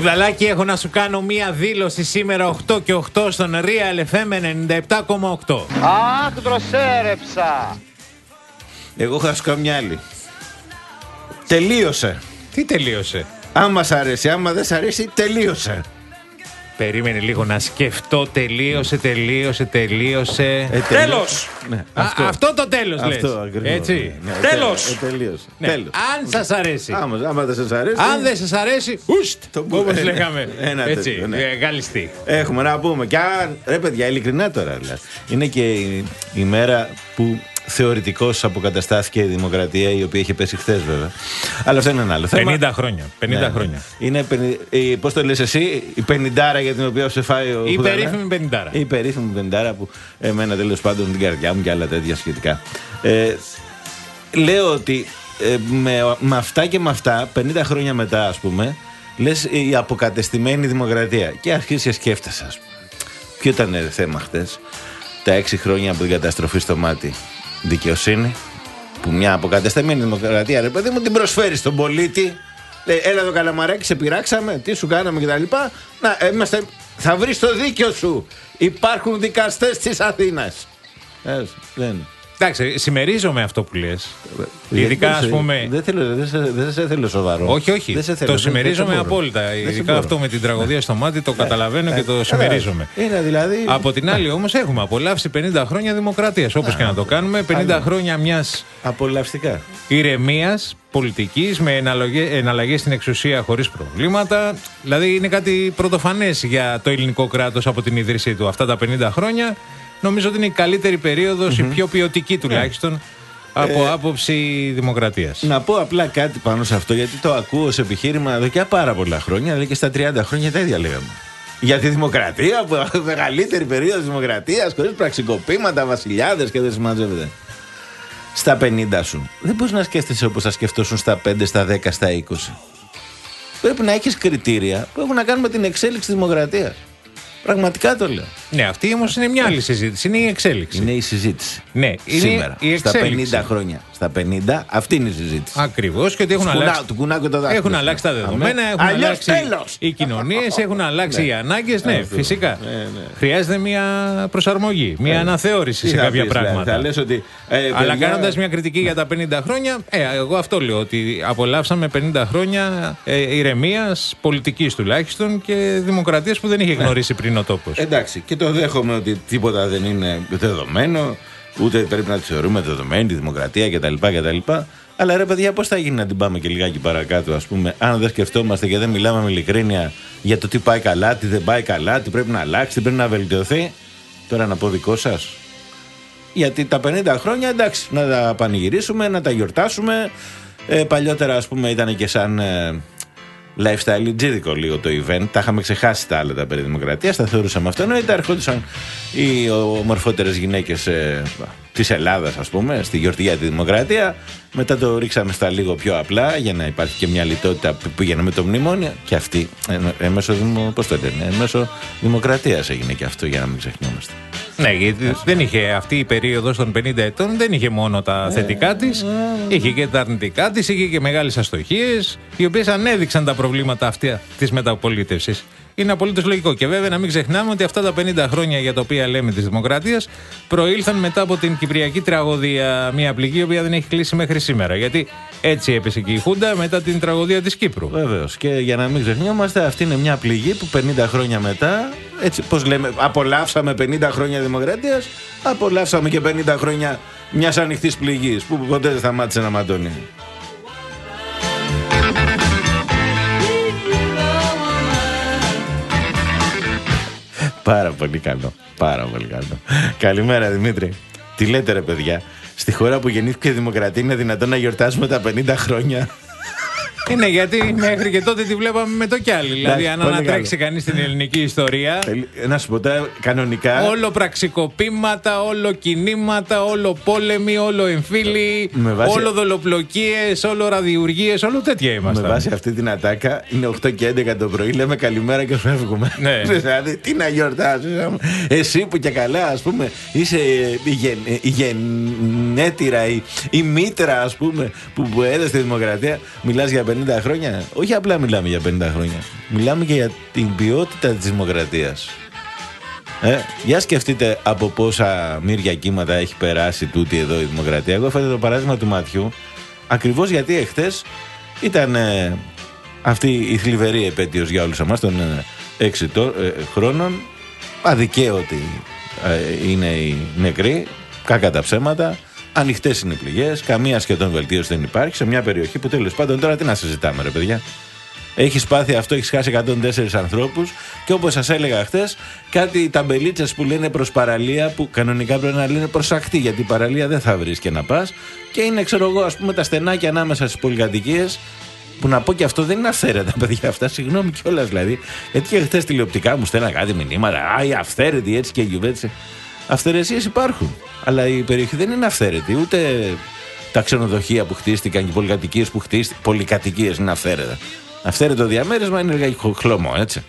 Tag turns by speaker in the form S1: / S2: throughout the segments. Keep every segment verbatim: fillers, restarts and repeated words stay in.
S1: Κουδαλάκι, έχω να σου κάνω μία δήλωση σήμερα οκτώ και οκτώ στον Real εφ εμ ενενήντα επτά κόμμα οκτώ.
S2: Αχ, δροσέρεψα.
S3: Εγώ θα σου κάνω μια άλλη. Τελείωσε.
S1: Τι τελείωσε?
S3: Άμα σ' αρέσει, άμα δεν σ' αρέσει, τελείωσε.
S1: Περίμενε λίγο να σκεφτώ. Τελείωσε, τελείωσε, τελείωσε.
S3: Ε,
S1: τέλος!
S3: Ναι,
S1: Α,
S3: αυτό.
S1: αυτό το τέλος λες.
S3: Αυτό ακριβώς.
S1: Έτσι.
S3: Ναι,
S1: τέλος!
S3: Ε, τελείωσε.
S1: Ναι.
S3: Τέλος.
S1: Αν σας αρέσει.
S3: Άμα, άμα δεν σας αρέσει.
S1: Αν δεν σας αρέσει, ουστ! Όπως
S3: ε,
S1: λέγαμε.
S3: ένα
S1: Έτσι.
S3: τέτοιο, ναι.
S1: ε, Γαλλιστή.
S3: Έχουμε να πούμε. Και αν. Ρε παιδιά, ειλικρινά τώρα δηλαδή. Είναι και η, η μέρα που θεωρητικώς αποκαταστάθηκε η δημοκρατία, η οποία είχε πέσει χθες βέβαια. Αλλά αυτό είναι ένα άλλο θέμα.
S1: πενήντα χρόνια. πενήντα
S3: Ναι.
S1: χρόνια.
S3: Είναι, πώς το λες εσύ, η πενηντάρα για την οποία σε φάει ο
S1: Η
S3: Χουδανά.
S1: περίφημη πενηντάρα.
S3: Η περίφημη πενηντάρα που εμένα τέλος πάντων την καρδιά μου και άλλα τέτοια σχετικά. Ε, λέω ότι ε, με, με αυτά και με αυτά, πενήντα χρόνια μετά, ας πούμε, λες η αποκατεστημένη δημοκρατία. Και αρχίσεις και σκέφτεσαι, ας πούμε. Ποιο ήταν ε, θέμα χτες, τα έξι χρόνια από την καταστροφή στο μάτι. Δικαιοσύνη, που μια αποκατεστημένη δημοκρατία, ρε παιδί μου, την προσφέρει στον πολίτη. Λέει, έλα εδώ καλαμαράκι, σε πειράξαμε, τι σου κάναμε κτλ. Να, είμαστε, θα βρεις το δίκιο σου. Υπάρχουν δικαστές της Αθήνας. Ε, δεν.
S1: Εντάξει, συμμερίζομαι αυτό που λες. Ειδικά,
S3: Δεν
S1: ας
S3: σε-
S1: πούμε.
S3: Δεν, θέλω, δεν, σε, δεν σε θέλω σοβαρό.
S1: Όχι, όχι.
S3: Δεν σε θέλω,
S1: Το
S3: δεν-
S1: συμμερίζομαι
S3: δεν σε μπορώ.
S1: απόλυτα.
S3: Δεν σε
S1: Ειδικά
S3: μπορώ.
S1: αυτό με την τραγωδία στο μάτι το καταλαβαίνω και το
S3: Ε,
S1: συμμερίζομαι.
S3: Είναι δηλαδή.
S1: Από την άλλη, όμως, έχουμε απολαύσει πενήντα χρόνια δημοκρατίας. Όπως και να το κάνουμε, πενήντα χρόνια μιας
S3: Απολαυστικά.
S1: ηρεμίας πολιτικής με εναλλαγές, εναλλαγές στην εξουσία χωρίς προβλήματα. Δηλαδή, είναι κάτι πρωτοφανές για το ελληνικό κράτος από την ίδρυσή του. Αυτά τα πενήντα χρόνια νομίζω ότι είναι η καλύτερη περίοδος, η πιο ποιοτική τουλάχιστον, από άποψη δημοκρατίας.
S3: Να πω απλά κάτι πάνω σε αυτό, γιατί το ακούω σε επιχείρημα εδώ και πάρα πολλά χρόνια, αλλά και στα τριάντα χρόνια τα ίδια λέγαμε. Για τη δημοκρατία, που μεγαλύτερη περίοδος δημοκρατίας, χωρίς πραξικοπήματα, βασιλιάδες και δεν συμμαζεύεται. Στα πενήντα σου, δεν μπορείς να σκέφτεσαι όπως θα σκεφτόσουν στα πέντε, στα δέκα, στα είκοσι. Πρέπει να έχεις κριτήρια που έχουν να κάνουν με την εξέλιξη της δημοκρατίας. Πραγματικά το λέω.
S1: Ναι, αυτή όμως είναι μια άλλη συζήτηση. Είναι η εξέλιξη.
S3: Είναι η συζήτηση.
S1: Ναι, είναι
S3: Σήμερα,
S1: η
S3: στα
S1: εξέλιξη.
S3: πενήντα χρόνια. Στα πενήντα, αυτή είναι η συζήτηση.
S1: Ακριβώς, και ότι έχουν
S3: Του κουνά-
S1: αλλάξει.
S3: του κουνάω και το δάχτυλο.
S1: Έχουν αλλάξει τα δεδομένα,
S3: Αμέ.
S1: έχουν
S3: Αλλιώς
S1: αλλάξει
S3: τέλος.
S1: οι κοινωνίες, έχουν αλλάξει οι ανάγκες. Ναι,
S3: Αυτό.
S1: φυσικά.
S3: Ναι, ναι.
S1: Χρειάζεται μια προσαρμογή, μια αναθεώρηση
S3: Τι
S1: σε
S3: θα
S1: κάποια
S3: πεις, δηλαδή,
S1: πράγματα.
S3: θα λες ότι, ε,
S1: Αλλά
S3: παιδιά,
S1: κάνοντας μια κριτική για τα πενήντα χρόνια, ε, εγώ αυτό λέω, ότι απολαύσαμε πενήντα χρόνια ε, ηρεμίας, πολιτικής τουλάχιστον, και δημοκρατίας που δεν είχε γνωρίσει πριν ο τόπος.
S3: Εντάξει, και το δέχομαι ότι τίποτα δεν είναι δεδομένο, ούτε πρέπει να τη θεωρούμε δεδομένη, τη δημοκρατία κτλ. κτλ. Αλλά ρε παιδιά, πώς θα γίνει να την πάμε και λιγάκι παρακάτω, ας πούμε, αν δεν σκεφτόμαστε και δεν μιλάμε με ειλικρίνεια για το τι πάει καλά, τι δεν πάει καλά, τι πρέπει να αλλάξει, τι πρέπει να βελτιωθεί. Τώρα να πω δικό σας. Γιατί τα πενήντα χρόνια, εντάξει, να τα πανηγυρίσουμε, να τα γιορτάσουμε. Ε, παλιότερα, ας πούμε, ήταν και σαν ε, lifestyle τζίδικο λίγο το event. Τα είχαμε ξεχάσει τα άλλα τα περί δημοκρατίας, τα θεωρούσαμε αυτό. Εννοείται, ερχόντουσαν οι ομορφότερες γυναίκες ε, της Ελλάδας, ας πούμε, στη γιορτή για τη δημοκρατία. Μετά το ρίξαμε στα λίγο πιο απλά, για να υπάρχει και μια λιτότητα που πήγαινε με το μνημόνιο. Και αυτή, ε, μέσω, πώς το λένε, μέσω δημοκρατίας έγινε και αυτό, για να μην ξεχνιόμαστε.
S1: Ναι, γιατί δεν είχε αυτή η περίοδος των πενήντα ετών, δεν είχε μόνο τα θετικά της, είχε και τα αρνητικά της, είχε και μεγάλες αστοχίες, οι οποίες ανέδειξαν τα προβλήματα αυτά της μεταπολίτευσης. Είναι απολύτως λογικό. Και βέβαια να μην ξεχνάμε ότι αυτά τα πενήντα χρόνια για τα οποία λέμε της δημοκρατίας προήλθαν μετά από την Κυπριακή τραγωδία, μια πληγή η οποία δεν έχει κλείσει μέχρι σήμερα. Γιατί έτσι έπεσε και η Χούντα μετά την τραγωδία της Κύπρου.
S3: Βεβαίως. Και για να μην ξεχνιόμαστε, αυτή είναι μια πληγή που πενήντα χρόνια μετά, έτσι πώς λέμε, απολαύσαμε πενήντα χρόνια δημοκρατίας, απολαύσαμε και πενήντα χρόνια μιας ανοιχτής πληγής που ποτέ δεν σταμάτησε να ματώνει. Πάρα πολύ καλό. Πάρα πολύ καλό. Καλημέρα, Δημήτρη. Τι λέτε, ρε παιδιά, στη χώρα που γεννήθηκε η δημοκρατία είναι δυνατόν να γιορτάσουμε τα πενήντα χρόνια?
S1: Είναι γιατί μέχρι και τότε τη βλέπαμε με το κι άλλη. Δηλαδή, αν
S3: πολύ
S1: ανατρέξει
S3: καλό.
S1: κανείς την ελληνική ιστορία,
S3: Θέλει- Να σου πω τώρα, κανονικά.
S1: όλο πραξικοπήματα, όλο κινήματα, όλο πόλεμοι, όλο εμφύλοι,
S3: Με βάση-
S1: όλο δολοπλοκίες, όλο ραδιουργίες, όλο τέτοια
S3: Με
S1: ήμασταν.
S3: βάση αυτή την ατάκα, είναι οκτώ και έντεκα το πρωί, λέμε καλημέρα και φεύγουμε.
S1: Ναι.
S3: Δηλαδή, τι να γιορτάζεις. Εσύ που και καλά, ας πούμε, είσαι η, γεν, η γενέτειρα, η, η μήτρα, ας πούμε, που, που έδωσε τη δημοκρατία, μιλάς για πενήντα χρόνια. Όχι απλά μιλάμε για πενήντα χρόνια. Μιλάμε και για την ποιότητα της δημοκρατίας. Ε, για σκεφτείτε από πόσα μύρια κύματα έχει περάσει τούτη εδώ η δημοκρατία. Εγώ έφερα το παράδειγμα του Ματιού, ακριβώς γιατί εχθές ήταν ε, αυτή η θλιβερή επέτειος για όλους εμάς των ε, έξι τό, ε, χρόνων. Αδικαίωτοι ε, είναι οι νεκροί, κακά τα ψέματα, ανοιχτές είναι οι πληγές, καμία σχεδόν βελτίωση δεν υπάρχει σε μια περιοχή που τέλος πάντων τώρα τι να συζητάμε, ρε παιδιά. Έχεις πάθει αυτό, έχεις χάσει εκατόν τέσσερις ανθρώπους και όπως σας έλεγα χθες, κάτι ταμπελίτσες που λένε προς παραλία, που κανονικά πρέπει να λένε προς ακτή, γιατί η παραλία δεν θα βρεις και να πας, και είναι, ξέρω εγώ, ας πούμε, τα στενάκια ανάμεσα στις πολυκατοικίες, που να πω και αυτό δεν είναι αυθαίρετα, παιδιά αυτά, συγγνώμη κιόλας δηλαδή. Γιατί και χθες τηλεοπτικά μου στέλναν κάτι μηνύματα, α, η αυθαίρετη έτσι και γιουβέτσι. Αυθαιρεσίες υπάρχουν, αλλά η περιοχή δεν είναι αυθαίρετη, ούτε τα ξενοδοχεία που χτίστηκαν και οι πολυκατοικίες που χτίστηκαν, πολυκατοικίες είναι αυθαίρετα. Αυθαίρετο διαμέρισμα είναι λίγα χλωμό, έτσι.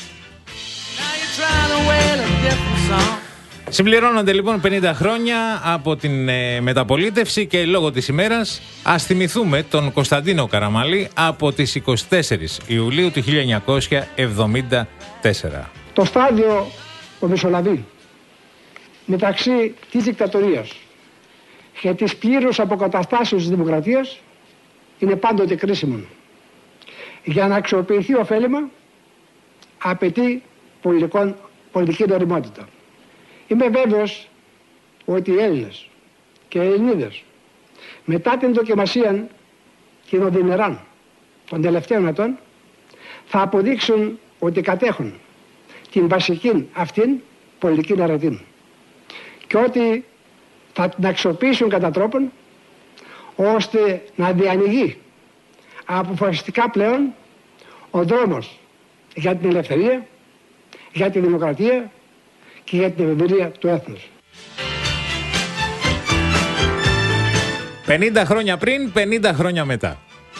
S1: Συμπληρώνονται λοιπόν πενήντα χρόνια από την ε, μεταπολίτευση και λόγω της ημέρας ας θυμηθούμε τον Κωνσταντίνο Καραμαλή από τις εικοστή τέταρτη Ιουλίου του χίλια εννιακόσια εβδομήντα τέσσερα.
S4: Το στάδιο που μεσολαβεί μεταξύ της δικτατορίας και της πλήρους αποκαταστάσεως της δημοκρατίας είναι πάντοτε κρίσιμο. Για να αξιοποιηθεί ωφέλιμα απαιτεί πολιτικών, πολιτική νοημότητα. Είμαι βέβαιος ότι οι Έλληνες και οι Ελληνίδες μετά την δοκιμασία κοινοδημερών των τελευταίων ετών θα αποδείξουν ότι κατέχουν την βασική αυτήν πολιτική νοημότητα και ότι θα την αξιοποιήσουν κατά τρόπον ώστε να διανοιγεί αποφασιστικά πλέον ο δρόμος για την ελευθερία, για τη δημοκρατία και για την ευημερία του έθνους.
S1: πενήντα χρόνια πριν, πενήντα χρόνια μετά.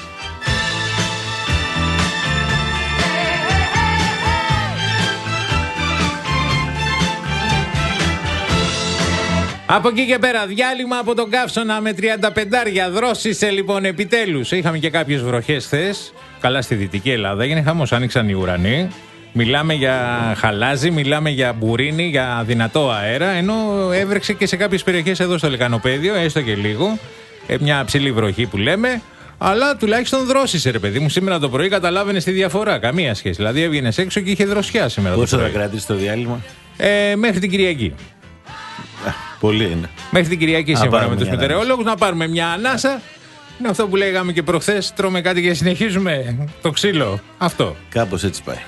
S1: Από εκεί και πέρα διάλειμμα από τον Καύσωνα με τριάντα πεντάρια. Δρόσισε λοιπόν επιτέλους. Είχαμε και κάποιες βροχές χθες. Καλά στη Δυτική Ελλάδα. Έγινε χαμός, άνοιξαν οι ουρανοί. Μιλάμε για χαλάζι, μιλάμε για μπουρίνι, για δυνατό αέρα. Ενώ έβρεξε και σε κάποιες περιοχές εδώ στο Λεκανοπαίδιο, έστω και λίγο. Μια ψηλή βροχή που λέμε. Αλλά τουλάχιστον δρόσισε, ρε παιδί μου. Σήμερα το πρωί καταλάβαινε τη διαφορά. Καμία σχέση. Δηλαδή έβγαινε έξω και είχε δροσιά σήμερα το πρωί.
S3: Πόσο θα κρατήσει το διάλειμμα?
S1: Ε, μέχρι την Κυριακή.
S3: Πολύ είναι.
S1: Μέχρι την Κυριακή, σύμφωνα με τους μετεωρολόγους, να πάρουμε μια ανάσα. Είναι αυτό που λέγαμε και προχθές. Τρώμε κάτι και συνεχίζουμε το ξύλο. Αυτό.
S3: Κάπως έτσι πάει.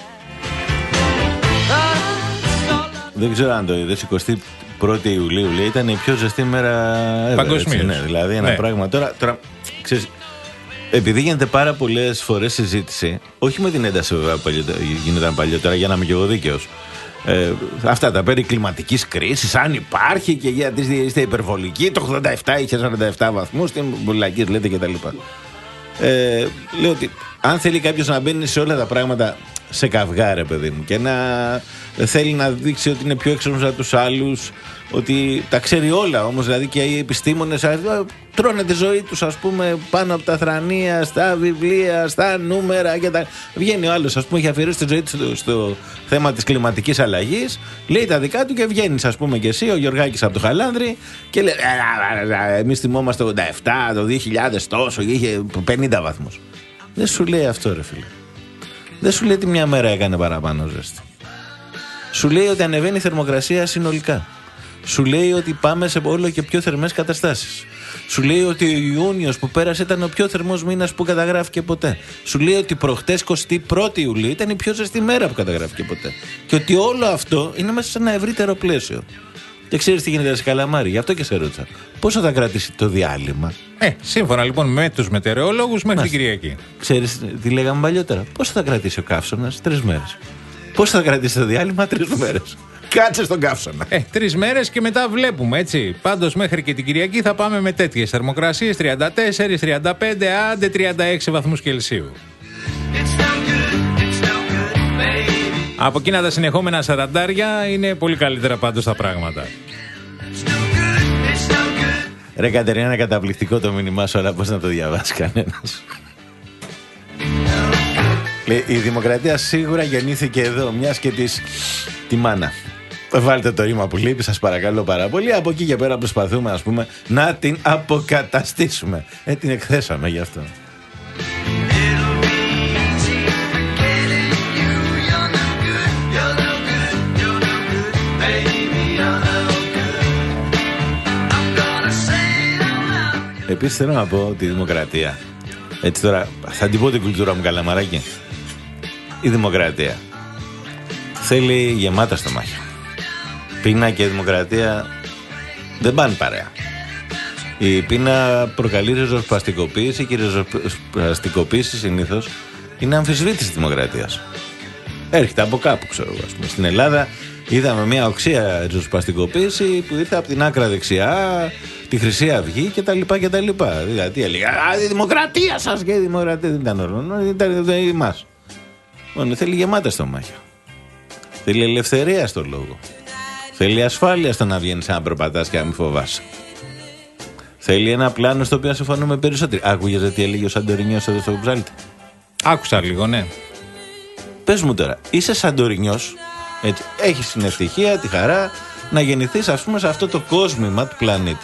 S3: Δεν ξέρω αν το είδες. εικοστή πρώτη Ιουλίου λέει, ήταν η πιο ζεστή μέρα
S1: παγκοσμίως.
S3: Ναι, δηλαδή ένα ναι. πράγμα. Τώρα, τώρα ξέρεις, επειδή γίνεται πάρα πολλές φορές συζήτηση, όχι με την ένταση βέβαια που γινόταν παλιότερα, για να είμαι και εγώ δίκαιος. Ε, αυτά τα περί κλιματικής κρίσης, αν υπάρχει και γιατί είστε υπερβολικοί. Το ογδόντα επτά είχε σαράντα επτά βαθμούς, την Μπουλακής λέτε κτλ. Ε, λέω ότι αν θέλει κάποιος να μπαίνει σε όλα τα πράγματα σε καυγά, ρε παιδί μου, και να θέλει να δείξει ότι είναι πιο έξυπνος από τους άλλους, ότι τα ξέρει όλα όμως, δηλαδή και οι επιστήμονες τρώνε τη ζωή τους, ας πούμε, πάνω από τα θρανία, στα βιβλία, στα νούμερα και τα... Βγαίνει ο άλλος, ας πούμε, έχει αφιερώσει τη ζωή του στο, στο θέμα της κλιματικής αλλαγής, λέει τα δικά του και βγαίνεις, ας πούμε, και εσύ, ο Γιωργάκης από το Χαλάνδρη, και λέει εμείς θυμόμαστε το ογδόντα επτά, το δύο χιλιάδες τόσο, είχε πενήντα βαθμούς. Δεν σου λέει αυτό, ρε φίλε. Δεν σου λέει ότι μια μέρα έκανε παραπάνω ζέστη. Σου λέει ότι ανεβαίνει η θερμοκρασία συνολικά. Σου λέει ότι πάμε σε όλο και πιο θερμές καταστάσεις. Σου λέει ότι ο Ιούνιος που πέρασε ήταν ο πιο θερμός μήνας που καταγράφηκε ποτέ. Σου λέει ότι προχτές εικοστή πρώτη Ιουλίου ήταν η πιο ζεστή μέρα που καταγράφηκε ποτέ. Και ότι όλο αυτό είναι μέσα σε ένα ευρύτερο πλαίσιο. Και ξέρεις τι γίνεται σε Καλαμάρι, γι' αυτό και σε ρώτησα. Πόσο θα κρατήσει το διάλειμμα?
S1: Ε, σύμφωνα λοιπόν με τους μετεωρολόγους μέχρι την Κυριακή.
S3: Ξέρεις τι λέγαμε παλιότερα? Πόσο θα κρατήσει ο καύσωνας? Τρεις μέρες. Πόσο θα κρατήσει το διάλειμμα? Τρεις μέρες. Κάτσε στον καύσωνα.
S1: Ε, τρεις μέρες και μετά βλέπουμε, έτσι. Πάντως μέχρι και την Κυριακή θα πάμε με τέτοιες θερμοκρασίες, τριάντα τέσσερα, τριάντα πέντε, άντε τριάντα έξι βαθμούς Κελσίου. Από εκείνα τα συνεχόμενα σαραντάρια είναι πολύ καλύτερα πάντως τα πράγματα.
S3: Ρε Κατερίνα, είναι καταπληκτικό το μήνυμά σου, αλλά πώς να το διαβάσει κανένας? Λέει, η δημοκρατία σίγουρα γεννήθηκε εδώ, μιας και της τη μάνα. Βάλτε το ρήμα που λείπει, σας παρακαλώ πάρα πολύ. Από εκεί και πέρα προσπαθούμε, ας πούμε, να την αποκαταστήσουμε. Ε, την εκθέσαμε γι' αυτό. Επίσης θέλω να πω τη δημοκρατία. Έτσι τώρα θα την πω την κουλτούρα μου, καλαμαράκι. Η δημοκρατία θέλει γεμάτα στομάχια. Πείνα και δημοκρατία δεν πάνε παρέα. Η πείνα προκαλεί ριζοσπαστικοποίηση και η ριζοσπαστικοποίηση συνήθως είναι αμφισβήτηση της δημοκρατίας. Έρχεται από κάπου, ξέρω εγώ. Στην Ελλάδα είδαμε μια οξία ριζοσπαστικοποίηση που ήρθε από την άκρα δεξιά, τη Χρυσή Αυγή κτλ. κτλ. Δηλαδή έλεγα, α, η δημοκρατία σας και η δημοκρατία δεν ήταν όλο. Ήταν εμάς. Μόνο θέλει γεμάτα στομάχια. Θέλει ελευθερία στο λόγο. Θέλει ασφάλεια στο να βγαίνεις αν περπατάς και να μην φοβάσαι. Θέλει ένα πλάνο στο οποίο συμφωνούμε περισσότεροι. Άκουγες τι έλεγε ο Σαντορινιός εδώ στο ψάλτη?
S1: Άκουσα λίγο, ναι.
S3: Πες μου τώρα, είσαι Σαντορινιός, έτσι, έχεις την ευτυχία, τη χαρά να γεννηθείς, ας πούμε, σε αυτό το κόσμημα του πλανήτη.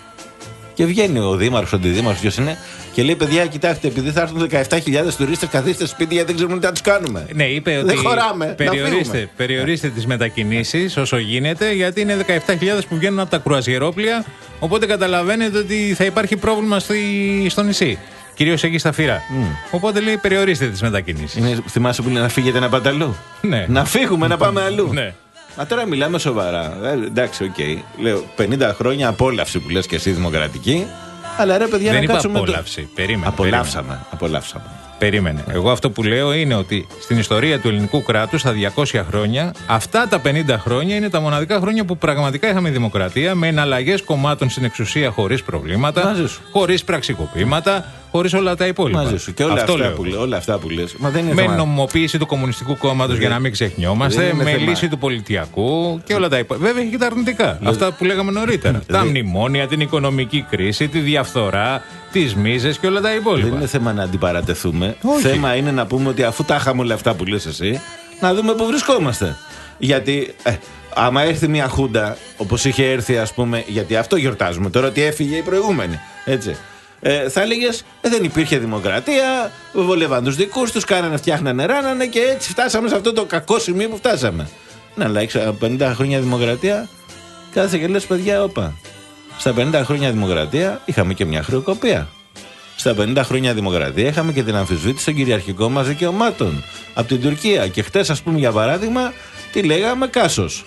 S3: Και βγαίνει ο δήμαρχος, ο αντιδήμαρχος, ποιος είναι, και λέει: παιδιά, κοιτάξτε, επειδή θα έρθουν δεκαεπτά χιλιάδες τουρίστες, καθίστε σπίτι γιατί δεν ξέρουμε τι να τους κάνουμε.
S1: Ναι, είπε ότι
S3: δεν χωράμε,
S1: περιορίστε, περιορίστε τις μετακινήσεις όσο γίνεται, γιατί είναι δεκαεπτά χιλιάδες που βγαίνουν από τα κρουαζιερόπλια. Οπότε καταλαβαίνετε ότι θα υπάρχει πρόβλημα στη, στο νησί. Κυρίως εκεί στα Φύρα. Mm. Οπότε λέει: περιορίστε τις μετακινήσεις.
S3: Είναι, θυμάσαι που λέει να φύγετε να πάτε αλλού.
S1: Ναι.
S3: Να φύγουμε, να πάμε αλλού.
S1: Ναι.
S3: Μα τώρα μιλάμε σοβαρά. Ε, εντάξει, οκ. Okay. Λέω πενήντα χρόνια απόλαυση που λες και εσύ δημοκρατική. Αλλά ρε παιδιά,
S1: δεν
S3: να
S1: είπα
S3: κάτσουμε.
S1: Απόλαυση. Το... Περίμενε.
S3: Απολαύσαμε.
S1: Περίμενε.
S3: Απολαύσαμε.
S1: Περίμενε. Εγώ αυτό που λέω είναι ότι στην ιστορία του ελληνικού κράτους, στα διακόσια χρόνια, αυτά τα πενήντα χρόνια είναι τα μοναδικά χρόνια που πραγματικά είχαμε δημοκρατία, με εναλλαγές κομμάτων στην εξουσία χωρίς προβλήματα, χωρίς πραξικοπήματα, χωρίς όλα τα υπόλοιπα.
S3: Μαζί σου. Και όλα,
S1: αυτό
S3: αυτά, που λέ, όλα αυτά που λες. Μα δεν είναι
S1: με
S3: θέμα...
S1: νομιμοποίηση του Κομμουνιστικού Κόμματος για να μην ξεχνιόμαστε, με θέμα... λύση του πολιτιακού και όλα τα υπόλοιπα. Βέβαια έχει και τα αρνητικά. Λε... Αυτά που λέγαμε νωρίτερα. τα μνημόνια, την οικονομική κρίση, τη διαφθορά, τις μίζες και όλα τα υπόλοιπα.
S3: Δεν είναι θέμα να αντιπαρατεθούμε. Όχι. Θέμα είναι να πούμε ότι αφού τα είχαμε όλα αυτά που λες εσύ, να δούμε πού βρισκόμαστε. Γιατί ε, άμα έρθει μια χούντα, όπως είχε έρθει, ας πούμε, γιατί αυτό γιορτάζουμε τώρα, ότι έφυγε η προηγούμενη. Έτσι. Ε, θα έλεγες ε, δεν υπήρχε δημοκρατία, βολεύαν τους δικούς τους, κάνανε, φτιάχνανε, ράνανε και έτσι φτάσαμε σε αυτό το κακό σημείο που φτάσαμε. Να, αλλά πενήντα χρόνια δημοκρατία, κάθεσαι και λες, παιδιά, όπα. Στα πενήντα χρόνια δημοκρατία είχαμε και μια χρεοκοπία. Στα πενήντα χρόνια δημοκρατία είχαμε και την αμφισβήτηση των κυριαρχικών μας δικαιωμάτων από την Τουρκία. Και χτες, ας πούμε, για παράδειγμα, τι λέγαμε, Κάσος.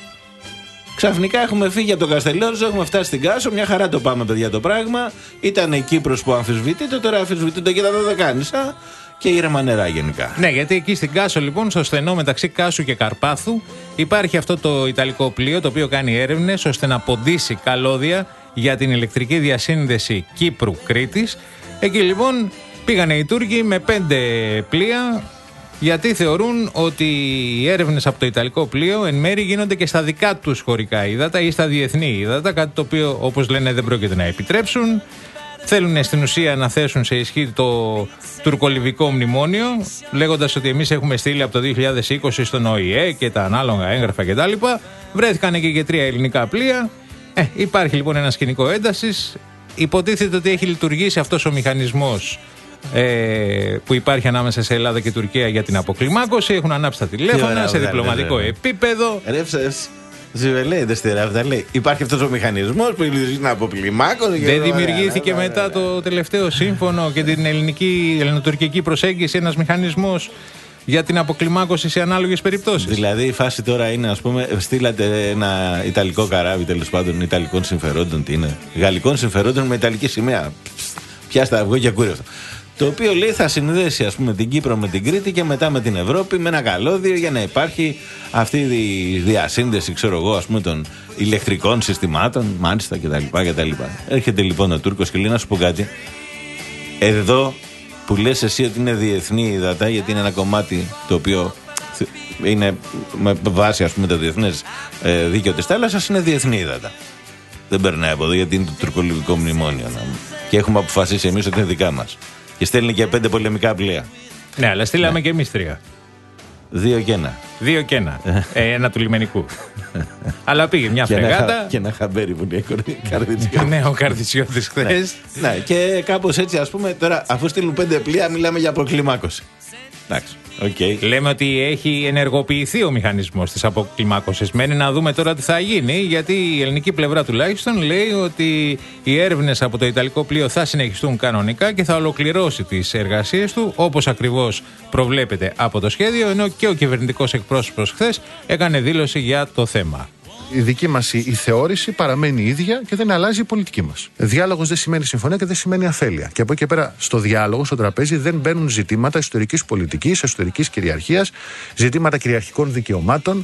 S3: Ξαφνικά έχουμε φύγει από τον Καστελόριζο, έχουμε φτάσει στην Κάσο. Μια χαρά το πάμε, παιδιά, το πράγμα. Ήταν η Κύπρος που αμφισβητείται, τώρα αμφισβητείται και τα Δωδεκάνησα. Και ήρεμα νερά γενικά.
S1: Ναι, γιατί εκεί στην Κάσο, λοιπόν, στο στενό μεταξύ Κάσου και Καρπάθου, υπάρχει αυτό το ιταλικό πλοίο το οποίο κάνει έρευνες ώστε να ποντίσει καλώδια για την ηλεκτρική διασύνδεση Κύπρου-Κρήτης. Εκεί λοιπόν πήγανε οι Τούρκοι με πέντε πλοία, γιατί θεωρούν ότι οι έρευνες από το ιταλικό πλοίο εν μέρει γίνονται και στα δικά τους χωρικά ύδατα ή στα διεθνή ύδατα, κάτι το οποίο, όπως λένε, δεν πρόκειται να επιτρέψουν. Θέλουν στην ουσία να θέσουν σε ισχύ το τουρκολιβικό μνημόνιο, λέγοντας ότι εμείς έχουμε στείλει από το δύο χιλιάδες είκοσι στον Ο Η Ε και τα ανάλογα έγγραφα κτλ. Βρέθηκαν και, και τρία ελληνικά πλοία. Ε, υπάρχει λοιπόν ένα σκηνικό έντασης. Υποτίθεται ότι έχει λειτουργήσει αυτός ο μηχανισμός ε, που υπάρχει ανάμεσα σε Ελλάδα και Τουρκία για την αποκλιμάκωση. Έχουν ανάψει τα τηλέφωνα σε διπλωματικό ρε, ρε, ρε. επίπεδο.
S3: Ζιβελέτε στη ράφτα, λέει. Υπάρχει αυτός ο μηχανισμός που λειτουργεί την αποκλιμάκωση.
S1: Δεν δημιουργήθηκε ωραία, μετά ωραία. το τελευταίο σύμφωνο και την ελληνική, ελληνοτουρκική προσέγγιση ένας μηχανισμός για την αποκλιμάκωση σε ανάλογες περιπτώσεις?
S3: Δηλαδή η φάση τώρα είναι, ας πούμε, στείλατε ένα ιταλικό καράβι, τέλος πάντων, ιταλικών συμφερόντων, τι είναι, γαλλικών συμφερόντων με ιταλική σημαία. Πιάστα αυγό και ακούρε αυτό. Το οποίο, λέει, θα συνδέσει, ας πούμε, την Κύπρο με την Κρήτη και μετά με την Ευρώπη με ένα καλώδιο για να υπάρχει αυτή η διασύνδεση, ξέρω εγώ, ας πούμε, των ηλεκτρικών συστημάτων, μάλιστα κτλ. Έρχεται λοιπόν ο Τούρκος και λέει: να σου πω κάτι. Εδώ που λες εσύ ότι είναι διεθνή υδατά, γιατί είναι ένα κομμάτι το οποίο είναι με βάση, ας πούμε, το διεθνές ε, δίκαιο της θάλασσας, είναι διεθνή υδατά. Δεν περνάει από εδώ γιατί είναι το τουρκολιβικό μνημόνιο. Και έχουμε αποφασίσει εμείς ότι είναι δικά μας. Και στέλνει και πέντε πολεμικά πλοία.
S1: Ναι, αλλά στείλαμε ναι. και εμείς τρία.
S3: Δύο και ένα.
S1: Δύο και ένα. ε, ένα του λιμενικού. Αλλά πήγε μια φρεγάτα.
S3: Και ένα χαμπέρι που είναι Καρδιτσιώτης.
S1: Ναι, ο Καρδιτσιώτης χθες.
S3: Ναι, και κάπως έτσι, ας πούμε, τώρα αφού στείλουν πέντε πλοία, μιλάμε για αποκλιμάκωση. Εντάξει. Okay.
S1: Λέμε ότι έχει ενεργοποιηθεί ο μηχανισμός της αποκλιμάκωσης. Μένει να δούμε τώρα τι θα γίνει, γιατί η ελληνική πλευρά τουλάχιστον λέει ότι οι έρευνες από το ιταλικό πλοίο θα συνεχιστούν κανονικά και θα ολοκληρώσει τις εργασίες του όπως ακριβώς προβλέπεται από το σχέδιο, ενώ και ο κυβερνητικός εκπρόσωπος χθες έκανε δήλωση για το θέμα.
S5: Η δική μας η, η θεώρηση παραμένει ίδια και δεν αλλάζει η πολιτική μας. Διάλογος δεν σημαίνει συμφωνία και δεν σημαίνει αφέλεια. Και από εκεί και πέρα, στο διάλογο, στο τραπέζι, δεν μπαίνουν ζητήματα ιστορικής πολιτικής, εσωτερικής κυριαρχίας, ζητήματα κυριαρχικών δικαιωμάτων.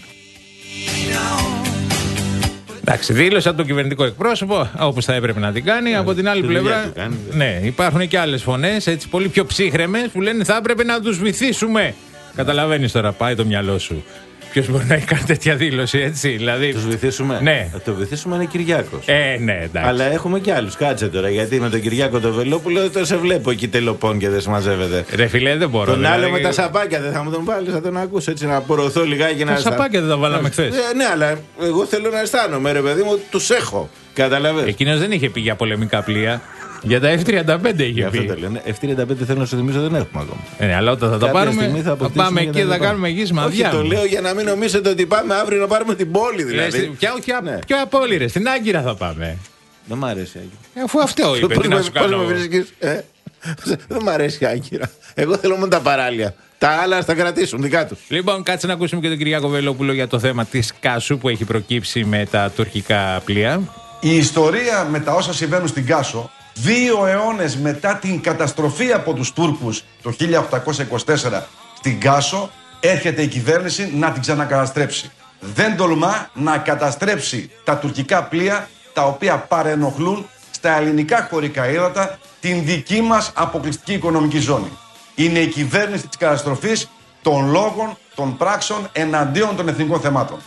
S1: Εντάξει, δήλωσε από τον κυβερνητικό εκπρόσωπο, όπως θα έπρεπε να την κάνει. Από την άλλη πλευρά, ναι, υπάρχουν και άλλες φωνές, έτσι πολύ πιο ψύχρεμες, που λένε θα έπρεπε να τους βυθίσουμε. Καταλαβαίνεις τώρα, πάει το μυαλό σου. Ποιος μπορεί να κάνει τέτοια δήλωση, έτσι. Δηλαδή...
S3: Τους βοηθήσουμε.
S1: Ναι.
S3: Το βοηθήσουμε είναι Κυριάκος.
S1: Ε, ναι, εντάξει.
S3: Αλλά έχουμε και άλλους. Κάτσε τώρα, γιατί με τον Κυριάκο το Βελόπουλο δεν σε βλέπω εκεί τελοπών και δεν συμμαζεύεται.
S1: Ρε φιλέ, δεν μπορώ.
S3: Τον
S1: δηλαδή...
S3: άλλο με τα σαπάκια δεν θα μου τον βάλει, θα τον ακούσω έτσι να απορροθώ λιγάκι.
S1: Τα
S3: να
S1: σαπάκια δεν τα βάλαμε χθες.
S3: Ε, ναι, αλλά εγώ θέλω να αισθάνομαι, ρε παιδί μου, τους έχω. Καταλαβαίνεις.
S1: Εκείνος δεν είχε πει για πολεμικά πλοία. Για τα εφ τριάντα πέντε είχε
S3: για
S1: πει.
S3: Αυτό το λένε. εφ τριάντα πέντε θέλω να σου θυμίσω δεν έχουμε ακόμα.
S1: Ε, ναι, αλλά όταν θα τα πάρουμε, θα, θα πάμε εκεί και θα κάνουμε γύσμα.
S3: Όχι, το λέω για να μην νομίζετε ότι πάμε αύριο να πάρουμε την πόλη δηλαδή.
S1: Λες, ποια, ποια, ναι. ποια απόλυρε, στην Άγκυρα θα πάμε.
S3: Δεν μ' αρέσει η Άγκυρα.
S1: Ε, αφού αυτό είπε, τι να σου κάνω.
S3: Πώς με βρίσκεις, ε? Δεν μ' αρέσει η Άγκυρα. Εγώ θέλω μόνο τα παράλια. Τα άλλα θα κρατήσουν δικά τους.
S1: Λοιπόν, κάτσε να ακούσουμε και τον Κυριάκο Βελόπουλο για το θέμα της Κάσου που έχει προκύψει με τα τουρκικά πλοία.
S6: Η ιστορία με τα όσα συμβαίνουν στην Κάσο, δύο αιώνες μετά την καταστροφή από τους Τούρκους το χίλια οκτακόσια είκοσι τέσσερα στην Κάσο, έρχεται η κυβέρνηση να την ξανακαταστρέψει. Δεν τολμά να καταστρέψει τα τουρκικά πλοία τα οποία παρενοχλούν στα ελληνικά χωρικά ύδατα την δική μας αποκλειστική οικονομική ζώνη. Είναι η κυβέρνηση της καταστροφής των λόγων, των πράξεων εναντίον των εθνικών θεμάτων.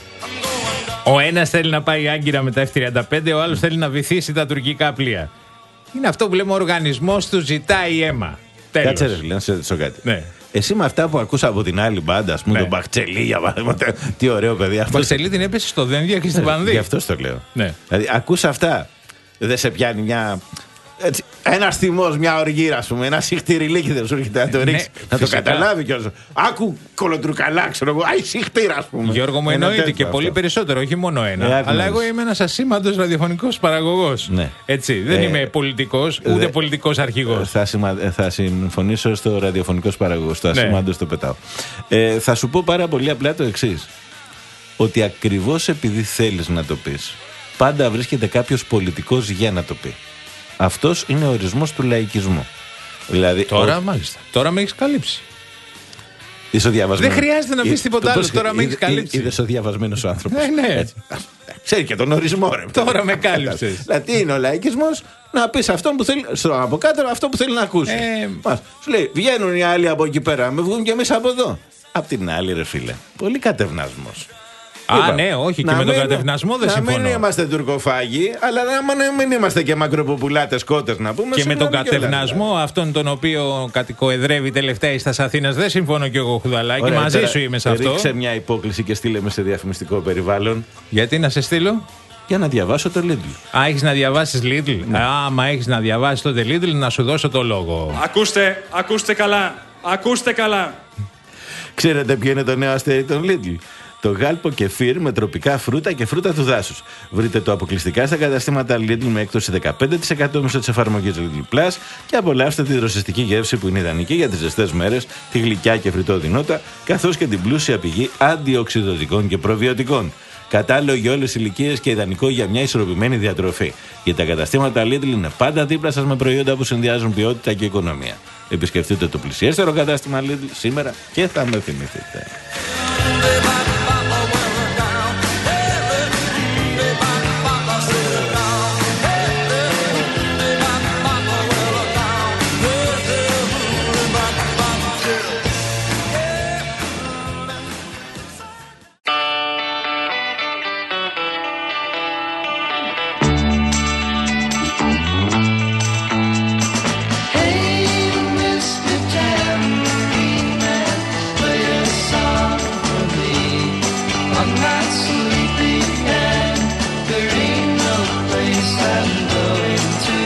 S1: Ο ένας θέλει να πάει Άγκυρα με τα εφ τριάντα πέντε, ο άλλος θέλει να βυθίσει τα τουρκικά πλοία. Είναι αυτό που λέμε ο οργανισμός του ζητάει αίμα. Τέλος.
S3: Κάτσε ρε φίλε, να σε ρωτήσω κάτι.
S1: Ναι.
S3: Εσύ με αυτά που ακούσα από την άλλη μπάντα, ας πούμε, ναι. τον Μπαχτσελή για παράδειγμα. Τι ωραίο παιδί αυτό.
S1: Μπαχτσελή την έπεσε στο Δένδια και στην Πανδί.
S3: Γι' αυτό το λέω.
S1: Ναι.
S3: Δηλαδή, ακούσα αυτά. Δεν σε πιάνει μια. Έτσι, ένα θυμό, μια οργήρα, α πούμε, ένα συχτηριλίκι δεν σου έρχεται να το ρίξει. Ναι, να φυσικά. Το καταλάβει κιόλα. Άκου κολοτρουκαλά, ξέρω εγώ. Αϊ, συχτήρα, α πούμε.
S1: Γιώργο μου, εννοείται και πολύ περισσότερο, όχι μόνο ένα. Ε, αλλά εγώ είμαι ένας ασήμαντος ραδιοφωνικός παραγωγός. Ναι. Έτσι, δεν ε, είμαι πολιτικός, ούτε δε, πολιτικός αρχηγός.
S3: Θα, σημα, θα συμφωνήσω στο ραδιοφωνικός παραγωγός. Το ασήμαντος ναι. το πετάω. Ε, θα σου πω πάρα πολύ απλά το εξής. Ότι ακριβώς επειδή θέλεις να το πεις, πάντα βρίσκεται κάποιος πολιτικός για να το πει. Αυτός είναι ο ορισμός του λαϊκισμού. Δηλαδή,
S1: τώρα
S3: ο...
S1: μάλιστα. Τώρα με έχεις καλύψει.
S3: Είσαι ο διαβασμένος.
S1: Δεν χρειάζεται να πεις τίποτα άλλο. Τώρα με έχεις καλύψει.
S3: Είδες ο διαβασμένος ο άνθρωπος.
S1: Ναι, ναι.
S3: Ξέρει και τον ορισμό, ρε.
S1: Τώρα με κάλυψες.
S3: Δηλαδή, τι είναι ο λαϊκισμός? Να πεις αυτό που θέλει. Στο από κάτω αυτό που θέλει να ακούσει. Ε... Μας, σου λέει, βγαίνουν οι άλλοι από εκεί πέρα. Με βγουν και εμείς από εδώ. Απ' την άλλη, ρε φίλε. Πολύ κατευνασμός.
S1: Α, είπα, ναι, όχι, και με τον κατευνασμό δεν συμφωνώ.
S3: Να μην είμαστε τουρκοφάγοι, αλλά να μην είμαστε και μακροποπουλάτες κότες να πούμε.
S1: Και με τον κατευνασμό, αυτόν τον οποίο κατοικοεδρεύει τελευταία εις τας Αθήνας, δεν συμφωνώ κι εγώ, Χουδαλάκη. Ωραία, μαζί σου είμαι σε αυτό.
S3: Ρίξε μια υπόκληση και στείλε με σε διαφημιστικό περιβάλλον.
S1: Γιατί να σε στείλω?
S3: Για να διαβάσω το Lidl.
S1: Α, έχεις να διαβάσεις Lidl. Ναι. Α, μα έχεις να διαβάσεις τότε Lidl, να σου δώσω το λόγο.
S7: Ακούστε, ακούστε καλά. Ακούστε καλά.
S3: Ξέρετε ποιο είναι το νέο αστέρι των Lidl? Το γάλπο κεφίρ με τροπικά φρούτα και φρούτα του δάσους. Βρείτε το αποκλειστικά στα καταστήματα Lidl με έκπτωση δεκαπέντε τοις εκατό μέσω της εφαρμογής Lidl Plus και απολαύστε τη δροσιστική γεύση που είναι ιδανική για τις ζεστές μέρες, τη γλυκιά και φρυτόδινότα, καθώς και την πλούσια πηγή αντιοξυδοτικών και προβιωτικών. Κατάλληλο για όλες τις ηλικίες και ιδανικό για μια ισορροπημένη διατροφή. Γιατί τα καταστήματα Lidl είναι πάντα δίπλα σας με προϊόντα που συνδυάζουν ποιότητα και οικονομία. Επισκεφτείτε το πλησιέστερο κατάστημα Lidl σήμερα και θα με θυμηθείτε.
S8: I'm not sleepy and there ain't no place I'm going to.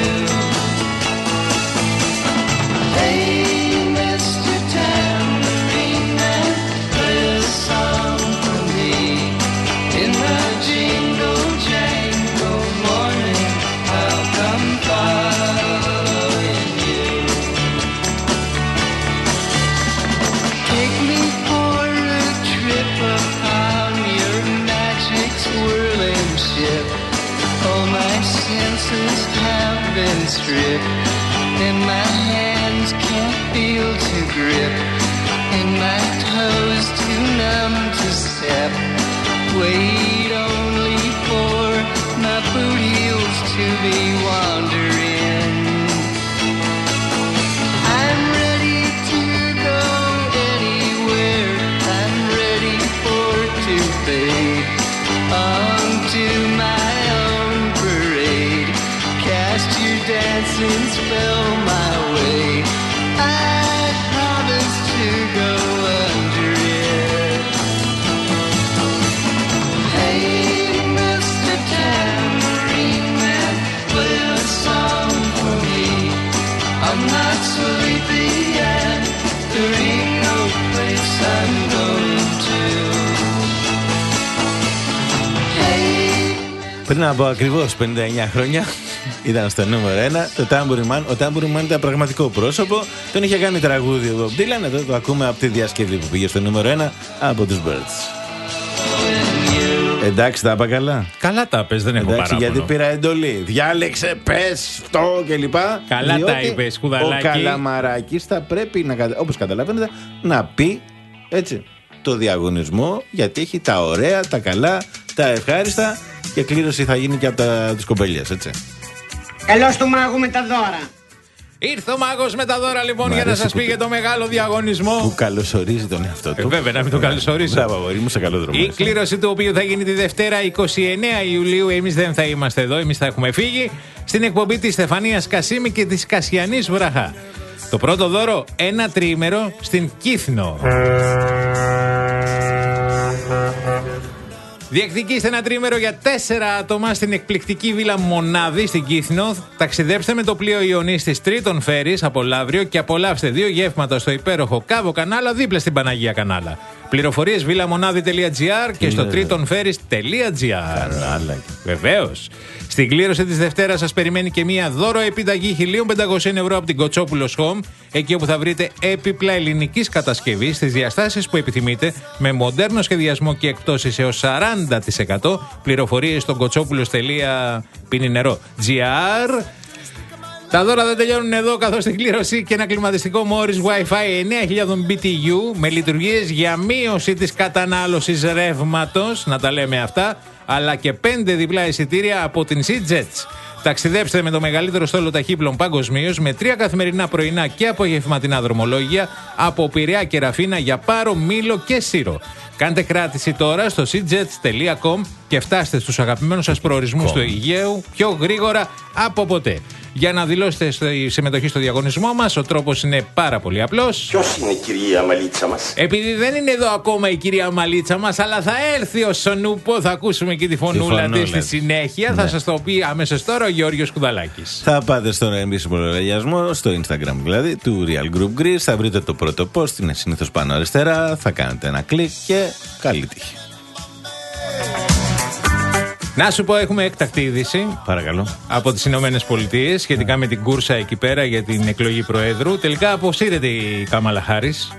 S8: Hey, Mister Tambourine Man, play a song for me. In the jingle jangle morning, I'll come following you. Take me for a trip upon your magic swirling ship. All my senses have been stripped, and my hands can't feel to grip, and my toes too numb to step. Wait only for my boot heels to be wandering. I'm ready to go anywhere. I'm ready for to fade onto my own parade. Cast your dancing spell my way. I promise to go under it. Hey, Mister Tambourine Man, play a song for me. I'm not sleepy and there ain't no place I'm going to. Hey.
S3: Πριν από ακριβώς πενήντα εννιά χρόνια ήταν στο νούμερο ένα το Tambourine Man. Ο Tambourine Man ήταν πραγματικό πρόσωπο. Τον είχε κάνει τραγούδι ο Bob Dylan. Εδώ το ακούμε από τη διασκευή που πήγε στο νούμερο ένα από τους Birds. Εντάξει, τα είπα καλά.
S1: Καλά τα πες, δεν έχω
S3: Εντάξει,
S1: παράπονο.
S3: γιατί πήρα εντολή. Διάλεξε, πες, αυτό κλπ.
S1: Καλά τα είπες, Κουδαλάκη.
S3: Ο Καλαμαράκης θα πρέπει, να, όπως καταλαβαίνετε, να πει έτσι το διαγωνισμό, γιατί έχει τα ωραία, τα καλά, τα ευχάριστα και κλήρωση θα γίνει και από τις κοπελιές, έτσι.
S9: Καλώς του μάγου με τα δώρα.
S1: Ήρθε ο μάγος με τα δώρα λοιπόν
S3: Μ'
S1: για να
S3: αρέσει
S1: σας
S3: που
S1: πει για το μεγάλο διαγωνισμό.
S3: Που καλωσορίζει τον εαυτό του.
S1: Ε, βέβαια, να μην τον καλωσορίσω.
S3: Μπράβο, αγόρι μου, σε καλό δρόμο.
S1: Η κλήρωση του οποίου θα γίνει τη Δευτέρα εικοστή ενάτη Ιουλίου. Εμείς δεν θα είμαστε εδώ, εμείς θα έχουμε φύγει. Στην εκπομπή της Στεφανίας Κασίμη και της Κασιανής Βραχά. Το πρώτο δώρο, ένα τριήμερο στην Κύθνο. Διεκδικήστε ένα τρίμερο για τέσσερα άτομα στην εκπληκτική βίλα Μονάδη στην Κύθνο. Ταξιδέψτε με το πλοίο Ιωνής της Τρίτον Φέρης από Λαύριο και απολαύστε δύο γεύματα στο υπέροχο Κάβο Κανάλα δίπλα στην Παναγία Κανάλα. Πληροφορίες βίλαμονάδη τελεία τζι άρ και στο τρίτον φέρης τελεία τζι άρ. Βεβαίως. Στην κλήρωση της Δευτέρας σας περιμένει και μία δώρο επιταγή χίλια πεντακόσια ευρώ από την Κοτσόπουλος Home, εκεί όπου θα βρείτε έπιπλα ελληνικής κατασκευής στις διαστάσεις που επιθυμείτε, με μοντέρνο σχεδιασμό και εκπτώσεις έως σαράντα τοις εκατό. Πληροφορίες στο κοτσόπουλος τελεία τζι άρ. Τα δώρα δεν τελειώνουν εδώ, καθώς στην κλήρωση και ένα κλιματιστικό Morris Wi-Fi εννέα χιλιάδες μπι τι γιου με λειτουργίες για μείωση της κατανάλωσης ρεύματος, να τα λέμε αυτά, αλλά και πέντε διπλά εισιτήρια από την SeaJets. Ταξιδέψτε με το μεγαλύτερο στόλο ταχύπλων παγκοσμίως με τρία καθημερινά πρωινά και απογευματινά δρομολόγια από Πειραιά και Ραφίνα για Πάρο, Μήλο και Σύρο. Κάντε κράτηση τώρα στο seajets τελεία com και φτάστε στους αγαπημένους σας προορισμούς του Αιγαίου πιο γρήγορα από ποτέ. Για να δηλώσετε στη συμμετοχή στο διαγωνισμό μας, ο τρόπος είναι πάρα πολύ απλός.
S10: Ποιος είναι η κυρία Μαλίτσα μας?
S1: Επειδή δεν είναι εδώ ακόμα η κυρία Μαλίτσα μας, αλλά θα έρθει ο Σονούπο, θα ακούσουμε και τη φωνούλα της στη συνέχεια. Ναι. Θα σας το πει αμέσως τώρα ο Γιώργος Κουδαλάκης.
S3: Θα πάτε στον επίσημο λογαριασμό, στο Instagram δηλαδή, του Real Group Greece. Θα βρείτε το πρώτο post, είναι συνήθως πάνω αριστερά. Θα κάνετε ένα κλικ και καλή τύχη.
S1: Να σου πω, έχουμε έκτακτη είδηση.
S3: Παρακαλώ. Από
S1: τις Ηνωμένες Πολιτείες σχετικά με την κούρσα εκεί πέρα για την εκλογή Προέδρου. Τελικά αποσύρεται η Κάμαλα Χάρις.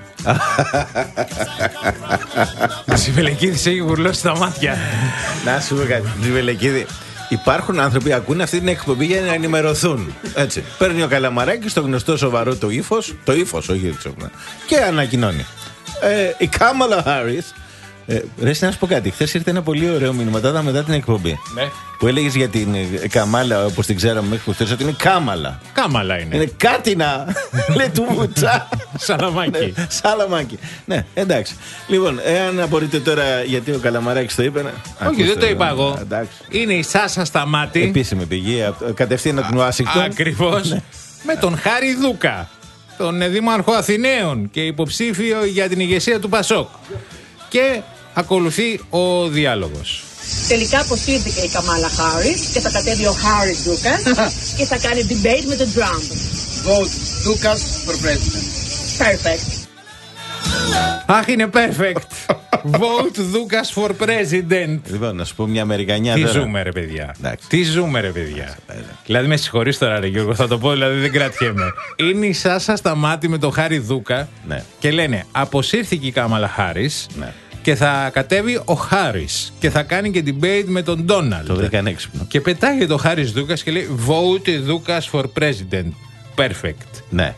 S1: Ο Ζιβελεκίδης έχει γουρλώσει τα μάτια.
S3: Να σου πω κάτι, Ζιβελεκίδη. Υπάρχουν άνθρωποι που ακούνε αυτή την εκπομπή για να ενημερωθούν. Έτσι. Παίρνει ο Καλαμαράκης το γνωστό σοβαρό το ύφος, το ύφος, όχι έτσι, και ανακοινώνει. Ε, η Κάμαλα Χάρις. Ε, ρε, να σου πω κάτι. Χθες ήρθε ένα πολύ ωραίο μήνυμα τώρα μετά την εκπομπή.
S1: Ναι.
S3: Που έλεγες για την ε, Καμάλα, όπως την ξέραμε μέχρι χθες, ότι είναι Κάμαλα.
S1: Κάμαλα είναι.
S3: Είναι κάτινα. Λέει του Βουτσά.
S1: Σαλαμάκι.
S3: Ναι, σαλαμάκι. Ναι, εντάξει. Λοιπόν, εάν απορείτε τώρα γιατί ο Καλαμαράκης το είπε. Ναι.
S1: Όχι,
S3: Ακούστε,
S1: δεν το είπα εγώ.
S3: Εντάξει.
S1: Είναι η Σάσα Σταμάτη.
S3: Επίσημη πηγή, κατευθείαν από την Ουάσιγκτον.
S1: Ακριβώς. Ναι. Με τον Χάρη Δούκα, τον Δήμαρχο Αθηναίων και υποψήφιο για την ηγεσία του Πασόκ. Και Ακολουθεί ο διάλογος.
S11: Τελικά αποσύρθηκε η Καμάλα Χάρις και θα κατέβει ο Χάρις Δούκας και θα κάνει debate με τον Τραμπ.
S12: Vote Δούκας for president.
S11: Perfect.
S1: Αχ, είναι perfect. Vote Δούκας for president.
S3: Λοιπόν, να σου πω μια Αμερικανιά.
S1: Τι
S3: τώρα.
S1: ζούμε, ρε παιδιά. Τι ζούμε, ρε παιδιά. Δηλαδή, με συγχωρείς τώρα, ρε Γιώργο, θα το πω, δηλαδή δεν κρατιέμαι. Είναι η Σάσα Σταμάτη με τον Χάρη Δούκα
S3: ναι.
S1: και λένε αποσύρθηκε η Κάμαλα Χάρις
S3: ναι.
S1: και θα κατέβει ο Χάρις και θα κάνει και debate με τον Ντόναλντ.
S3: Το βρήκαν έξυπνο.
S1: Και πετάγει το Χάρις Δούκας και λέει Vote Δούκας for president. Perfect.
S3: Ναι.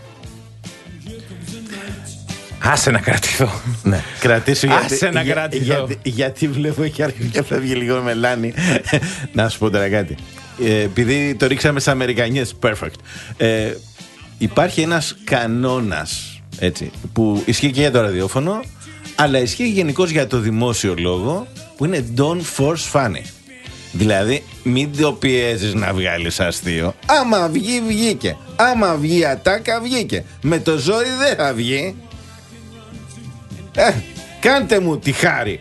S1: Άσε να κρατηθώ.
S3: Ναι, κρατήσω γιατί,
S1: Άσε να
S3: για,
S1: κρατηθώ.
S3: γιατί, γιατί βλέπω έχει αρχίσει και φεύγει λίγο μελάνη. Να σου πω τώρα κάτι. Ε, επειδή το ρίξαμε στις Αμερικανιές, perfect. Ε, υπάρχει ένας κανόνας έτσι, που ισχύει και για το ραδιόφωνο, αλλά ισχύει γενικώς για το δημόσιο λόγο, που είναι don't force funny. Δηλαδή, μην το πιέζεις να βγάλεις αστείο. Άμα βγει, βγήκε. Άμα βγει ατάκα, βγήκε. Με το ζόρι δεν θα βγει. Ε, κάντε μου τη χάρη.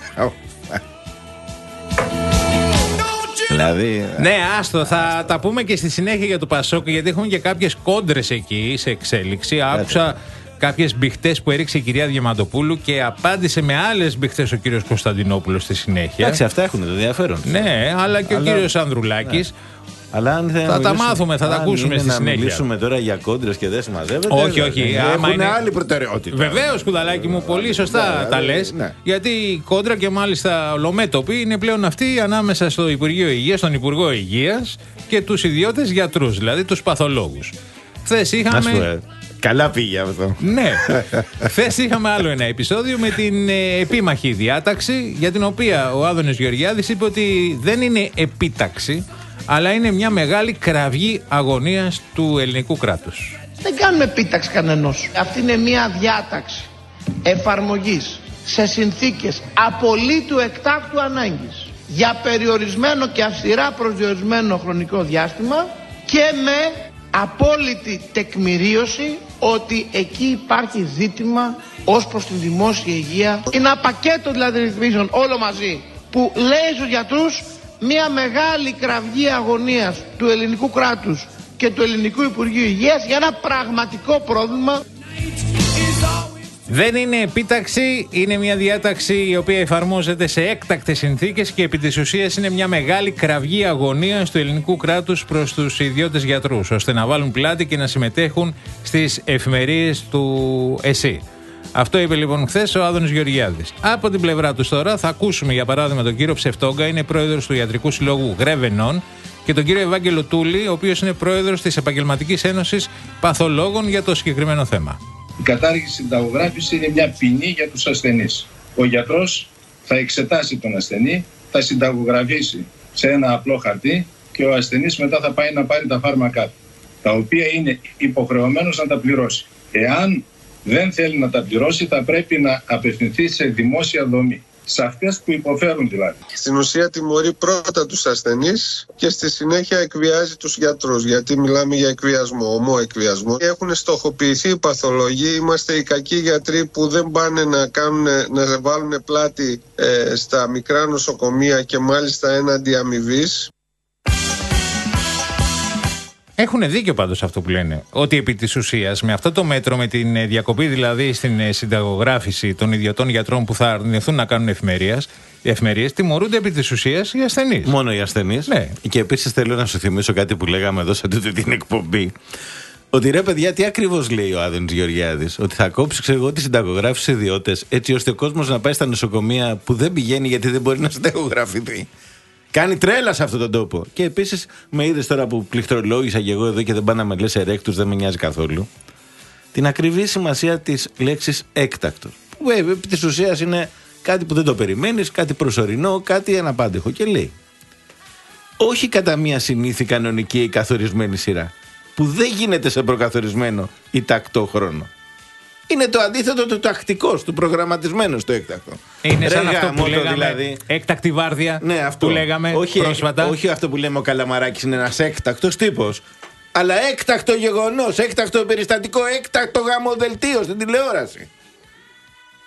S3: Δηλαδή.
S1: Ναι, άστο, θα τα πούμε και στη συνέχεια για το Πασόκ, γιατί έχουμε και κάποιες κόντρες εκεί σε εξέλιξη. Άκουσα κάποιες μπιχτές που έριξε η κυρία Διαμαντοπούλου και απάντησε με άλλες μπιχτές ο κύριος Κωνσταντινόπουλος στη συνέχεια.
S3: Εντάξει, αυτά έχουν το ενδιαφέρον.
S1: Ναι, αλλά και
S3: αλλά...
S1: ο κύριος Ανδρουλάκης. Ναι.
S3: Αλλά αν
S1: θα
S3: μιλήσουμε,
S1: τα μάθουμε, θα τα ακούσουμε
S3: είναι
S1: στη
S3: να
S1: συνέχεια.
S3: Να μιλήσουμε τώρα για κόντρες και δεν συμμαζεύεται.
S1: Όχι, όχι.
S3: Έχουν
S1: είναι...
S3: άλλη προτεραιότητα.
S1: Βεβαίως, Κουδαλάκι μου, πολύ σωστά
S3: ναι,
S1: τα λες.
S3: Ναι.
S1: Γιατί η κόντρα και μάλιστα ολομέτωπη είναι πλέον αυτή ανάμεσα στο Υπουργείο Υγείας, στον Υπουργό Υγείας και τους ιδιώτες γιατρούς, δηλαδή τους παθολόγους. Χθες είχαμε.
S3: Καλά πήγε αυτό.
S1: Ναι. Χθες είχαμε άλλο ένα επεισόδιο με την ε, επίμαχη διάταξη, για την οποία ο Άδωνης Γεωργιάδης είπε ότι δεν είναι επίταξη, αλλά είναι μια μεγάλη κραυγή αγωνίας του ελληνικού κράτους.
S12: Δεν κάνουμε επίταξη κανενός. Αυτή είναι μια διάταξη εφαρμογής σε συνθήκες απολύτου εκτάκτου ανάγκης για περιορισμένο και αυστηρά προσδιορισμένο χρονικό διάστημα και με απόλυτη τεκμηρίωση ότι εκεί υπάρχει ζήτημα ως προς την δημόσια υγεία. Είναι ένα πακέτο δηλαδή ρυθμίσεων όλο μαζί που λέει στους γιατρούς μια μεγάλη κραυγή αγωνίας του ελληνικού κράτους και του ελληνικού Υπουργείου Υγείας για ένα πραγματικό πρόβλημα.
S1: Δεν είναι επίταξη, είναι μια διάταξη η οποία εφαρμόζεται σε έκτακτες συνθήκες και επί της ουσίας είναι μια μεγάλη κραυγή αγωνίας του ελληνικού κράτους προς τους ιδιώτες γιατρούς, ώστε να βάλουν πλάτη και να συμμετέχουν στις εφημερίες του ΕΣΥ. Αυτό είπε λοιπόν χθες ο Άδωνης Γεωργιάδης. Από την πλευρά του τώρα θα ακούσουμε για παράδειγμα τον κύριο Ψευτόγκα, είναι πρόεδρος του Ιατρικού Συλλόγου Γρέβενων, και τον κύριο Ευάγγελο Τούλη, ο οποίος είναι πρόεδρος της Επαγγελματικής Ένωσης Παθολόγων για το συγκεκριμένο θέμα.
S13: Η κατάργηση συνταγογράφηση είναι μια ποινή για τους ασθενείς. Ο γιατρός θα εξετάσει τον ασθενή, θα συνταγογραφήσει σε ένα απλό χαρτί και ο ασθενής μετά θα πάει να πάρει τα φάρμακά του, τα οποία είναι υποχρεωμένος να τα πληρώσει. Εάν δεν θέλει να τα πληρώσει, θα πρέπει να απευθυνθεί σε δημόσια δομή. Σε αυτές που υποφέρουν δηλαδή.
S14: Στην ουσία τιμωρεί πρώτα τους ασθενείς και στη συνέχεια εκβιάζει τους γιατρούς, γιατί μιλάμε για εκβιασμό, ομό εκβιασμό. Έχουν στοχοποιηθεί οι παθολόγοι, είμαστε οι κακοί γιατροί που δεν πάνε να, κάνουν, να βάλουν πλάτη ε, στα μικρά νοσοκομεία και μάλιστα έναντι αμοιβής.
S1: Έχουν δίκιο πάντως αυτό που λένε. Ότι επί της ουσίας με αυτό το μέτρο, με την διακοπή δηλαδή στην συνταγογράφηση των ιδιωτών γιατρών που θα αρνηθούν να κάνουν εφημερίες, τιμωρούνται επί της ουσίας οι ασθενείς.
S3: Μόνο οι ασθενείς.
S1: Ναι.
S3: Και επίσης θέλω να σου θυμίσω κάτι που λέγαμε εδώ σε τούτη την εκπομπή. Ότι ρε παιδιά, τι ακριβώς λέει ο Άδωνης Γεωργιάδης? Ότι θα κόψει, ξέρω εγώ, τη συνταγογράφηση σε ιδιώτες, έτσι ώστε ο κόσμος να πάει στα νοσοκομεία που δεν πηγαίνει γιατί δεν μπορεί να συνταγογραφηθεί. Κάνει τρέλα σε αυτόν τον τόπο. Και επίσης με είδες τώρα που πληκτρολόγησα και εγώ εδώ και δεν πάνε να με λες ερέκτους, δεν με νοιάζει καθόλου. Την ακριβή σημασία της λέξης έκτακτος. Που ε, επί της ουσίας είναι κάτι που δεν το περιμένεις, κάτι προσωρινό, κάτι αναπάντεχο. Και λέει, όχι κατά μία συνήθη κανονική ή καθορισμένη σειρά, που δεν γίνεται σε προκαθορισμένο ή τακτό χρόνο. Είναι το αντίθετο του τακτικός, του προγραμματισμένου στο έκτακτο.
S1: Είναι σαν
S3: Ρε
S1: αυτό που λέγαμε,
S3: δηλαδή.
S1: Έκτακτη βάρδια,
S3: ναι, αυτό.
S1: Που λέγαμε
S3: όχι,
S1: πρόσφατα.
S3: Όχι αυτό που λέμε ο Καλαμαράκης είναι ένας έκτακτος τύπος, αλλά έκτακτο γεγονός, έκτακτο περιστατικό, έκτακτο γαμοδελτίο στην τηλεόραση.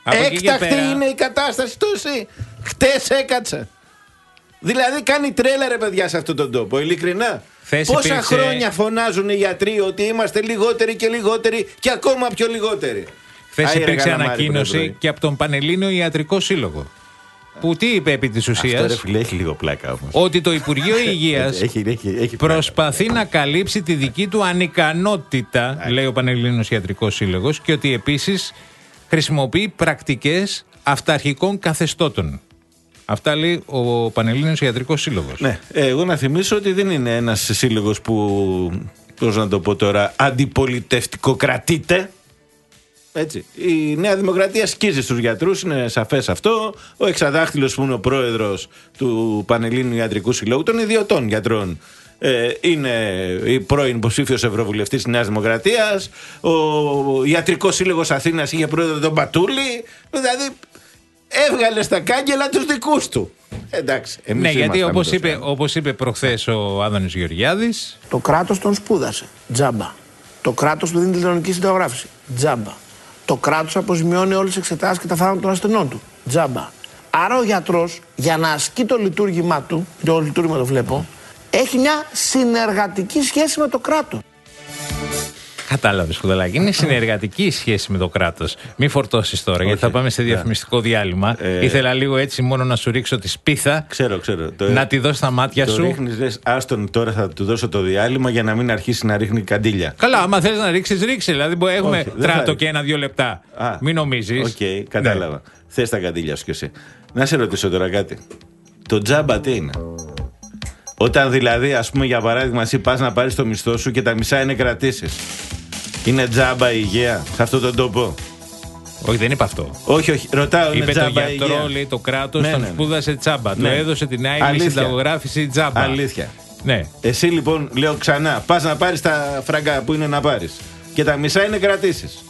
S3: Έκτακτη είναι η κατάσταση τόση. Χτες έκατσα. Δηλαδή κάνει τρέλα, ρε παιδιά, σε αυτόν τον τόπο. Ειλικρινά.
S1: Θέση
S3: Πόσα
S1: υπήρξε...
S3: χρόνια φωνάζουν οι γιατροί ότι είμαστε λιγότεροι και λιγότεροι και ακόμα πιο λιγότεροι.
S1: Χθες υπήρξε ανακοίνωση και από τον Πανελλήνιο Ιατρικό Σύλλογο. Που τι είπε επί της ουσίας?
S3: Αυτό, ρε φίλε, έχει λίγο πλάκα όμως.
S1: Ότι το Υπουργείο Υγείας
S3: έχει, έχει, έχει
S1: προσπαθεί να καλύψει τη δική του ανικανότητα, λέει ο Πανελλήνιος Ιατρικός Σύλλογος, και ότι επίσης χρησιμοποιεί πρακτικές αυταρχικών καθεστώτων. Αυτά λέει ο Πανελλήνιος Ιατρικός Σύλλογος.
S3: Ναι, εγώ να θυμίσω ότι δεν είναι ένας σύλλογος που, πώς να το πω τώρα, αντιπολιτευτικοκρατείται. Έτσι. Η Νέα Δημοκρατία σκίζει στους γιατρούς, είναι σαφές αυτό. Ο Εξαδάχτυλος, που είναι ο πρόεδρος του Πανελλήνιου Ιατρικού Συλλόγου των ιδιωτών γιατρών, ε, είναι η πρώην υποψήφιος ευρωβουλευτής της Νέας Δημοκρατίας. Ο Ιατρικός Σύλλογος Αθήνας είχε πρόεδρο τον Πατούλη. Δηλαδή έβγαλε στα κάγκελα τους δικούς του. Εντάξει.
S1: Ναι, γιατί όπως είπε, όπως είπε προχθές ο Άδωνης Γεωργιάδης,
S12: το κράτος τον σπούδασε. Τζάμπα. Το κράτος του δίνει τηλεοπτική συνταγογράφηση. Τζάμπα. Το κράτος αποζημιώνει όλες τις εξετάσεις και τα φάρμακα των ασθενών του. Τζάμπα. Άρα ο γιατρός, για να ασκεί το λειτουργήμά του, το λειτουργήμα το βλέπω, έχει μια συνεργατική σχέση με το κράτος.
S1: Κατάλαβες, Κουδαλάκη. Είναι συνεργατική η σχέση με το κράτος. Μη φορτώσεις τώρα, γιατί θα πάμε σε διαφημιστικό διάλειμμα. Ε... Ήθελα λίγο έτσι μόνο να σου ρίξω τη σπίθα.
S3: Ξέρω, ξέρω. Το...
S1: Να τη δώσει στα μάτια
S3: το
S1: σου.
S3: Το ρίχνεις, λες, άστον τώρα θα του δώσω το διάλειμμα για να μην αρχίσει να ρίχνει καντήλια.
S1: Καλά, άμα θέλεις να ρίξεις, ρίξε. Δηλαδή έχουμε όχι, τράτο και ένα-δύο λεπτά. Α, μην νομίζεις.
S3: Οκ, okay, κατάλαβα. Ναι. Θες τα καντήλια σου κι εσύ. Να σε ρωτήσω τώρα κάτι. Το τζάμπα τι είναι? Όταν δηλαδή, ας πούμε, για παράδειγμα, εσύ πας να πάρεις το μισθό σου και τα μισά είναι κρατήσεις. Είναι τζάμπα η υγεία σε αυτόν τον τόπο?
S1: Όχι, δεν είπα αυτό.
S3: Όχι, όχι. Ρωτάω,
S1: είπε
S3: είναι τζάμπα
S1: το γιατρό, λέει, το κράτος
S3: ναι,
S1: τον
S3: ναι,
S1: σπούδασε τζάμπα.
S3: Ναι.
S1: Του έδωσε την άειλη συνταγογράφηση τζάμπα.
S3: Αλήθεια.
S1: Ναι.
S3: Εσύ λοιπόν, λέω ξανά, πας να πάρεις τα φραγκά που είναι να πάρεις και τα μισά είναι κρατήσεις.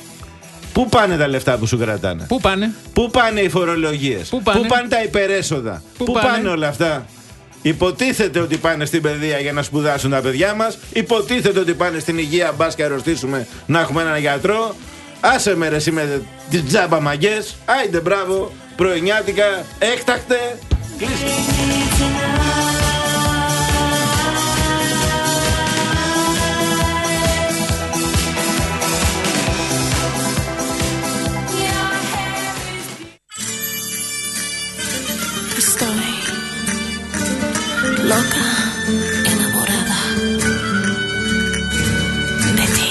S3: Πού πάνε τα λεφτά που σου κρατάνε?
S1: Πού πάνε?
S3: Πού πάνε οι φορολογίες?
S1: Πού πάνε,
S3: Πού πάνε τα υπερέσοδα?
S1: Πού,
S3: Πού
S1: πάνε?
S3: πάνε όλα αυτά? Υποτίθεται ότι πάνε στην παιδεία για να σπουδάσουν τα παιδιά μας. Υποτίθεται ότι πάνε στην υγεία, μπας και αρρωστήσουμε, να έχουμε έναν γιατρό. Άσε με ρε εσύ με τις τζάμπα μαγκές. Άιντε μπράβο, πρωινιάτικα, έκτακτε. Κλείστε.
S8: Loca, enamorada de ti.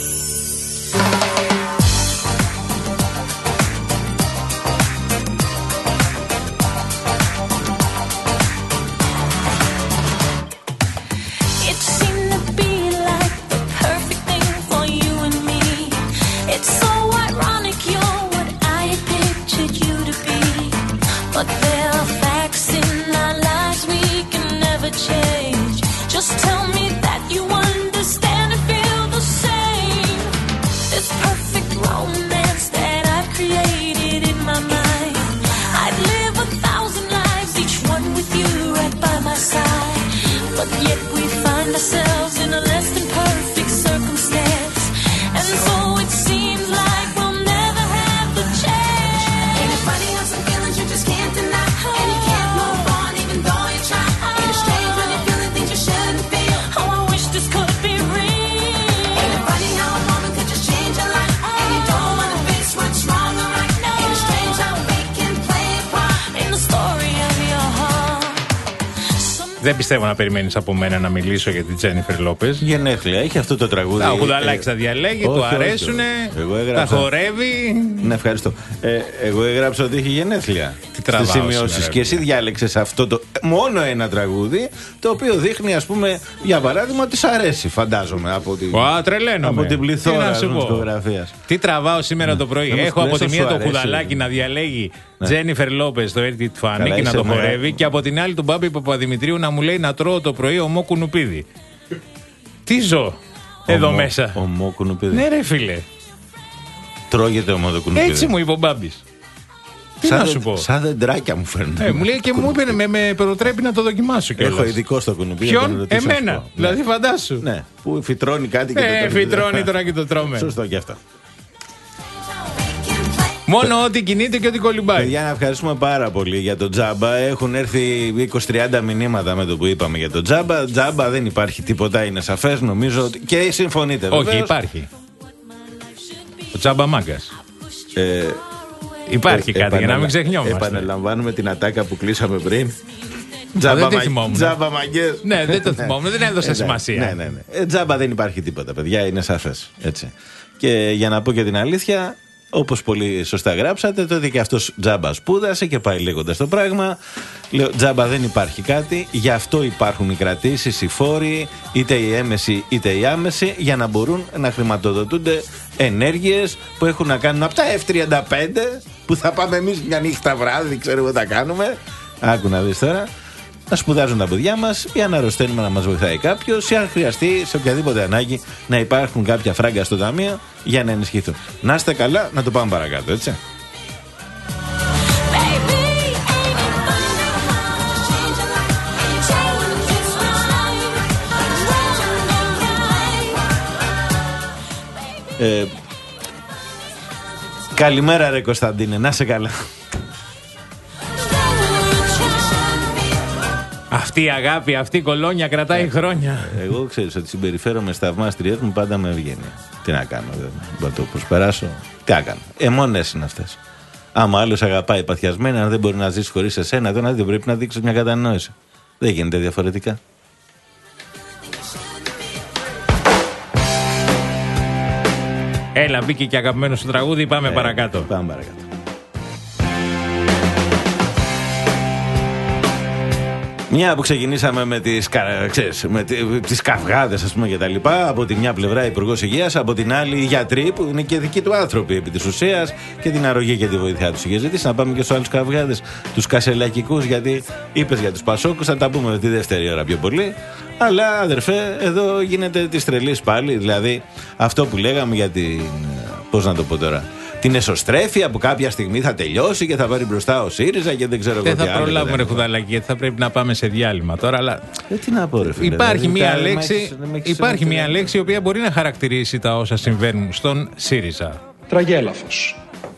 S8: It seemed to be like the perfect thing for you and me. It's so ironic you're what I had pictured you to be. But there are facts in our lives we can never change. Just tell me that you understand and feel the same. This perfect romance that I've created in my mind, I'd live a thousand lives, each one with you right by my side. But yet we find ourselves in a less than perfect circumstance, and so it seems like we'll never have the chance. Ain't it funny how some feelings you just can't deny, and you can't move on even though you try. Ain't it strange when you feel the things you shouldn't feel? Oh, I wish this could be real. Ain't it funny how a moment could just change your life, and you don't wanna face what's wrong or right? No. Ain't it strange how we can play a part in the story of your heart?
S1: Δεν πιστεύω να περιμένεις από μένα να μιλήσω για την Τζένιφερ Λόπες.
S3: Γενέθλια, έχει αυτό το τραγούδι.
S1: Τα Κουδαλάκης τα διαλέγει, του αρέσουνε, τα χορεύει.
S3: Ναι, ευχαριστώ. Ε, εγώ έγραψα ότι έχει γενέθλια στις σημειώσεις και εσύ διάλεξες αυτό το μόνο ένα τραγούδι, το οποίο δείχνει, ας πούμε, για παράδειγμα, ότι σ' αρέσει, φαντάζομαι, από την,
S1: Ω, τρελαίνομαι.
S3: από την πληθώρα μουσικογραφίας.
S1: Τι τραβάω σήμερα
S3: ναι.
S1: το πρωί.
S3: Ναι,
S1: Έχω από τη μία το
S3: αρέσει.
S1: Κουδαλάκι να διαλέγει Τζένιφερ Λόπες το έρτι του Φανή και να το χορεύει, και από την άλλη τον Μπάμπη Παπαδημητρίου να μου λέει να τρώω το πρωί ομό κουνουπίδι. Τι ζω εδώ
S3: ομό,
S1: μέσα.
S3: Ομό κουνουπίδι.
S1: Ναι, ρε φίλε.
S3: Τρώγεται ομό το κουνουπίδι.
S1: Έτσι μου είπε ο Μπάμπης. Τι
S3: σαν
S1: να
S3: δε,
S1: σου πω.
S3: Σαν δεντράκια μου φαίνεται.
S1: Ε, μου λέει και μου είπε με, με προτρέπει να το δοκιμάσω κιόλας.
S3: Έχω ειδικό στο κουνουπίδι.
S1: Ποιον? Εμένα.
S3: Ναι.
S1: Δηλαδή φαντάσου.
S3: Ναι. Που φυτρώνει κάτι και
S1: ε,
S3: το
S1: φυτρώνει τώρα και το τρώμε.
S3: Σωστό και αυτό.
S1: Μόνο ό,τι κινείται και ό,τι κολυμπάει.
S3: Για να ευχαριστούμε πάρα πολύ για το τζάμπα. Έχουν έρθει είκοσι τριάντα μηνύματα με το που είπαμε για το τζάμπα. Τζάμπα δεν υπάρχει τίποτα, είναι σαφές. Νομίζω ότι και συμφωνείτε βεβαίως.
S1: Όχι, υπάρχει. Ο τζάμπα μάγκας.
S3: Ε,
S1: υπάρχει κάτι, για να μην ξεχνιόμαστε.
S3: Επαναλαμβάνουμε την ατάκα που κλείσαμε πριν.
S1: Τζάμπα, δεν θυμόμουν.
S3: Τζάμπα μαγκές.
S1: Ναι, δεν το θυμόμουν, δεν έδωσα σημασία.
S3: Ναι, ναι, ναι. Ε, τζάμπα δεν υπάρχει τίποτα, παιδιά, είναι σαφές. Έτσι. Και για να πω και την αλήθεια, όπως πολύ σωστά γράψατε, τότε και αυτός τζάμπα σπούδασε και πάει λέγοντας το πράγμα. Λέω, τζάμπα δεν υπάρχει κάτι, γι' αυτό υπάρχουν οι κρατήσεις, οι φόροι, είτε οι έμεση είτε οι άμεση, για να μπορούν να χρηματοδοτούνται ενέργειες που έχουν να κάνουν από τα εφ τριάντα πέντε, που θα πάμε εμείς μια νύχτα βράδυ, ξέρουμε τι θα κάνουμε. Άκου να δεις τώρα. Να σπουδάζουν τα παιδιά μας ή αν αρρωσταίνουμε να μας βοηθάει κάποιος ή αν χρειαστεί σε οποιαδήποτε ανάγκη να υπάρχουν κάποια φράγκα στο ταμείο για να ενισχυθούν. Να είστε καλά, να το πάμε παρακάτω, έτσι. Ε, καλημέρα ρε Κωνσταντίνε, να είσαι καλά.
S1: Αυτή η αγάπη, αυτή η κολόνια κρατάει yeah. χρόνια.
S3: Εγώ ξέρεις ότι συμπεριφέρομαι στα θαυμάστριές μου πάντα με ευγένεια. Τι να κάνω, δεν μπορώ να το προσπεράσω. Τι να κάνω. Εμόνες είναι αυτές. Άμα άλλος αγαπάει παθιασμένα, αν δεν μπορεί να ζήσει χωρίς εσένα, δεν δεν πρέπει να δείξει μια κατανόηση. Δεν γίνεται διαφορετικά.
S1: Έλα, μπήκε και αγαπημένο στο τραγούδι, πάμε ε, παρακάτω.
S3: Πάμε παρακάτω. Μια που ξεκινήσαμε με τις, ξέρεις, με τις καυγάδες, ας πούμε, και τα λοιπά, από τη μια πλευρά Υπουργός Υγείας, από την άλλη οι γιατροί που είναι και δικοί του άνθρωποι επί της ουσίας και την αρρωγή και τη βοήθειά τους είχε ζητήσει. Να πάμε και στους άλλους καυγάδες, τους κασελακικούς, γιατί είπες για τους Πασόκους, θα τα πούμε τη δεύτερη ώρα πιο πολύ. Αλλά αδερφέ, εδώ γίνεται της τρελής πάλι, δηλαδή αυτό που λέγαμε για την, πώς να το πω τώρα, την εσωστρέφεια που κάποια στιγμή θα τελειώσει και θα πάρει μπροστά ο ΣΥΡΙΖΑ και δεν ξέρω εγώ τι άλλο.
S1: Δεν θα προλάβουμε ρε Χουδαλάκη, γιατί θα πρέπει να πάμε σε διάλειμμα τώρα. Αλλά
S3: ε, τι να πω, ρε, φίλε,
S1: υπάρχει
S3: δηλαδή,
S1: μια λέξη, υπάρχει μια λέξη η οποία μπορεί να χαρακτηρίσει τα όσα συμβαίνουν στον ΣΥΡΙΖΑ.
S13: Τραγέλαφος.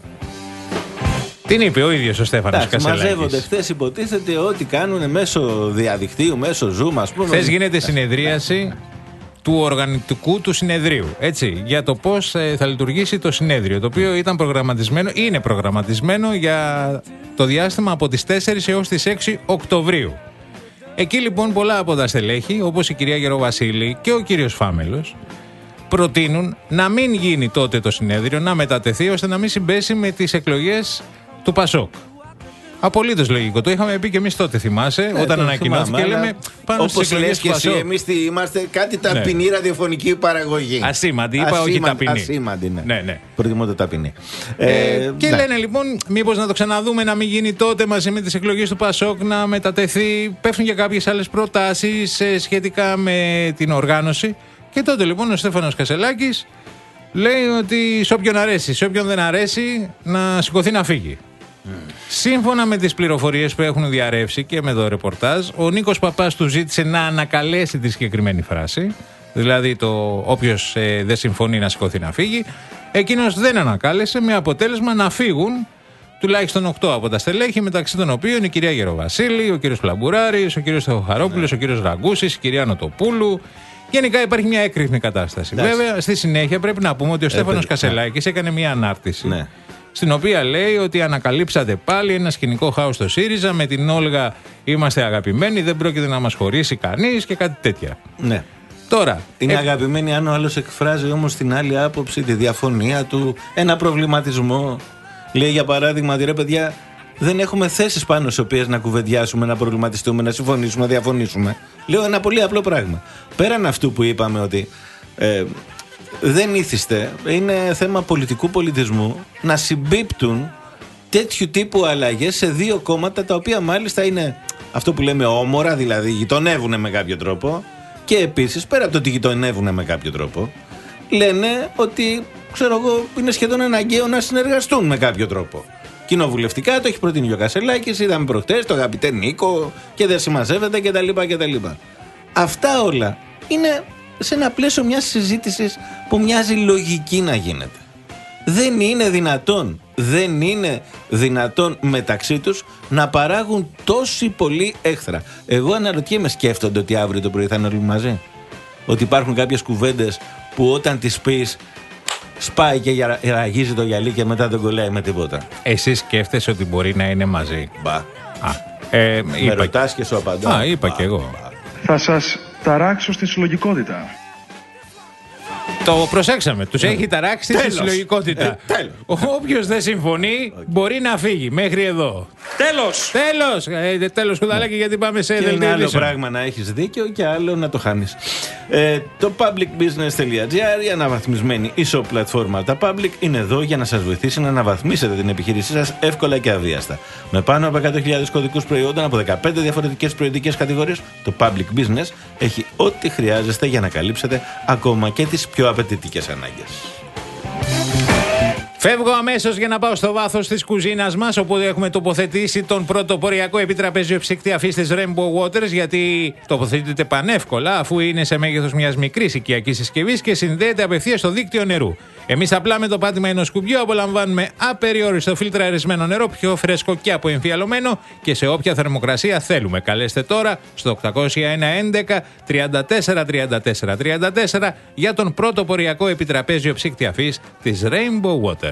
S1: Την είπε ο ίδιος ο Στέφανος Κασελάκης.
S3: Μαζεύονται χθες, υποτίθεται ότι κάνουν μέσω διαδικτύου, μέσω Zoom, ας πούμε.
S1: Χθες γίνεται συνεδρίαση του οργανωτικού του συνεδρίου, έτσι, για το πώς ε, θα λειτουργήσει το συνέδριο, το οποίο ήταν προγραμματισμένο, είναι προγραμματισμένο για το διάστημα από τις τέσσερις έως τις έξι Οκτωβρίου. Εκεί λοιπόν πολλά από τα στελέχη, όπως η κυρία Γεροβασίλη και ο κύριος Φάμελος, προτείνουν να μην γίνει τότε το συνέδριο, να μετατεθεί ώστε να μην συμπέσει με τις εκλογές του Πασόκ. Απολύτως λογικό. Το είχαμε πει και εμείς τότε, θυμάσαι,
S3: ναι,
S1: όταν ανακοινώθηκε και λέμε πάνω στις εκλογές του Πασόκ.
S3: Εμείς τι είμαστε, κάτι ταπεινή ναι. ραδιοφωνική παραγωγή.
S1: Ασήμαντη, είπα, όχι ταπεινή.
S3: Ασήμαντη, ναι.
S1: ναι, ναι.
S3: Προτιμώ το ταπεινή.
S1: Ε, ε, και ναι. λένε λοιπόν, μήπως να το ξαναδούμε, να μην γίνει τότε μαζί με τις εκλογές του Πασόκ, να μετατεθεί. Πέφτουν και κάποιες άλλες προτάσεις ε, σχετικά με την οργάνωση. Και τότε λοιπόν ο Στέφανος Κασελάκης λέει ότι σε όποιον αρέσει, σε όποιον δεν αρέσει, να σηκωθεί να φύγει. Mm. Σύμφωνα με τις πληροφορίες που έχουν διαρρεύσει και με το ρεπορτάζ, ο Νίκος Παπάς του ζήτησε να ανακαλέσει τη συγκεκριμένη φράση. Δηλαδή, το όποιος ε, δεν συμφωνεί να σηκωθεί να φύγει. Εκείνος δεν ανακάλεσε, με αποτέλεσμα να φύγουν τουλάχιστον οκτώ από τα στελέχη, μεταξύ των οποίων η κυρία Γεροβασίλη, ο κύριος Πλαμπουράρης, ο κύριος Θεοχαρόπουλος, ο κύριος Ραγκούσης, η κυρία Νοτοπούλου. Γενικά υπάρχει μια έκρηθμη κατάσταση. Εντάξει. Βέβαια, στη συνέχεια πρέπει να πούμε ότι ο Στέφανος Κασελάκης έκανε μια ανάρτηση. Ναι. Στην οποία λέει ότι ανακαλύψατε πάλι ένα σκηνικό χάος στο ΣΥΡΙΖΑ. Με την Όλγα είμαστε αγαπημένοι, δεν πρόκειται να μας χωρίσει κανείς και κάτι τέτοια.
S3: Ναι.
S1: Τώρα.
S3: Είναι
S1: ε...
S3: αγαπημένοι αν ο άλλος εκφράζει όμως την άλλη άποψη, τη διαφωνία του, ένα προβληματισμό. Λέει για παράδειγμα ότι ρε παιδιά, δεν έχουμε θέσεις πάνω στις οποίες να κουβεντιάσουμε, να προβληματιστούμε, να συμφωνήσουμε, να διαφωνήσουμε. Λέω ένα πολύ απλό πράγμα. Πέραν αυτού που είπαμε ότι. Ε, δεν ήθιστε, είναι θέμα πολιτικού πολιτισμού να συμπίπτουν τέτοιου τύπου αλλαγές σε δύο κόμματα τα οποία μάλιστα είναι αυτό που λέμε όμορα, δηλαδή γειτονεύουν με κάποιο τρόπο και επίσης πέρα από το ότι γειτονεύουν με κάποιο τρόπο λένε ότι ξέρω εγώ είναι σχεδόν αναγκαίο να συνεργαστούν με κάποιο τρόπο. Κοινοβουλευτικά το έχει προτείνει ο Κασελάκης, είδαμε προχτές το αγαπητέ Νίκο και δεν συμμαζεύεται κτλ. κτλ. Αυτά όλα είναι σε ένα πλαίσιο μιας συζήτησης που μοιάζει λογική να γίνεται. Δεν είναι δυνατόν δεν είναι δυνατόν μεταξύ τους να παράγουν τόσοι πολλοί έχθρα. Εγώ αναρωτιέμαι, σκέφτονται ότι αύριο το πρωί θα είναι όλοι μαζί? Ότι υπάρχουν κάποιες κουβέντες που όταν τις πεις σπάει και ραγίζει το γυαλί και μετά δεν κολλάει με τίποτα.
S1: Εσύ σκέφτεσαι ότι μπορεί να είναι μαζί?
S3: Μπα.
S1: Α, ε,
S3: με
S1: είπα...
S3: ρωτάς και σου απαντώ.
S1: Α, είπα
S3: μπα,
S1: κι εγώ.
S3: Μπα.
S7: Θα σας ταράξω στη συλλογικότητα.
S1: Το προσέξαμε. Τους έχει ταράξει στη συλλογικότητα.
S3: Ε, τέλος.
S1: Όποιος δεν συμφωνεί okay. μπορεί να φύγει. Μέχρι εδώ.
S7: Τέλος!
S1: Τέλος! Ε, τέλος, Κουδαλάκη, γιατί πάμε σε δελτίο.
S3: Είναι άλλο πράγμα να έχεις δίκιο και άλλο να το χάνεις. Ε, το publicbusiness.gr, η αναβαθμισμένη ισοπλατφόρμα από τα Public, είναι εδώ για να σας βοηθήσει να αναβαθμίσετε την επιχείρησή σας εύκολα και αβίαστα. Με πάνω από εκατό χιλιάδες κωδικούς προϊόντων από δεκαπέντε διαφορετικές προϊόντικές κατηγορίες, το Public Business έχει ό,τι χρειάζεστε για να καλύψετε ακόμα και τις πιο απαιτητικές ανάγκες.
S1: Φεύγω αμέσως για να πάω στο βάθος της κουζίνας μας, όπου έχουμε τοποθετήσει τον πρωτοποριακό επιτραπέζιο ψυκτή αφής της Rainbow Waters, γιατί τοποθετείται πανεύκολα, αφού είναι σε μέγεθος μιας μικρής οικιακής συσκευής και συνδέεται απευθείας στο δίκτυο νερού. Εμείς απλά με το πάτημα ενός κουμπιού απολαμβάνουμε απεριόριστο φιλτραρισμένο νερό, πιο φρέσκο και αποεμφιαλωμένο και σε όποια θερμοκρασία θέλουμε. Καλέστε τώρα στο οκτακόσια ένα έντεκα τριάντα τέσσερα τριάντα τέσσερα τριάντα τέσσερα για τον πρωτοποριακό επιτραπέζιο ψύκτη αφής της Rainbow Waters.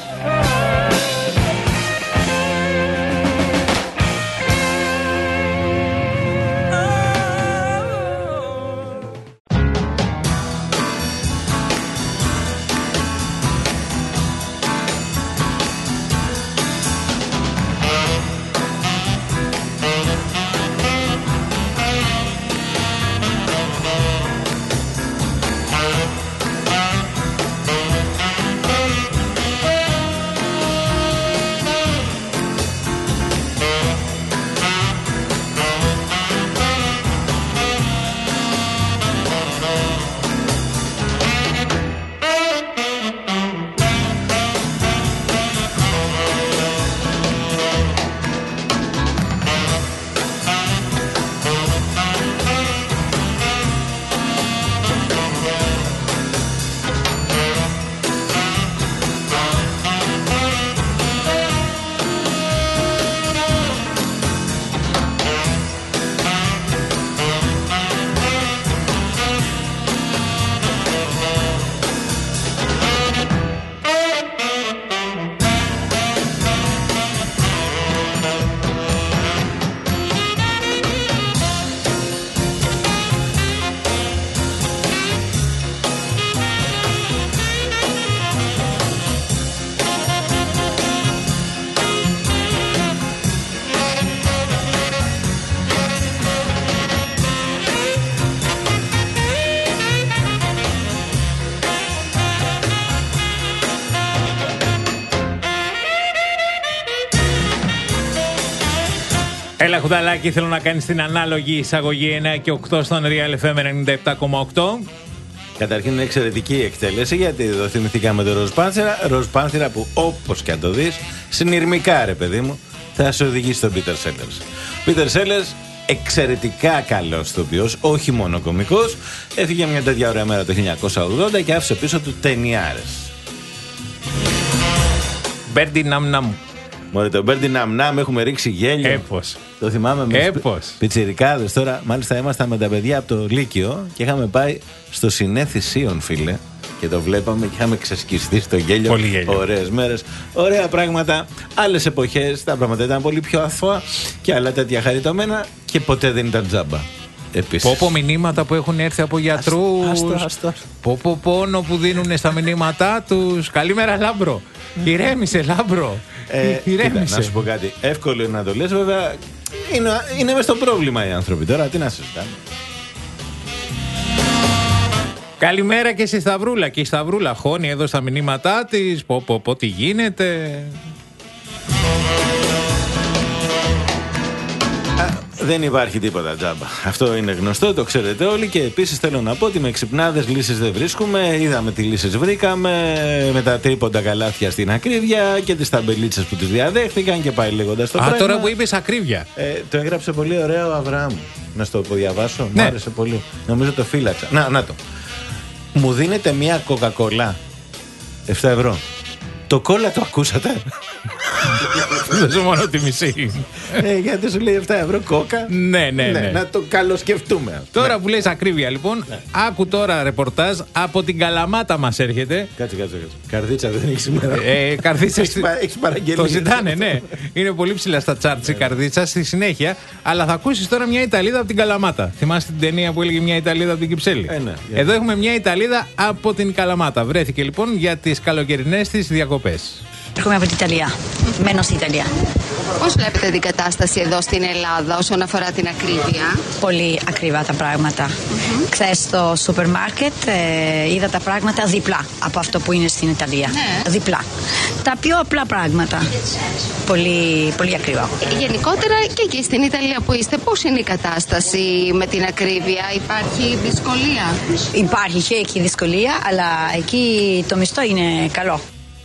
S1: Έλα Χουδαλάκη, θέλω να κάνεις την ανάλογη εισαγωγή εννιά και οκτώ στον Real εφ εμ ενενήντα επτά κόμμα οκτώ.
S3: Καταρχήν είναι εξαιρετική η εκτέλεση, γιατί εδώ θυμηθήκαμε το Ροζ Πάνθερα. Ροζ Πάνθερα που όπως και αν το δεις, συνειρμικά ρε παιδί μου, θα σε οδηγήσει στον Πίτερ Σέλερς. Πίτερ Σέλερς, εξαιρετικά καλός ηθοποιός, όχι μόνο κωμικός. Έφυγε μια τέτοια ωραία μέρα το χίλια εννιακόσια ογδόντα και άφησε πίσω του ταινιάρες.
S1: Μπέρντι Ναμ Ναμ.
S3: Μωρέ, το Μπέρντι Ναμ Ναμ έχουμε ρίξει γέλιο.
S1: Έπως.
S3: Το θυμάμαι με
S1: Έπως.
S3: τους πιτσιρικάδες τώρα. Μάλιστα ήμασταν με τα παιδιά από το Λύκειο και είχαμε πάει στο Συνέθι Σίων, φίλε. Και το βλέπαμε και είχαμε ξεσκιστεί στο γέλιο.
S1: Πολύ γέλιο.
S3: Ωραίες μέρες, ωραία πράγματα. Άλλες εποχές τα πράγματα ήταν πολύ πιο αθώα και άλλα τέτοια χαριτωμένα και ποτέ δεν ήταν τζάμπα. Επίσης.
S1: Πόπο μηνύματα που έχουν έρθει από γιατρούς.
S3: Άστο, άστο.
S1: Πόπο πόνο που δίνουν στα μηνύματά τους. Καλημέρα Λάμπρο. Ηρέμησε Λάμπρο.
S3: Ε, κοίτα, να σου πω κάτι. Εύκολο είναι να το λες, βέβαια. Είναι, είναι μες στο πρόβλημα οι άνθρωποι τώρα. Τι να συζητάμε.
S1: Καλημέρα και στη Σταυρούλα. Και η Σταυρούλα χώνει εδώ στα μηνύματά της. Πω πω πω τι γίνεται.
S3: Δεν υπάρχει τίποτα τζάμπα. Αυτό είναι γνωστό, το ξέρετε όλοι. Και επίσης θέλω να πω ότι με ξυπνάδες λύσεις δεν βρίσκουμε. Είδαμε τι λύσεις βρήκαμε. Με τα τρίποντα καλάθια στην ακρίβεια και τις ταμπελίτσες που τις διαδέχθηκαν και πάει λέγοντας το
S1: Α,
S3: πράγμα.
S1: τώρα που είπες ακρίβεια.
S3: Ε, το έγραψε πολύ ωραίο ο Αβραάμ. Να στο το διαβάσω.
S1: Ναι.
S3: Μου άρεσε πολύ. Νομίζω το φύλαξα. Να, να το. Μου δίνετε μία κοκακόλα. επτά ευρώ. Το κόλλα το ακούσατε?
S1: Δεν ζω μόνο τη μισή.
S3: ε, γιατί σου λέει επτά ευρώ κόκα.
S1: Ναι, ναι, ναι.
S3: Να το καλοσκεφτούμε.
S1: Τώρα
S3: ναι.
S1: που λες ακρίβεια, λοιπόν, ναι. άκου τώρα ρεπορτάζ από την Καλαμάτα μας έρχεται.
S3: Κάτσε, κάτσε, κάτσε. Καρδίτσα δεν έχει σήμερα.
S1: Ε, καρδίτσα.
S3: Έχει παραγγελία.
S1: Το ζητάνε, ναι. Είναι πολύ ψηλά στα τσάρτς η καρδίτσα στη συνέχεια. Αλλά θα ακούσεις τώρα μια Ιταλίδα από την Καλαμάτα. Θυμάστε την ταινία που έλεγε μια Ιταλίδα από την Κυψέλη?
S3: Ε, ναι,
S1: Εδώ έχουμε μια Ιταλίδα από την Καλαμάτα. Βρέθηκε λοιπόν για τις καλοκαιρινές της διακοπές.
S15: Έρχομαι από την Ιταλία. Μένω στην Ιταλία.
S16: Πώς βλέπετε την κατάσταση εδώ στην Ελλάδα όσον αφορά την ακρίβεια?
S15: Πολύ ακριβά τα πράγματα. Mm-hmm. Χθες στο σούπερ μάρκετ ε, είδα τα πράγματα διπλά από αυτό που είναι στην Ιταλία. Ναι. Διπλά. Τα πιο απλά πράγματα. Πολύ, πολύ ακριβά.
S16: Γενικότερα και εκεί στην Ιταλία που είστε, πώς είναι η κατάσταση με την ακρίβεια? Υπάρχει δυσκολία?
S15: Υπάρχει και εκεί δυσκολία, αλλά εκεί το μισθό είναι καλό.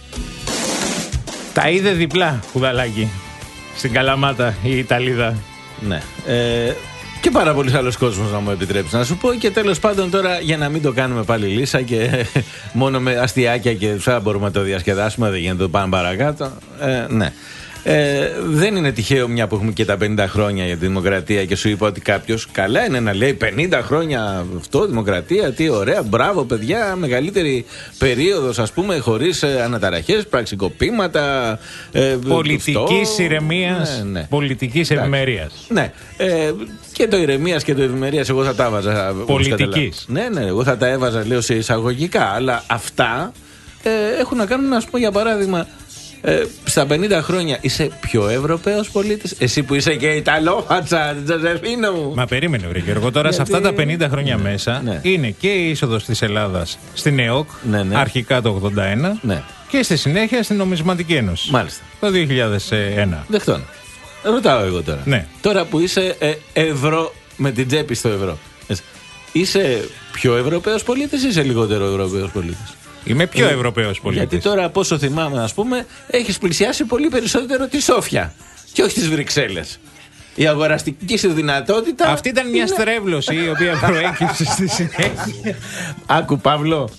S1: Τα είδε διπλά, κουδαλάκι, στην Καλαμάτα η Ιταλίδα.
S3: Ναι. Ε, και πάρα πολλοί άλλος κόσμος, να μου επιτρέψει να σου πω. Και τέλος πάντων τώρα, για να μην το κάνουμε πάλι λύσα και μόνο με αστιάκια και θα μπορούμε να το διασκεδάσουμε, δεν γίνεται να το πάμε παρακάτω. Ε, ναι. Ε, δεν είναι τυχαίο, μια που έχουμε και τα πενήντα χρόνια για τη δημοκρατία, και σου είπα ότι κάποιος καλά είναι να λέει πενήντα χρόνια αυτό, δημοκρατία, τι ωραία, μπράβο παιδιά, μεγαλύτερη περίοδος, ας πούμε, χωρίς ε, αναταραχές, πραξικοπήματα, ε,
S1: πολιτικής ηρεμίας, ναι, ναι. πολιτικής ευημερίας.
S3: Ναι, ε, και το ηρεμίας και το ευημερίας εγώ θα τα έβαζα.
S1: Πολιτικής.
S3: Ναι, ναι, εγώ θα τα έβαζα, λέω, σε εισαγωγικά, αλλά αυτά ε, έχουν να κάνουν, ας πούμε, για παράδειγμα. Ε, στα πενήντα χρόνια είσαι πιο Ευρωπαίος πολίτης? Εσύ που είσαι και Ιταλόφατσα, Τζοζεφίνο μου.
S1: Μα περίμενε, βρε Γιώργο, τώρα γιατί... σε αυτά τα πενήντα χρόνια
S3: ναι,
S1: μέσα
S3: ναι.
S1: είναι και η είσοδος της Ελλάδας στην ΕΟΚ,
S3: ναι, ναι.
S1: αρχικά το ογδόντα ένα, ναι. και στη συνέχεια στην Νομισματική Ένωση.
S3: Μάλιστα.
S1: Το δύο χιλιάδες ένα.
S3: Δεχτών. Ρωτάω εγώ τώρα.
S1: Ναι.
S3: Τώρα που είσαι ε, ευρώ με την τσέπη στο ευρώ, είσαι πιο Ευρωπαίος πολίτης ή είσαι λιγότερο Ευρωπαίος πολίτης?
S1: Είμαι πιο ε, Ευρωπαίος πολίτης.
S3: Γιατί τώρα, από όσο θυμάμαι, ας πούμε, έχεις πλησιάσει πολύ περισσότερο τη Σόφια και όχι τις Βρυξέλλες. Η αγοραστική σου δυνατότητα.
S1: Αυτή ήταν μια είναι... στρέβλωση η οποία προέκυψε στη συνέχεια.
S3: Άκου, Παύλο.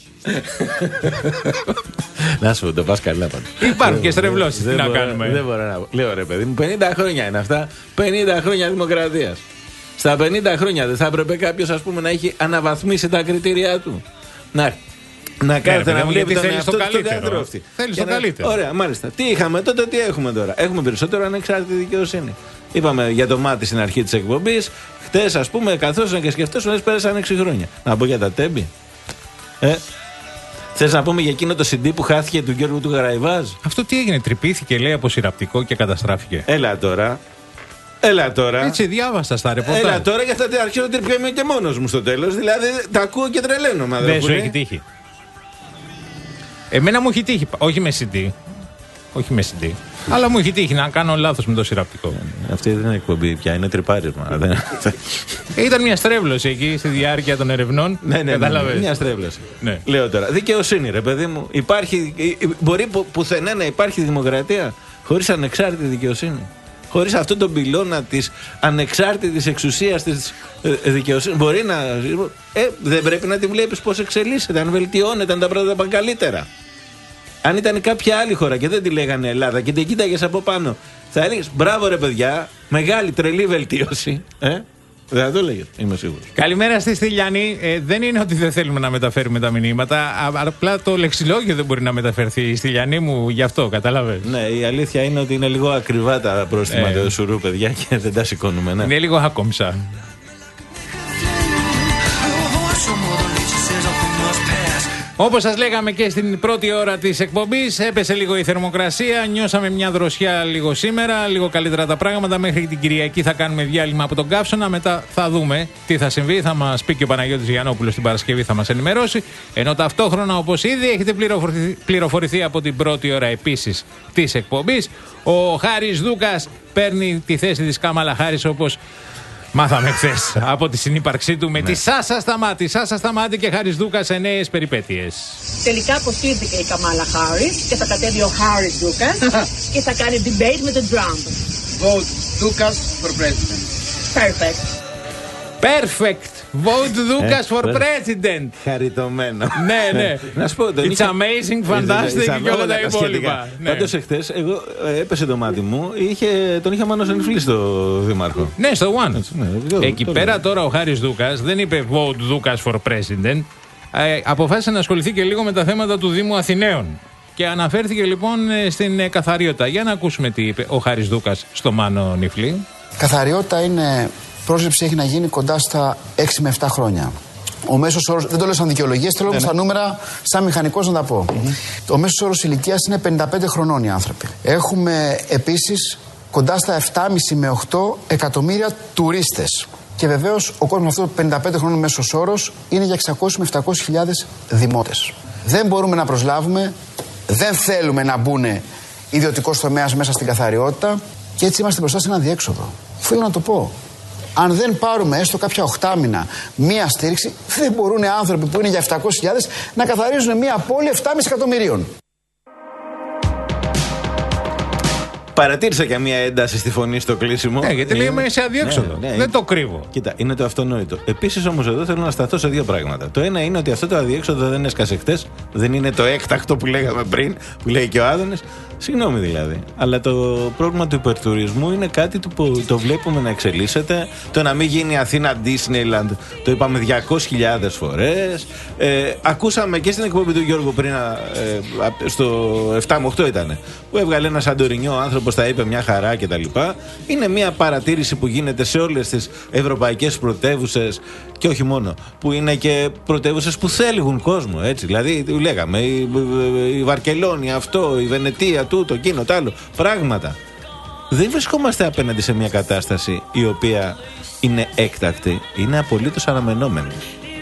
S3: Να σου πω, το πας καλά πάντως.
S1: Υπάρχουν και στρεβλώσεις. Τι να κάνουμε.
S3: Δεν μπορώ να πω. Λέω, ρε παιδί μου, πενήντα χρόνια είναι αυτά. πενήντα χρόνια δημοκρατίας. Στα πενήντα χρόνια δεν θα έπρεπε κάποιος, ας πούμε, να έχει αναβαθμίσει τα κριτήρια του? Να Να κάθεται να βλέπει τον εαυτό του στον καθρέφτη.
S1: Θέλει το καλύτερο.
S3: Ωραία, μάλιστα. Τι είχαμε τότε, τι έχουμε τώρα? Έχουμε περισσότερο ανεξάρτητη δικαιοσύνη. Είπαμε για το μάτι στην αρχή της εκπομπής. Χτες, ας πούμε, καθόσουν και σκεφτόσουν, λες πέρασαν έξι χρόνια. Να πω για τα τέμπη. Ε, θες να πούμε για εκείνο το σι ντι που χάθηκε του Γιώργου του Γαραϊβάζ?
S1: Αυτό τι έγινε, τρυπήθηκε, λέει, από σειραπτικό και καταστράφηκε.
S3: Έλα τώρα. Έλα τώρα.
S1: Έτσι διάβασα στα ρεπορτάζ.
S3: Έλα τώρα, για θα αρχίσω να τρυπιέμαι και μόνος μου στο τέλος. Δηλαδή τα ακούω και τρελαίνομαι.
S1: Δεν σου έχει τύχει? Εμένα μου έχει τύχει, όχι με σι ντι, όχι με σι ντι, αλλά μου έχει τύχει να κάνω λάθος με το σειραπτικό.
S3: Αυτή δεν είναι εκπομπή πια, είναι τρυπάρισμα.
S1: Ήταν μια στρέβλωση εκεί στη διάρκεια των ερευνών.
S3: Ναι, ναι, ναι, ναι, μια στρέβλωση. Ναι. Λέω τώρα, δικαιοσύνη, ρε παιδί μου. Υπάρχει, μπορεί που, πουθενά να υπάρχει δημοκρατία χωρίς ανεξάρτητη δικαιοσύνη? Χωρίς αυτόν τον πυλώνα της ανεξάρτητης εξουσίας της ε, δικαιοσύνης. Μπορεί να. Ε, δεν πρέπει να τη βλέπεις πώς εξελίσσεται, αν βελτιώνεται, αν τα πράγματα πάνε καλύτερα. Αν ήταν κάποια άλλη χώρα και δεν τη λέγανε Ελλάδα και την κοίταγες από πάνω, θα έλεγες μπράβο ρε παιδιά, μεγάλη τρελή βελτίωση. Ε? Δεν θα το έλεγες, είμαι σίγουρος.
S1: Καλημέρα στη Στυλιανή. Ε, δεν είναι ότι δεν θέλουμε να μεταφέρουμε τα μηνύματα. Απλά το λεξιλόγιο δεν μπορεί να μεταφερθεί. Η Στυλιανή μου γι' αυτό, κατάλαβες.
S3: Ναι, η αλήθεια είναι ότι είναι λίγο ακριβά τα πρόστιμα ε. του Σουρού, παιδιά, και δεν τα σηκώνουμε. Ναι.
S1: Είναι λίγο άκομψα. Όπως σας λέγαμε και στην πρώτη ώρα της εκπομπής, έπεσε λίγο η θερμοκρασία, νιώσαμε μια δροσιά λίγο σήμερα, λίγο καλύτερα τα πράγματα. Μέχρι την Κυριακή θα κάνουμε διάλειμμα από τον καύσωνα, μετά θα δούμε τι θα συμβεί. Θα μας πει και ο Παναγιώτης Γιαννόπουλος την Παρασκευή, θα μας ενημερώσει. Ενώ ταυτόχρονα, όπως ήδη έχετε πληροφορηθεί, πληροφορηθεί από την πρώτη ώρα επίσης της εκπομπής, ο Χάρης Δούκας παίρνει τη θέση της Κάμαλα Χάρις, όπως μάθαμε χθες από τη συνύπαρξή του με ναι. τη Σάσα Σταμάτη. Σάσα Σταμάτη και Χάρης Δούκας σε νέες περιπέτειες.
S11: Τελικά αποσύρθηκε η Καμάλα Χάρις και θα κατέβει ο Χάρης Δούκας και θα κάνει debate με τον Τραμπ.
S17: Vote Δούκας for president.
S11: Perfect.
S1: Perfect. Vote Δούκας for president.
S3: Χαριτωμένο.
S1: Ναι, ναι.
S3: Να σου πω,
S1: It's
S3: είχε...
S1: amazing, fantastic και όλα τα υπόλοιπα.
S3: Ναι. Πάντως εχθές, εγώ έπεσε το μάτι μου, είχε, τον είχε μάνος ενφλεί στο δήμαρχο.
S1: Ναι, στο One.
S3: Έτσι, ναι, δυο,
S1: Εκεί
S3: το
S1: πέρα
S3: λέω.
S1: τώρα ο Χάρης Δούκας δεν είπε vote Δούκας for president. Ε, αποφάσισε να ασχοληθεί και λίγο με τα θέματα του Δήμου Αθηναίων. Και αναφέρθηκε λοιπόν στην καθαριότητα. Για να ακούσουμε τι είπε ο Χάρης Δούκας στο Μάνο Νιφλή.
S17: Καθαριότητα είναι πρόσληψη, έχει να γίνει κοντά στα έξι με επτά χρόνια. Ο μέσος όρος, δεν το λέω σαν δικαιολογίες, θέλω ναι, στα ναι. νούμερα, σαν μηχανικός να τα πω. Mm-hmm. Ο μέσος όρος ηλικίας είναι πενήντα πέντε χρονών οι άνθρωποι. Έχουμε επίσης κοντά στα επτά κόμμα πέντε με οκτώ εκατομμύρια τουρίστες. Και βεβαίως ο κόσμος αυτό πενήντα πέντε χρόνων μέσος όρος είναι για εξακόσιες με επτακόσιες χιλιάδες δημότες. Δεν μπορούμε να προσλάβουμε, δεν θέλουμε να μπουν ιδιωτικός τομέας μέσα στην καθαριότητα και έτσι είμαστε μπροστά σε ένα διέξοδο. Θέλω να το πω. Αν δεν πάρουμε έστω κάποια οχτάμινα μία στήριξη, δεν μπορούν άνθρωποι που είναι για επτακόσιες χιλιάδες να καθαρίζουν μία πόλη επτά κόμμα πέντε εκατομμυρίων.
S3: Παρατήρησα και μια ένταση στη φωνή στο κλείσιμο.
S1: Ναι, γιατί λέει είμαι σε αδιέξοδο. Ναι, ναι, δεν το κρύβω.
S3: Κοίτα, είναι το αυτονόητο. Επίσης όμως εδώ θέλω να σταθώ σε δύο πράγματα. Το ένα είναι ότι αυτό το αδιέξοδο δεν έσκασε χτες. Δεν είναι το έκτακτο που λέγαμε πριν, που λέει και ο Άδωνης. Συγγνώμη δηλαδή. Αλλά το πρόβλημα του υπερτουρισμού είναι κάτι που το βλέπουμε να εξελίσσεται. Το να μην γίνει Αθήνα Disneyland, το είπαμε διακόσιες χιλιάδες φορές. Ε, ακούσαμε και στην εκπομπή του Γιώργου πριν, ε, στο επτά με οκτώ ήταν, που έβγαλε ένα Σαντορινιό άνθρωπο, τα είπε μια χαρά κτλ. Είναι μια παρατήρηση που γίνεται σε όλες τις ευρωπαϊκές πρωτεύουσες και όχι μόνο, που είναι και πρωτεύουσες που θέλουν κόσμο. Έτσι. Δηλαδή, λέγαμε, η, η Βαρκελόνη, αυτό, η Βενετία, τούτο, εκείνο, τ' άλλο. Πράγματα. Δεν βρισκόμαστε απέναντι σε μια κατάσταση η οποία είναι έκτακτη, είναι απολύτως αναμενόμενη.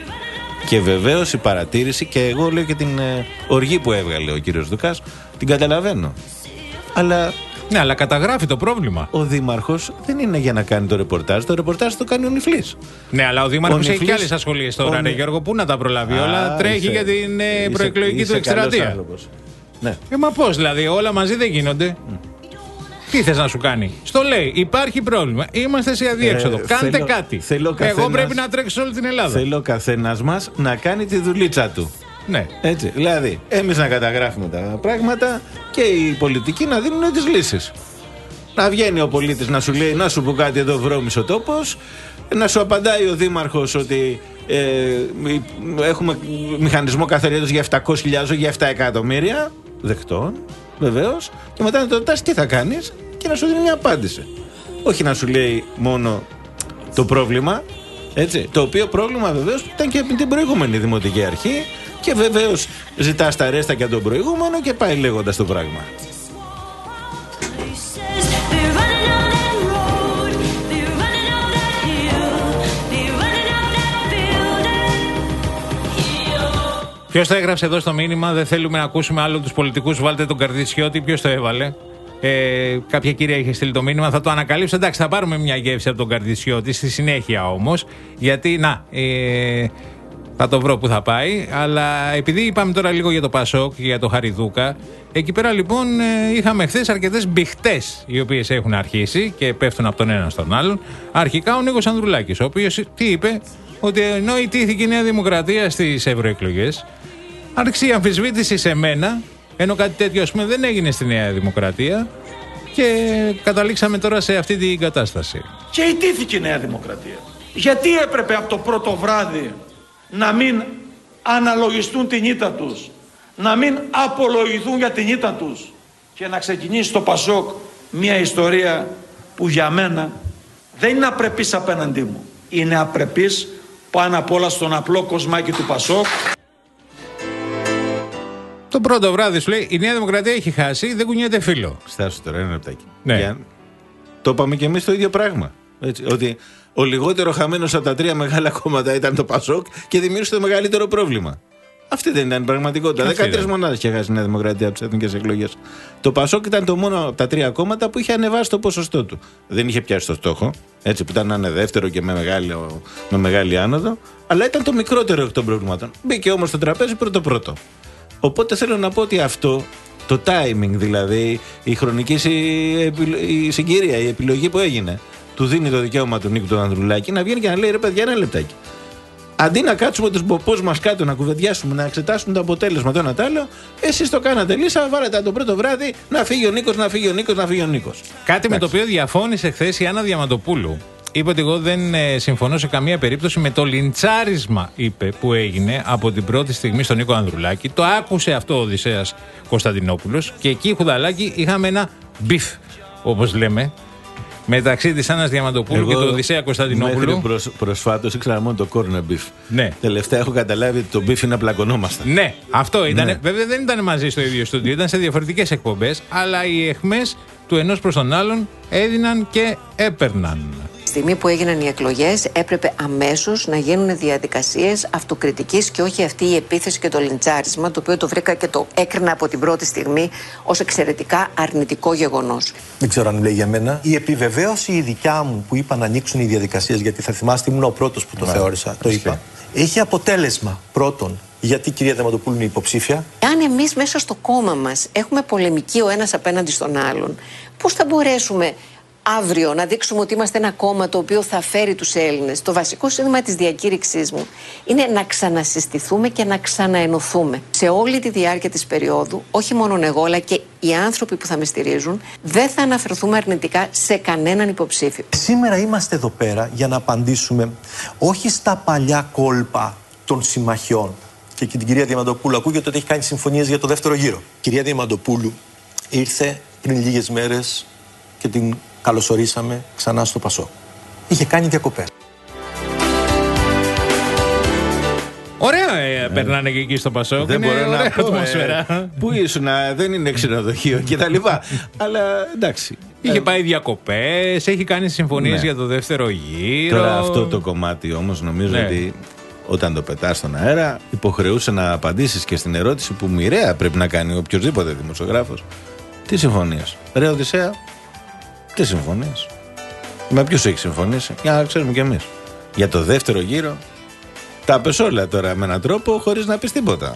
S3: Και βεβαίως η παρατήρηση, και εγώ λέω και την ε, οργή που έβγαλε ο κύριος Δούκας, την καταλαβαίνω. Αλλά.
S1: Ναι, αλλά καταγράφει το πρόβλημα.
S3: Ο δήμαρχος δεν είναι για να κάνει το ρεπορτάζ. Το ρεπορτάζ το κάνει ο Νιφλής.
S1: Ναι, αλλά ο δήμαρχος ο έχει και άλλες ασχολίες τώρα, ρε Γιώργο. Πού να τα προλάβει? Α, όλα τρέχει είσαι, για την ε, προεκλογική είσαι, του εκστρατεία.
S3: Ναι.
S1: Ε, μα πώς δηλαδή, όλα μαζί δεν γίνονται. Mm. Τι θες να σου κάνει? Στο λέει, υπάρχει πρόβλημα. Είμαστε σε αδιέξοδο. Ε, Κάντε
S3: θέλω,
S1: κάτι.
S3: Θέλω
S1: Εγώ
S3: καθένας,
S1: πρέπει να τρέξω όλη την Ελλάδα.
S3: Θέλω ο καθένας μας να κάνει τη δουλίτσα του.
S1: Ναι.
S3: Έτσι. Δηλαδή, εμείς να καταγράφουμε τα πράγματα και οι πολιτικοί να δίνουν τις λύσεις. Να βγαίνει ο πολίτης να σου λέει, να σου πω κάτι εδώ, βρώμης ο τόπος. Να σου απαντάει ο δήμαρχος ότι ε, έχουμε μηχανισμό καθαριότητας για επτακόσιες χιλιάδες, για επτά εκατομμύρια. Δεκτών, βεβαίως. Και μετά να το ρωτάς τι θα κάνεις και να σου δίνει μια απάντηση. Όχι να σου λέει μόνο το πρόβλημα. Έτσι, το οποίο πρόβλημα βεβαίως ήταν και την προηγούμενη δημοτική αρχή. Και βεβαίως ζητάς τα ρέστα και τον προηγούμενο και πάει λέγοντας το πράγμα.
S1: Ποιος το έγραψε εδώ στο μήνυμα? Δεν θέλουμε να ακούσουμε άλλο τους πολιτικούς. Βάλτε τον Καρδιτσιώτη. Ποιος το έβαλε? Ε, κάποια κυρία είχε στείλει το μήνυμα. Θα το ανακαλύψω. Εντάξει, θα πάρουμε μια γεύση από τον Καρδιτσιώτη στη συνέχεια όμως. Γιατί, να, ε, θα το βρω που θα πάει. Αλλά επειδή είπαμε τώρα λίγο για το Πασόκ και για το Χαριδούκα, εκεί πέρα λοιπόν ε, είχαμε χθες αρκετές μπιχτές οι οποίες έχουν αρχίσει και πέφτουν από τον ένα στον άλλον. Αρχικά ο Νίκος Ανδρουλάκης, ο οποίος τι είπε? Ότι ενώ ιτήθηκε η Νέα Δημοκρατία στις ευρωεκλογές, άρχισε η αμφισβήτηση σε μένα, ενώ κάτι τέτοιο ας πούμε δεν έγινε στη Νέα Δημοκρατία, και καταλήξαμε τώρα σε αυτή την κατάσταση.
S18: Και ιτήθηκε η Νέα Δημοκρατία. Γιατί έπρεπε από το πρώτο βράδυ να μην αναλογιστούν την ήττα τους, να μην απολογηθούν για την ήττα τους και να ξεκινήσει το Πασόκ μια ιστορία που για μένα δεν είναι απρεπής απέναντί μου. Είναι απρεπής πάνω απ' όλα στον απλό κοσμάκι του Πασόκ.
S1: Το πρώτο βράδυ σου λέει η Νέα Δημοκρατία έχει χάσει, δεν κουνιέται φίλο.
S3: Στάσου τώρα ένα λεπτάκι.
S1: Ναι.
S3: Για... Το είπαμε και εμείς το ίδιο πράγμα. Έτσι, ότι ο λιγότερο χαμένος από τα τρία μεγάλα κόμματα ήταν το Πασόκ και δημιούργησε το μεγαλύτερο πρόβλημα. Αυτή δεν ήταν η πραγματικότητα. δεκατρείς μονάδες είχε χάσει η Νέα Δημοκρατία από τις εθνικές εκλογές. Το Πασόκ ήταν το μόνο από τα τρία κόμματα που είχε ανεβάσει το ποσοστό του. Δεν είχε πιάσει το στόχο, έτσι, που ήταν να είναι δεύτερο και με μεγάλη, με μεγάλη άνοδο, αλλά ήταν το μικρότερο εκ των προβλημάτων. Μπήκε όμως στο τραπέζι πρώτο-πρώτο. Οπότε θέλω να πω ότι αυτό, το timing δηλαδή, η χρονική η συγκυρία, η επιλογή που έγινε, του δίνει το δικαίωμα του Νίκου του Ανδρουλάκη να βγαίνει και να λέει: ρε παιδιά, ένα λεπτάκι. Αντί να κάτσουμε τους μποπούς μας κάτω, να κουβεντιάσουμε, να εξετάσουμε το αποτέλεσμα το ένα τ' άλλο, εσείς το κάνατε λύσα, βάλετε το πρώτο βράδυ να φύγει ο Νίκος, να φύγει ο Νίκος, να φύγει ο Νίκος.
S1: Κάτι Εντάξει. με το οποίο διαφώνησε χθες η Άννα Διαμαντοπούλου. Είπε ότι εγώ δεν ε, συμφωνώ σε καμία περίπτωση με το λιντσάρισμα, είπε, που έγινε από την πρώτη στιγμή στον Νίκο Ανδρουλάκη. Το άκουσε αυτό ο Οδυσσέας Κωνσταντινόπουλος και εκεί, Χουδαλάκη, είχαμε ένα μπιφ, όπως λέμε, μεταξύ της Άννας Διαμαντοπούλου εγώ, και του Οδυσσέα Κωνσταντινόπουλου.
S3: Μέχρι προσ, προσφάτως ήξερα μόνο το corner beef.
S1: Ναι.
S3: Τελευταία έχω καταλάβει ότι το beef είναι να πλακωνόμαστε.
S1: Ναι, αυτό ήταν.
S3: Ναι.
S1: Βέβαια δεν ήταν μαζί στο ίδιο στούντιο, ήταν σε διαφορετικές εκπομπές, αλλά οι αιχμές του ενός προς τον άλλον έδιναν και έπαιρναν.
S19: Τη στιγμή που έγιναν οι εκλογές έπρεπε αμέσως να γίνουν διαδικασίες αυτοκριτικής και όχι αυτή η επίθεση και το λιντσάρισμα, το οποίο το βρήκα και το έκρινα από την πρώτη στιγμή ως εξαιρετικά αρνητικό γεγονός.
S20: Δεν ξέρω αν λέει για μένα. Η επιβεβαίωση η δικιά μου που είπα να ανοίξουν οι διαδικασίες, γιατί θα θυμάστε ήμουν ο πρώτος που το Μάλιστα. θεώρησα, το είπα, έχει αποτέλεσμα πρώτον. Γιατί η κυρία Διαμαντοπούλου είναι υποψήφια.
S19: Αν εμείς μέσα στο κόμμα μας έχουμε πολεμική ο ένας απέναντι στον άλλον, πώς θα μπορέσουμε αύριο να δείξουμε ότι είμαστε ένα κόμμα το οποίο θα φέρει τους Έλληνες? Το βασικό σύνθημα της διακήρυξής μου είναι να ξανασυστηθούμε και να ξαναενωθούμε. Σε όλη τη διάρκεια της περίοδου, όχι μόνο εγώ, αλλά και οι άνθρωποι που θα με στηρίζουν, δεν θα αναφερθούμε αρνητικά σε κανέναν υποψήφιο.
S20: Σήμερα είμαστε εδώ πέρα για να απαντήσουμε όχι στα παλιά κόλπα των συμμαχιών. Και, και την κυρία Διαμαντοπούλου ακούγεται ότι έχει κάνει συμφωνίες για το δεύτερο γύρο. Η κυρία Διαμαντοπούλου ήρθε πριν λίγες μέρες και την καλωσορίσαμε ξανά στο Πασό. Είχε κάνει διακοπές.
S1: Ωραία, ε, περνάνε και εκεί στο Πασό.
S3: Δεν μπορώ να πω. Ε, πού ήσουν, δεν είναι ξενοδοχείο κτλ. Αλλά εντάξει.
S1: Είχε πάει διακοπές, έχει κάνει συμφωνίες
S3: ναι.
S1: για το δεύτερο γύρο.
S3: Τώρα αυτό το κομμάτι όμως νομίζω ναι. ότι όταν το πετάς στον αέρα υποχρεούσε να απαντήσεις και στην ερώτηση που μοιραία πρέπει να κάνει οποιοδήποτε δημοσιογράφος. Τι συμφωνίες? Ρε Οδυσσέα, τι συμφωνίες? Με ποιους έχει συμφωνήσει? Για να ξέρουμε κι εμείς. Για το δεύτερο γύρο τα πες όλα τώρα με έναν τρόπο χωρίς να πεις τίποτα.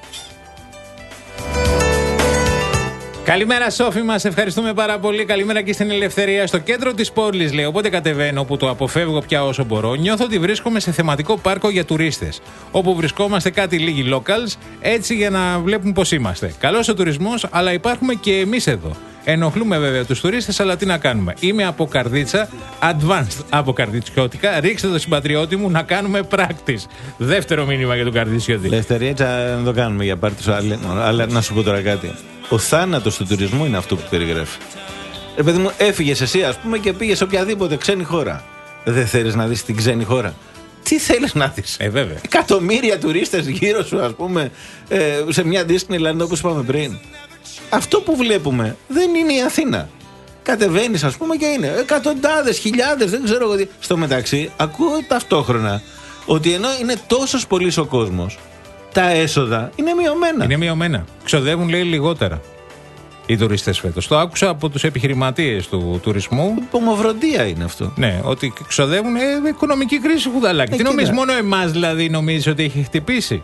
S1: Καλημέρα Σόφη μας, ευχαριστούμε πάρα πολύ. Καλημέρα και στην Ελευθερία, στο κέντρο της πόλης λέει. Οπότε κατεβαίνω που το αποφεύγω πια όσο μπορώ. Νιώθω ότι βρίσκομαι σε θεματικό πάρκο για τουρίστες, όπου βρισκόμαστε κάτι λίγοι locals, έτσι για να βλέπουν πως είμαστε. Καλός ο τουρισμός, αλλά υπάρχουμε και εμείς εδώ. Ενοχλούμε βέβαια τους τουρίστες, αλλά τι να κάνουμε. Είμαι από Καρδίτσα, advanced από καρδιτσιώτικα. Ρίξτε το συμπατριώτη μου να κάνουμε practice. Δεύτερο μήνυμα για τον καρδιτσιώτη.
S3: Ελευθερία, να το κάνουμε για πάρτι σου, αλλά να σου πω τώρα κάτι. Ο θάνατος του τουρισμού είναι αυτό που περιγράφει. Ρε παιδί μου, έφυγες εσύ, ας πούμε, και πήγες σε οποιαδήποτε ξένη χώρα. Δεν θέλεις να δεις την ξένη χώρα? Τι θέλεις να δεις?
S1: Ε, βέβαια.
S3: Εκατομμύρια τουρίστες γύρω σου, ας πούμε, ε, σε μια Disneyland όπως είπαμε πριν. Αυτό που βλέπουμε δεν είναι η Αθήνα. Κατεβαίνεις, ας πούμε, και είναι εκατοντάδες, χιλιάδες, δεν ξέρω εγώ τι. Στο μεταξύ, ακούω ταυτόχρονα ότι ενώ είναι τόσος πολύς ο κόσμος, τα έσοδα είναι μειωμένα.
S1: Είναι μειωμένα. Ξοδεύουν, λέει, λιγότερα οι τουρίστες φέτος. Το άκουσα από τους επιχειρηματίες του τουρισμού.
S3: Ομοφροντία είναι αυτό.
S1: Ναι, ότι ξοδεύουν ε, οικονομική κρίση, Χουδαλάκη. Ε, τι νομίζεις, μόνο εμάς δηλαδή νομίζεις ότι έχει χτυπήσει?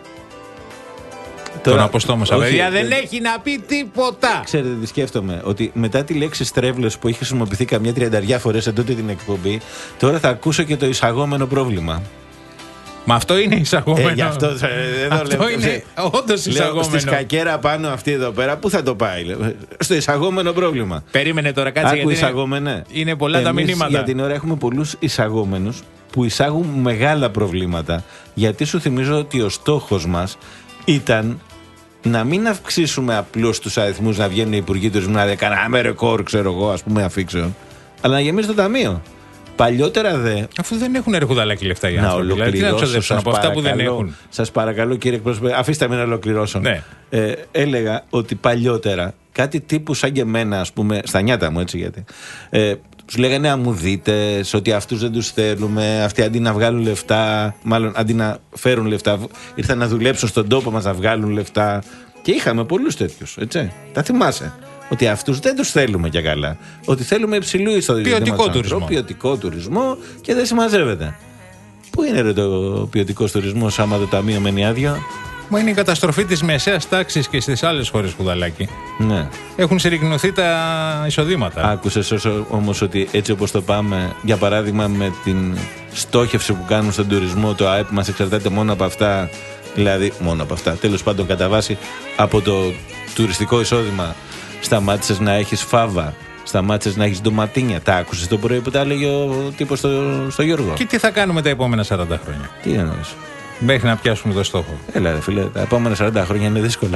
S1: Τον αποστόμωσα, παιδιά, δεν έχει να πει τίποτα.
S3: Ξέρετε τι σκέφτομαι? Ότι μετά τη λέξη στρέβλος που έχει χρησιμοποιηθεί καμιά τριανταριά φορές σε τούτη την εκπομπή, τώρα θα ακούσω και το εισαγόμενο πρόβλημα.
S1: Μα αυτό είναι εισαγόμενο.
S3: Ε, γι' αυτό ε,
S1: αυτό λέω, είναι όντως εισαγόμενο.
S3: Στη σκακέρα πάνω αυτή εδώ πέρα, πού θα το πάει? Λέω, στο εισαγόμενο πρόβλημα.
S1: Περίμενε τώρα, κάτσε.
S3: Άκου,
S1: γιατί είναι, είναι πολλά Εμείς τα μηνύματα.
S3: Για την ώρα έχουμε πολλούς εισαγόμενους που εισάγουν μεγάλα προβλήματα. Γιατί σου θυμίζω ότι ο στόχος μας ήταν να μην αυξήσουμε απλώς τους αριθμούς, να βγαίνουν οι υπουργοί τουρισμού να κάναμε ρεκόρ, ξέρω εγώ, ας πούμε, αφήξεων, αλλά να γεμίσει το ταμείο. Παλιότερα δε.
S1: Αφού δεν έχουν Χουδαλάκη λεφτά οι άνθρωποι. Δηλαδή, τι να ξοδέψουν από αυτά που δεν έχουν.
S3: Σας παρακαλώ, κύριε εκπρόσωπε, αφήστε με να ολοκληρώσω.
S1: Ναι.
S3: Ε, έλεγα ότι παλιότερα κάτι τύπου σαν και εμένα, ας πούμε, στα νιάτα μου, έτσι γιατί. Ε, τους λέγανε αμμουδίτες, ότι αυτούς δεν τους θέλουμε, αυτοί αντί να βγάλουν λεφτά, μάλλον αντί να φέρουν λεφτά, ήρθαν να δουλέψουν στον τόπο μας να βγάλουν λεφτά. Και είχαμε πολλούς τέτοιους, έτσι. Τα θυμάσαι. Ότι αυτούς δεν τους θέλουμε για καλά. Ότι θέλουμε υψηλού εισοδήματος.
S1: Ποιοτικό τουρισμό.
S3: Ποιοτικό τουρισμό και δεν συμμαζεύεται. Πού είναι ρε το ποιοτικό τουρισμό, άμα το ταμείο μένει άδειο?
S1: Μα είναι η καταστροφή της μεσαίας τάξης και στις άλλες χώρες, Κουδαλάκη.
S3: Ναι.
S1: Έχουν συρρικνωθεί τα εισοδήματα.
S3: Άκουσες όμως ότι έτσι όπως το πάμε, για παράδειγμα με την στόχευση που κάνουν στον τουρισμό, το ΑΕΠ μας εξαρτάται μόνο από αυτά, δηλαδή μόνο από αυτά, τέλος πάντων κατά βάση από το τουριστικό εισόδημα. Σταμάτησες να έχεις φάβα, σταμάτησες να έχεις ντοματίνια. Τα άκουσες το πρωί που τα έλεγε ο τύπος στο, στο Γιώργο.
S1: Και τι θα κάνουμε τα επόμενα σαράντα χρόνια?
S3: Τι εννοείς?
S1: Μέχρι να πιάσουμε το στόχο.
S3: Έλα ρε φίλε, τα επόμενα σαράντα χρόνια είναι δύσκολα.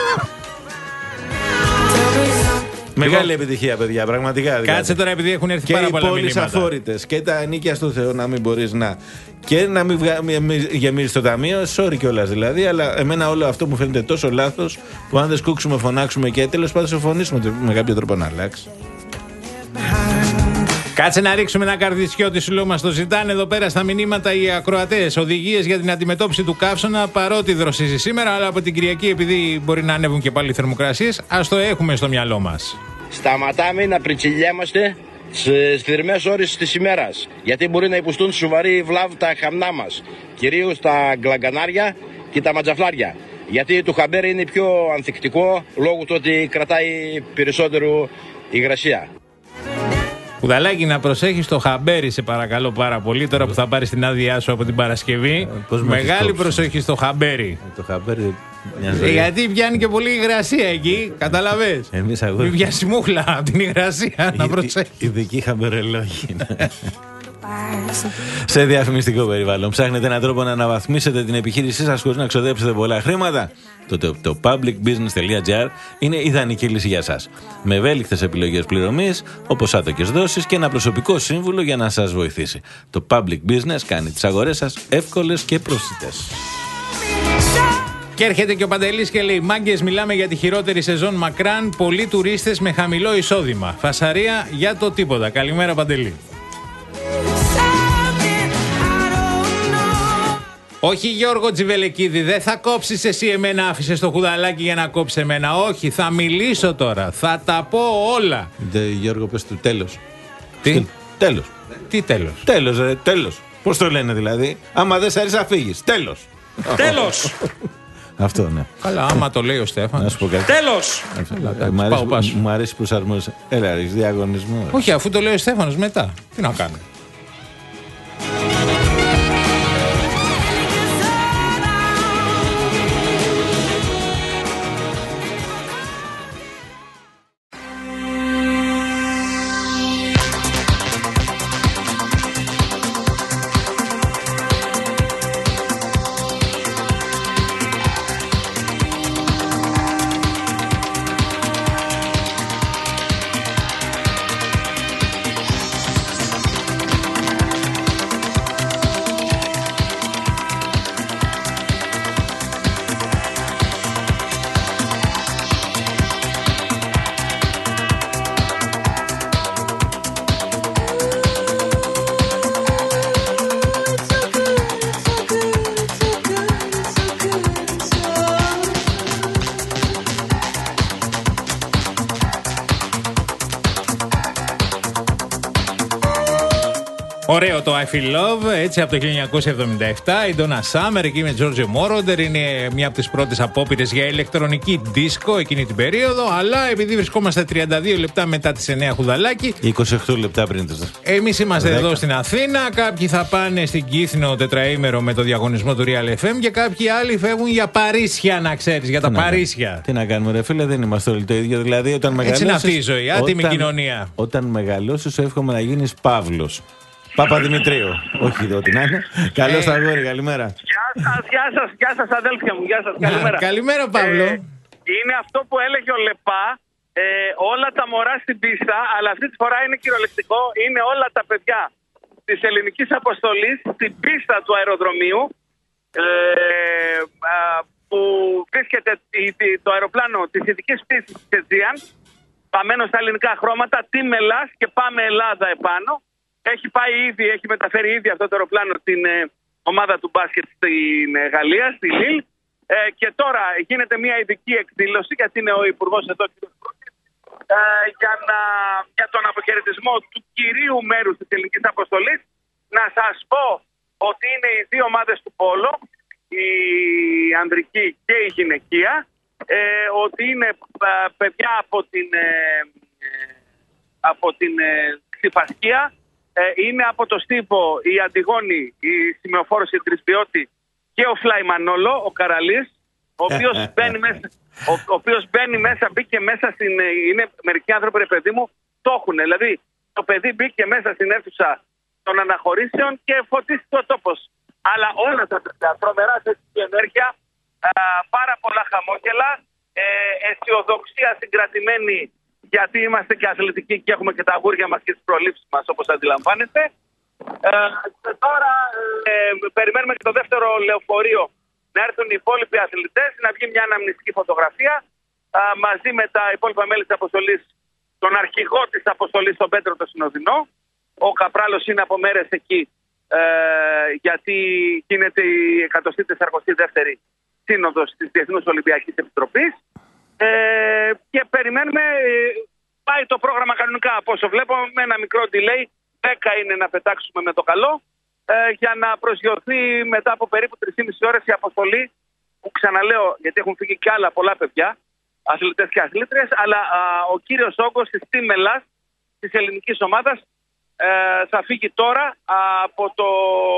S3: Μεγάλη επιτυχία, παιδιά, πραγματικά.
S1: Κάτσε δηλαδή. Τώρα, επειδή έχουν έρθει
S3: και
S1: πάρα πολλά
S3: μηνύματα. Και οι πόλεις αφόρητες και τα νίκια στο Θεό να μην μπορείς να. Και να μην βγα... γεμίζεις το ταμείο, sorry κιόλας δηλαδή, αλλά εμένα όλο αυτό μου φαίνεται τόσο λάθος που αν δεν σκούξουμε, φωνάξουμε και τέλος πάντων συμφωνήσουμε με κάποιο τρόπο να αλλάξει.
S1: Κάτσε να ρίξουμε ένα καρδιτσιό, σου λέω, μας το ζητάνε εδώ πέρα στα μηνύματα οι ακροατές. Οδηγίες για την αντιμετώπιση του καύσωνα, παρότι δροσίζει σήμερα, αλλά από την Κυριακή, επειδή μπορεί να ανέβουν και πάλι οι θερμοκρασίες, ας το έχουμε στο μυαλό μας.
S21: Σταματάμε να πριτσιλιέμαστε στις θερμές ώρες της ημέρας, γιατί μπορεί να υποστούν σοβαρή βλάβη τα χαμνά μας, κυρίως τα γκλαγκανάρια και τα ματζαφλάρια. Γιατί το χαμπέρι είναι πιο ανθεκτικό λόγω του ότι κρατάει περισσότερο υγρασία.
S1: Κουδαλάκη, να προσέχεις το χαμπέρι, σε παρακαλώ πάρα πολύ, τώρα που θα πάρεις την άδειά σου από την Παρασκευή. Ε, Μεγάλη προσοχή στο χαμπέρι.
S3: Ε, το χαμπέρι
S1: ε, γιατί πιάνει και πολύ υγρασία εκεί, καταλαβες.
S3: Εμείς αγόρι.
S1: Μην πιάσει μούχλα από την υγρασία, να προσέχεις.
S3: Ειδικοί χαμπερελόγοι. Σε διαφημιστικό περιβάλλον ψάχνετε έναν τρόπο να αναβαθμίσετε την επιχείρησή σας χωρίς να ξοδέψετε πολλά χρήματα? Τότε το publicbusiness.gr είναι ιδανική λύση για σας. Με ευέλικτες επιλογές πληρωμής, όπως άτοκες δόσεις και ένα προσωπικό σύμβουλο για να σας βοηθήσει. Το Public Business κάνει τις αγορές σας εύκολες και προσιτές.
S1: Και έρχεται και ο Παντελής και λέει: μάγκες, μιλάμε για τη χειρότερη σεζόν μακράν. Πολλοί τουρίστες με χαμηλό εισόδημα. Φασαρία για το τίποτα. Καλημέρα, Παντελή. Όχι, Γιώργο Τζιβελεκίδη, δεν θα κόψεις εσύ εμένα, άφησες το Κουδαλάκι για να κόψεις εμένα. Όχι, θα μιλήσω τώρα, θα τα πω όλα.
S3: Δε, Γιώργο, πες του τέλος.
S1: Τι?
S3: Στο... Τέλος.
S1: Τι τέλος?
S3: Τέλος, ρε, τέλος. Πώς το λένε δηλαδή? Άμα δεν σ' αρέσει να φύγεις. Τέλος.
S18: Τέλος.
S3: Αυτό, ναι.
S1: Καλά, άμα το λέει ο Στέφανος.
S18: Τέλος.
S3: Μ' αρέσει, μου αρέσει προσαρμόζει. Έλα, ρίξ διαγωνισμό.
S1: Όχι, αφού το λέει ο Στέφανος μετά. Τι να κάνω. Ωραίο το I Feel Love, έτσι από το χίλια εννιακόσια εβδομήντα επτά. Η Donna Summer εκεί με Giorgio Moroder είναι μια από τις πρώτες απόπειρες για ηλεκτρονική δίσκο εκείνη την περίοδο. Αλλά επειδή βρισκόμαστε τριάντα δύο λεπτά μετά τις εννιά, Χουδαλάκι,
S3: είκοσι οκτώ λεπτά πριν τις.
S1: Εμείς είμαστε δέκα εδώ στην Αθήνα. Κάποιοι θα πάνε στην Κύθνο τετραήμερο με το διαγωνισμό του Real εφ εμ και κάποιοι άλλοι φεύγουν για Παρίσια, να ξέρεις, για τα
S3: Τι
S1: Παρίσια.
S3: Να, τι να κάνουμε, ρε φίλε, δεν είμαστε όλοι το ίδιο. Δηλαδή, όταν μεγαλώσεις.
S1: Έτσι είναι αυτή η ζωή, άτιμη
S3: όταν,
S1: κοινωνία.
S3: Όταν μεγαλώσεις, σου εύχομαι να γίνεις Παύλος. Παπαδημητρίου. Όχι, ό,τι να είναι. Καλώς τα αγόρι, καλημέρα.
S22: Γεια σας, γεια σας, γεια σας αδέλφια μου, γεια σας, καλημέρα.
S1: Καλημέρα, Παύλο.
S22: Ε, είναι αυτό που έλεγε ο Λεπά, ε, όλα τα μωρά στην πίστα, αλλά αυτή τη φορά είναι κυριολεκτικό, είναι όλα τα παιδιά της ελληνικής αποστολής στην πίστα του αεροδρομίου, ε, α, που βρίσκεται το αεροπλάνο της ειδικής πίστης της Αιτζίαν, παμένο στα ελληνικά χρώματα, τι μελάς και πάμε Ελλάδα επάνω. Έχει πάει ήδη, έχει μεταφέρει ήδη αυτό το αεροπλάνο την ε, ομάδα του μπάσκετ στην ε, Γαλλία, στη Λίλ. Ε, και τώρα γίνεται μια ειδική εκδήλωση, γιατί είναι ο Υπουργός εδώ, κ. Ε, για, να, για τον αποχαιρετισμό του κυρίου μέρους της ελληνικής αποστολής. Να σας πω ότι είναι οι δύο ομάδες του Πόλο. η ανδρική και η γυναικεία, ε, ότι είναι α, παιδιά από την, ε, από την ε, Ξηφασκία, ε, είναι από το Στίβο η Αντιγόνη, η Σημεοφόρος, η Τρισπιώτη και ο Φλαϊμανόλο, ο Καραλής, ο οποίος μπαίνει μέσα, ο, ο οποίος μπαίνει μέσα, μπήκε μέσα στην, είναι μερικοί άνθρωποι, ρε παιδί μου, το έχουν. Δηλαδή, το παιδί μπήκε μέσα στην αίθουσα των αναχωρήσεων και φωτίστηκε ο τόπος. Αλλά όλα τα παιδιά, τρομερά θετική ενέργεια, α, πάρα πολλά χαμόγελα, ε, αισιοδοξία συγκρατημένη, γιατί είμαστε και αθλητικοί και έχουμε και τα αγούρια μας και τις προλήψεις μας, όπως αντιλαμβάνετε. Ε, τώρα ε, περιμένουμε και το δεύτερο λεωφορείο να έρθουν οι υπόλοιποι αθλητές, να βγει μια αναμνηστική φωτογραφία α, μαζί με τα υπόλοιπα μέλη της αποστολής, τον αρχηγό της αποστολής, τον Πέτρο το Συνοδεινό. Ο Καπράλος είναι από μέρες εκεί, ε, γιατί γίνεται η εκατοστή τεσσαρακοστή δεύτερη σύνοδος της Διεθνούς Ολυμπιακής Επιτροπής. Ε, και περιμένουμε, πάει το πρόγραμμα κανονικά από όσο βλέπω, με ένα μικρό delay, δέκα είναι να πετάξουμε με το καλό, ε, για να προσγειωθεί μετά από περίπου τρεις και μισή ώρες η αποστολή, που ξαναλέω, γιατί έχουν φύγει και άλλα πολλά παιδιά, αθλητές και αθλήτριες, αλλά α, ο κύριος όγκος της τίμελας της ελληνικής ομάδας ε, θα φύγει τώρα α, από το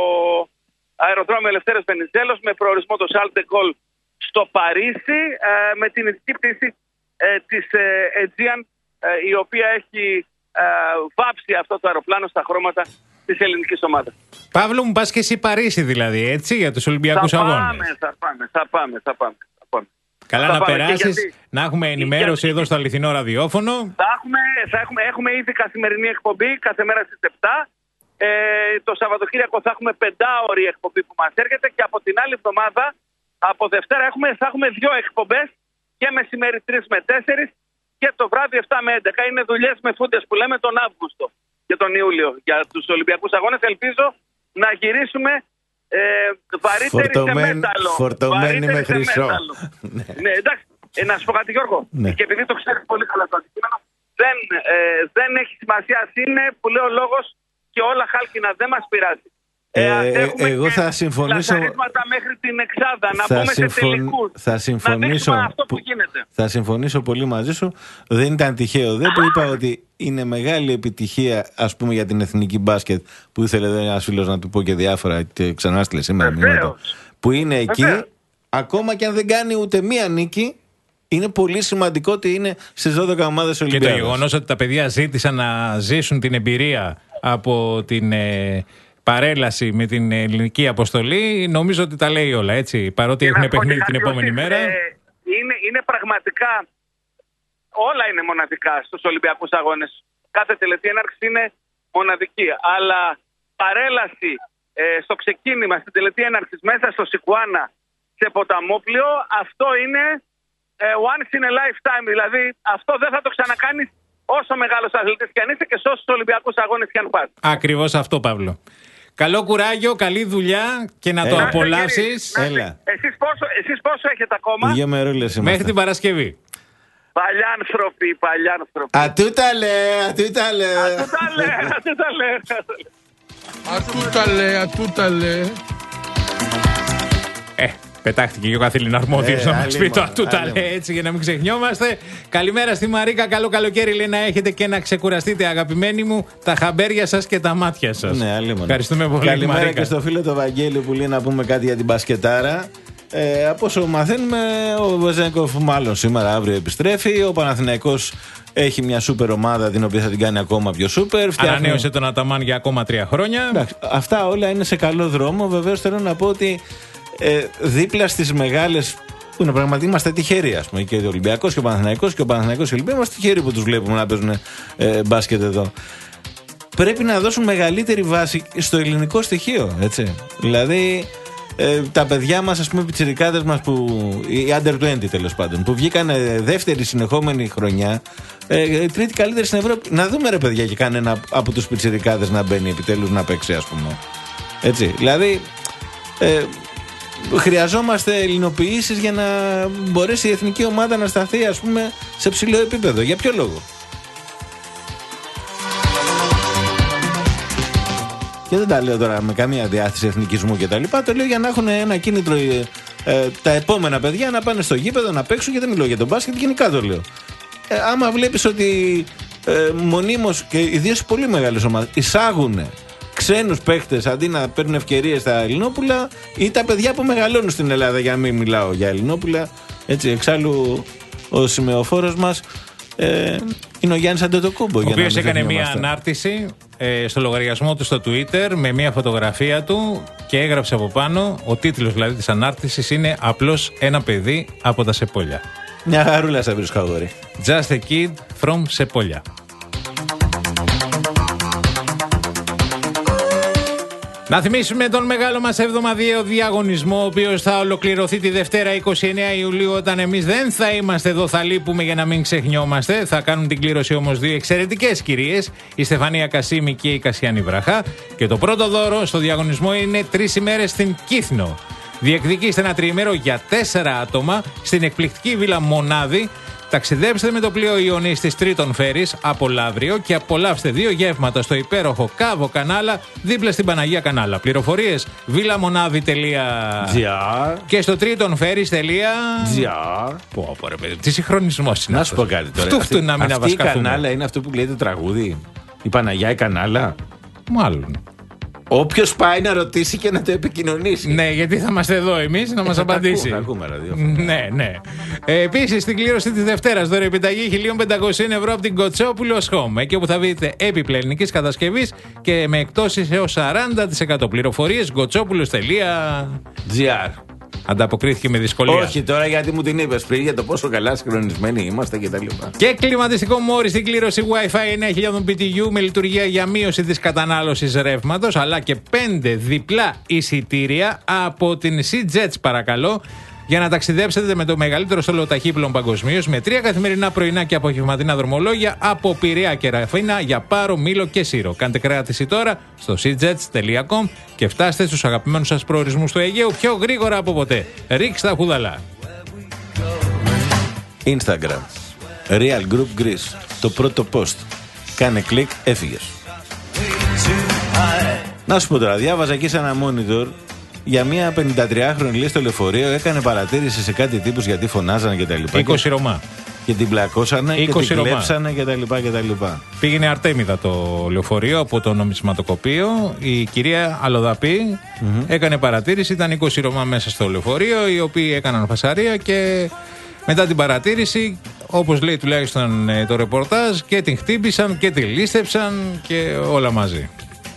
S22: αεροδρόμιο Ελευθέριος Βενιζέλος με προορισμό το Charles de Gaulle στο Παρίσι, ε, με την ειδική πτήση ε, της ε, Aegean, ε, η οποία έχει ε, βάψει αυτό το αεροπλάνο στα χρώματα της ελληνικής ομάδας.
S1: Παύλο μου, πας και εσύ Παρίσι δηλαδή, έτσι, για τους Ολυμπιακούς
S22: θα
S1: Αγώνες.
S22: Πάμε, θα πάμε, θα πάμε, θα πάμε. Θα πάμε.
S1: Καλά
S22: θα
S1: να
S22: πάμε.
S1: περάσεις,
S22: Γιατί...
S1: να έχουμε ενημέρωση
S22: γιατί...
S1: εδώ στο αληθινό ραδιόφωνο.
S22: Θα έχουμε, θα έχουμε, έχουμε ήδη καθημερινή εκπομπή, κάθε μέρα στις επτά. Ε, το Σαββατοκύριακο θα έχουμε πεντάωρη εκπομπή που μας έρχεται και από την άλλη εβδομάδα, από Δευτέρα, έχουμε, θα έχουμε δύο εκπομπές, και μεσημέρι τρεις με τέσσερις και το βράδυ επτά με έντεκα. Είναι δουλειές με φούντες που λέμε τον Αύγουστο και τον Ιούλιο για τους Ολυμπιακούς Αγώνες. Ελπίζω να γυρίσουμε ε, βαρύτεροι σε μέταλλο.
S3: Φορτωμένοι με χρυσό.
S22: Ναι, εντάξει. Ε, να σου πω κάτι, Γιώργο,
S3: ναι.
S22: Και επειδή το ξέρεις πολύ καλά το αντικείμενο, δεν, ε, δεν έχει σημασία. Είναι που λέω λόγος και όλα χάλκινα, δεν μας πειράζει.
S3: Ε, ε, εγώ θα συμφωνήσω.
S22: Μέχρι την εξάδα, να
S3: θα
S22: πούμε συμφων... σε τελικούς.
S3: Θα συμφωνήσω.
S22: Να αυτό που γίνεται.
S3: Θα συμφωνήσω πολύ μαζί σου. Δεν ήταν τυχαίο. Δεν που είπα ότι είναι μεγάλη επιτυχία, ας πούμε, για την εθνική μπάσκετ, που ήθελε ένας φίλος να του πω και διάφορα και ξανά στείλε σήμερα μηνύματα, που είναι εκεί. Βεβαίως. Ακόμα και αν δεν κάνει ούτε μία νίκη, είναι πολύ σημαντικό ότι είναι στις δώδεκα ομάδες Ολυμπιακής.
S1: Και το γεγονός ότι τα παιδιά ζήτησαν να ζήσουν την εμπειρία από την ε, παρέλαση με την ελληνική αποστολή, νομίζω ότι τα λέει όλα, έτσι. Παρότι
S22: και
S1: έχουν παιχνίδι την επόμενη μέρα.
S22: Ε, είναι, είναι πραγματικά, όλα είναι μοναδικά στους Ολυμπιακούς Αγώνες. Κάθε τελετή έναρξη είναι μοναδική. Αλλά παρέλαση ε, στο ξεκίνημα, στην τελετή έναρξη μέσα στο Σικουάνα, σε ποταμόπλιο, αυτό είναι ε, once in a lifetime. Δηλαδή αυτό δεν θα το ξανακάνεις όσο μεγάλος αθλητής και αν είσαι και σε όσους Ολυμπιακούς Αγώνες και αν πας.
S1: Ακριβώς αυτό, Παύλο. Καλό κουράγιο, καλή δουλειά και να Έλα. το απολαύσεις.
S22: Έλα. Εσείς πόσο, εσείς πόσο έχετε ακόμα?
S3: Δύο μερούλες είμαστε.
S1: Μέχρι την Παρασκευή.
S22: Παλιάνθρωποι, παλιάνθρωποι.
S3: Ατούτα λέ, ατούτα λέ.
S22: Ατούτα λέ, ατούτα λέ.
S2: Ατούτα λέ, ατούτα λέ.
S1: Ε, πετάχτηκε και ο καθήλυνα αρμόδιος
S3: ε,
S1: να μας πει το ατούτα λέει, έτσι, για να μην ξεχνιόμαστε. Καλημέρα στη Μαρίκα, καλό καλοκαίρι, λέει, να έχετε και να ξεκουραστείτε, αγαπημένοι μου, τα χαμπέρια σας και τα μάτια σας.
S3: Ναι, αλλήμον.
S1: Ευχαριστούμε πολύ.
S3: Καλημέρα
S1: Μαρίκα.
S3: Και στο φίλο το Βαγγέλη που λέει να πούμε κάτι για την μπασκετάρα. Ε, από όσο μαθαίνουμε, ο Βεζέγκοφ μάλλον σήμερα αύριο επιστρέφει. Ο Παναθηναϊκός έχει μια σούπερ ομάδα την οποία θα την κάνει ακόμα πιο σούπερ.
S1: Ανανέωσε τον Αταμάν για ακόμα τρία χρόνια.
S3: Εντάξει, αυτά όλα είναι σε καλό δρόμο. Βεβαίως θέλω να πω ότι ε, δίπλα στις μεγάλες που είναι πραγματικά είμαστε τυχεροί, ας πούμε, και ο Ολυμπιακός και ο Παναθηναϊκός και ο Παναθηναϊκός και ο Ολυμπιακός, είμαστε τυχεροί που τους βλέπουμε να παίζουν ε, μπάσκετ εδώ. Πρέπει να δώσουν μεγαλύτερη βάση στο ελληνικό στοιχείο, έτσι. Δηλαδή, ε, τα παιδιά μας, ας πούμε, οι πιτσιρικάδες μας, που, οι under είκοσι τέλος πάντων, που βγήκαν δεύτερη συνεχόμενη χρονιά, ε, τρίτη καλύτερη στην Ευρώπη. Να δούμε, ρε παιδιά, και κανένα από τους πιτσιρικάδες να μπαίνει επιτέλους να παίξει, ας πούμε. Έτσι. Δηλαδή, ε, χρειαζόμαστε ελληνοποιήσεις για να μπορέσει η εθνική ομάδα να σταθεί, ας πούμε, σε ψηλό επίπεδο. Για ποιο λόγο? Και δεν τα λέω τώρα με καμία διάθεση εθνικισμού κτλ. Το λέω για να έχουν ένα κίνητρο ε, ε, τα επόμενα παιδιά να πάνε στο γήπεδο να παίξουν, και δεν μιλώ για τον μπάσκετ, γενικά το λέω. Ε, άμα βλέπεις ότι ε, μονίμως και ιδίως πολύ μεγάλες ομάδες εισάγουν ξένους παίχτες αντί να παίρνουν ευκαιρίες στα Ελληνόπουλα, ή τα παιδιά που μεγαλώνουν στην Ελλάδα, για να μην μιλάω για Ελληνόπουλα. Έτσι, εξάλλου ο σημεοφόρος μας ε, είναι ο Γιάννης Αντετοκούμπο.
S1: Ο οποίος έκανε μια ανάρτηση ε, στο λογαριασμό του στο Twitter με μια φωτογραφία του και έγραψε από πάνω, ο τίτλος δηλαδή της ανάρτησης είναι «Απλώς ένα παιδί από τα Σεπόλια».
S3: Μια χαρούλα σε βρίσκω, αγόρι.
S1: Just a kid from Σεπόλια. Να θυμίσουμε τον μεγάλο μας εβδομαδιαίο διαγωνισμό, ο οποίος θα ολοκληρωθεί τη Δευτέρα είκοσι εννέα Ιουλίου, όταν εμείς δεν θα είμαστε εδώ, θα λείπουμε για να μην ξεχνιόμαστε. Θα κάνουν την κλήρωση όμως δύο εξαιρετικές κυρίες, η Στεφανία Κασίμη και η Κασιάνη Βραχά. Και το πρώτο δώρο στο διαγωνισμό είναι τρεις ημέρες στην Κύθνο. Διεκδικήστε ένα τριήμερο για τέσσερα άτομα στην εκπληκτική βίλα Μονάδη. Ταξιδέψτε με το πλοίο Ιωνής της Τρίτον Φέρης από Λαύριο και απολαύστε δύο γεύματα στο υπέροχο Κάβο Κανάλα δίπλα στην Παναγία Κανάλα. Πληροφορίες βίλαμονάδη τελεία τζι άρ και στο τρίτον φέρης τελεία τζι άρ. Πω πω ρε παιδί, τι συγχρονισμός είναι.
S3: Να σου πω κάτι τώρα.
S1: Φτού, φτού, να μην
S3: αυτή η Κανάλα είναι αυτό που λέει το τραγούδι. Η Παναγιά η Κανάλα.
S1: Μάλλον.
S3: Όποιος πάει να ρωτήσει και να το επικοινωνήσει.
S1: Ναι, γιατί θα είμαστε εδώ εμείς να μας απαντήσει.
S3: Θα ακούμε ραδιόφωνο.
S1: Ναι, ναι. Ε, Επίσης, στην κλήρωση της Δευτέρας, δώρο επιταγή χίλια πεντακόσια ευρώ από την Κοτσόπουλος Home. Εκεί όπου θα βρείτε επιπλεκτικής κατασκευής και με εκτόσεις έως σαράντα τοις εκατό. Πληροφορίες κοτσόπουλος τελεία τζι άρ. Ανταποκρίθηκε με δυσκολία.
S3: Όχι τώρα, γιατί μου την είπες πριν για το πόσο καλά συγχρονισμένοι είμαστε κτλ.
S1: Και, και κλιματιστικό μόρι στην κλήρωση Wi-Fi εννέα χιλιάδες μπι τι γιου με λειτουργία για μείωση της κατανάλωσης ρεύματος, αλλά και πέντε διπλά εισιτήρια από την SeaJets, παρακαλώ, για να ταξιδέψετε με το μεγαλύτερο στόλο ταχύπλων παγκοσμίως, με τρία καθημερινά πρωινά και απογευματινά δρομολόγια από Πειραιά και Ραφίνα για Πάρο, Μήλο και Σύρο. Κάντε κράτηση τώρα στο seajets τελεία com και φτάστε στους αγαπημένους σας προορισμούς του Αιγαίου πιο γρήγορα από ποτέ. Ρίξτε τα χουδαλά.
S3: Instagram Real Group Greece. Το πρώτο post. Κάνε κλικ, έφυγες. Να σου πω τώρα, διάβαζα εκεί σε ένα monitor για μια πενηντατριάχρονη λέει στο λεωφορείο, έκανε παρατήρηση σε κάτι τύπους γιατί φωνάζανε και τα λοιπά.
S1: είκοσι Ρωμά.
S3: Και την πλακώσανε και την κλέψανε και τα λοιπά και τα λοιπά.
S1: Πήγαινε Αρτέμιδα το λεωφορείο από το νομισματοκοπείο. Η κυρία Αλοδαπή mm-hmm. έκανε παρατήρηση, ήταν είκοσι Ρωμά μέσα στο λεωφορείο, οι οποίοι έκαναν φασαρία και μετά την παρατήρηση, όπως λέει τουλάχιστον το ρεπορτάζ, και την χτύπησαν και την λίστεψαν και όλα μαζί.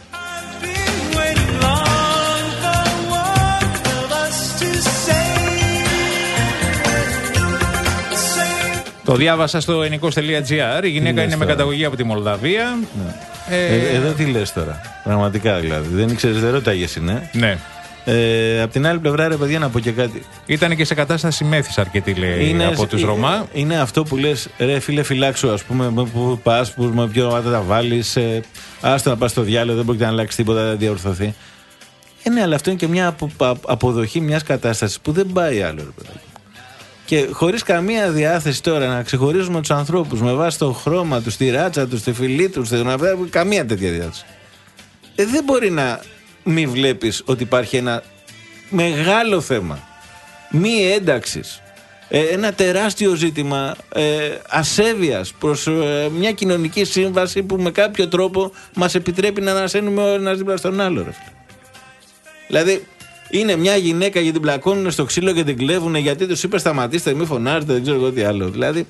S1: Το διάβασα στο ενικός τελεία τζι άρ. Η γυναίκα είναι με καταγωγή από τη Μολδαβία.
S3: Ναι. Ε, ε, εδώ τι λες τώρα. Πραγματικά δηλαδή. Δεν ήξερες, δεν ρώταγες είναι.
S1: Ναι.
S3: Ε, απ' την άλλη πλευρά, ρε παιδιά, να πω και κάτι.
S1: Ήταν και σε κατάσταση μέθης αρκετή, λέει, είναι, από τους Ρωμά.
S3: Είναι αυτό που λες, ρε φίλε, φυλάξου, ας πούμε, που πας, που με ποιο ομάδα τα βάλεις. Ε, άστο να πας στο διάλογο, δεν πρόκειται να αλλάξει τίποτα, δεν διορθωθεί. Ε, ναι, αλλά αυτό είναι και μια απο, αποδοχή μιας κατάστασης που δεν πάει άλλο, ρε παιδιά. Και χωρίς καμία διάθεση τώρα να ξεχωρίζουμε τους ανθρώπους με βάση το χρώμα τους, τη ράτσα τους, τη φυλή τους, καμία τέτοια διάθεση. Ε, δεν μπορεί να μην βλέπεις ότι υπάρχει ένα μεγάλο θέμα μη ένταξης, ε, ένα τεράστιο ζήτημα ε, ασέβειας προς ε, μια κοινωνική σύμβαση που με κάποιο τρόπο μας επιτρέπει να ανασένουμε ο ένας δίπλα στον άλλο, ρε φίλε. Δηλαδή, είναι μια γυναίκα γιατί την πλακώνουν στο ξύλο και την κλέβουν γιατί τους είπε σταματήστε, μη φωνάζετε, δεν ξέρω εγώ τι άλλο. Δηλαδή.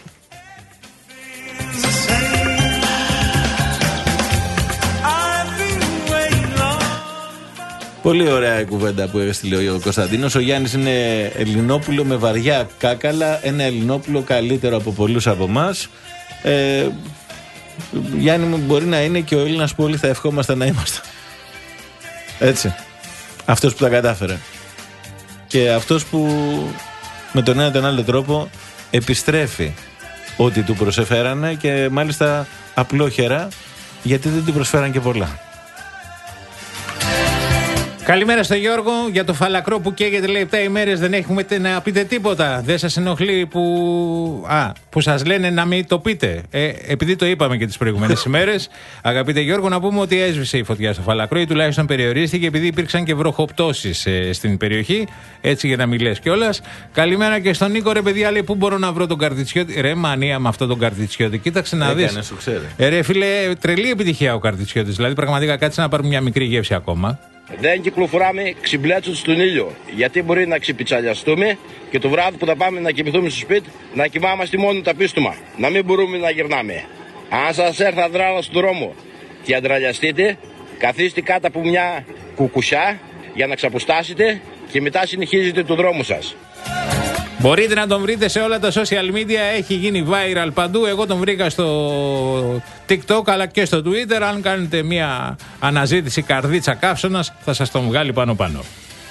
S3: Πολύ ωραία η κουβέντα που έστειλε ο Κωνσταντίνος. Ο Γιάννης είναι Ελληνόπουλο με βαριά κάκαλα. Ένα Ελληνόπουλο καλύτερο από πολλούς από εμάς. Ε, Γιάννη μου, μπορεί να είναι και ο Έλληνας που όλοι θα ευχόμαστε να είμαστε. Έτσι. Αυτός που τα κατάφερε. Και αυτός που με τον ένα τον άλλο τρόπο επιστρέφει ό,τι του προσεφέρανε και μάλιστα απλόχερα, γιατί δεν του προσφέραν και πολλά.
S1: Καλημέρα στο Γιώργο. Για το φαλακρό που καίγεται λέει επτά ημέρες δεν έχουμε να πείτε τίποτα. Δεν σας ενοχλεί που, Α, που σας λένε να μην το πείτε. Ε, επειδή το είπαμε και τις προηγούμενες ημέρες, αγαπητέ Γιώργο, να πούμε ότι έσβησε η φωτιά στο φαλακρό ή τουλάχιστον περιορίστηκε επειδή υπήρξαν και βροχοπτώσεις ε, στην περιοχή. Έτσι για να μην λες κιόλας. Καλημέρα και στον Νίκο, ρε παιδιά, λέει πού μπορώ να βρω τον Καρτιτσιώτη. Ρε μανία με αυτό τον Καρτιτσιώτη. Κοίταξε να δεις. Ε, ρε φίλε, τρελή επιτυχία ο Καρτιτσιώτης. Δηλαδή πραγματικά κάτσε να πάρουμε μια μικρή γεύση ακόμα.
S21: Δεν κυκλοφοράμε ξυμπλέτσους στον ήλιο. Γιατί μπορεί να ξυπιτσαλιαστούμε και το βράδυ που θα πάμε να κοιμηθούμε στο σπίτι να κοιμάμαστε μόνο τα πίστομα. Να μην μπορούμε να γυρνάμε. Αν σας έρθει αδράλα στον δρόμο και αντραλιαστείτε, καθίστε κάτω από μια κουκουσιά για να ξαποστάσετε και μετά συνεχίζετε το δρόμο σας.
S1: Μπορείτε να τον βρείτε σε όλα τα social media, έχει γίνει viral παντού. Εγώ τον βρήκα στο TikTok αλλά και στο Twitter. Αν κάνετε μια αναζήτηση καρδίτσα καύσωνας θα σας τον βγάλει πάνω πάνω.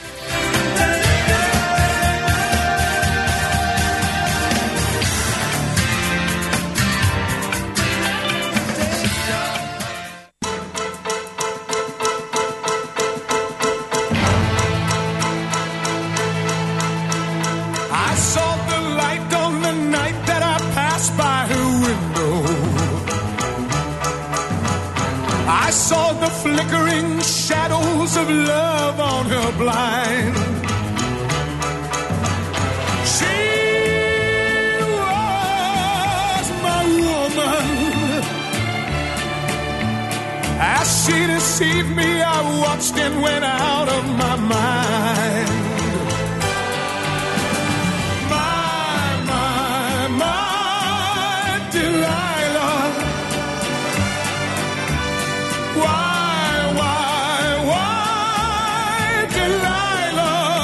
S8: I saw the flickering shadows of love on her blind. She was my woman. As she deceived me, I watched and went out of my mind. My, my, my Delilah. Why, why, why, Delilah?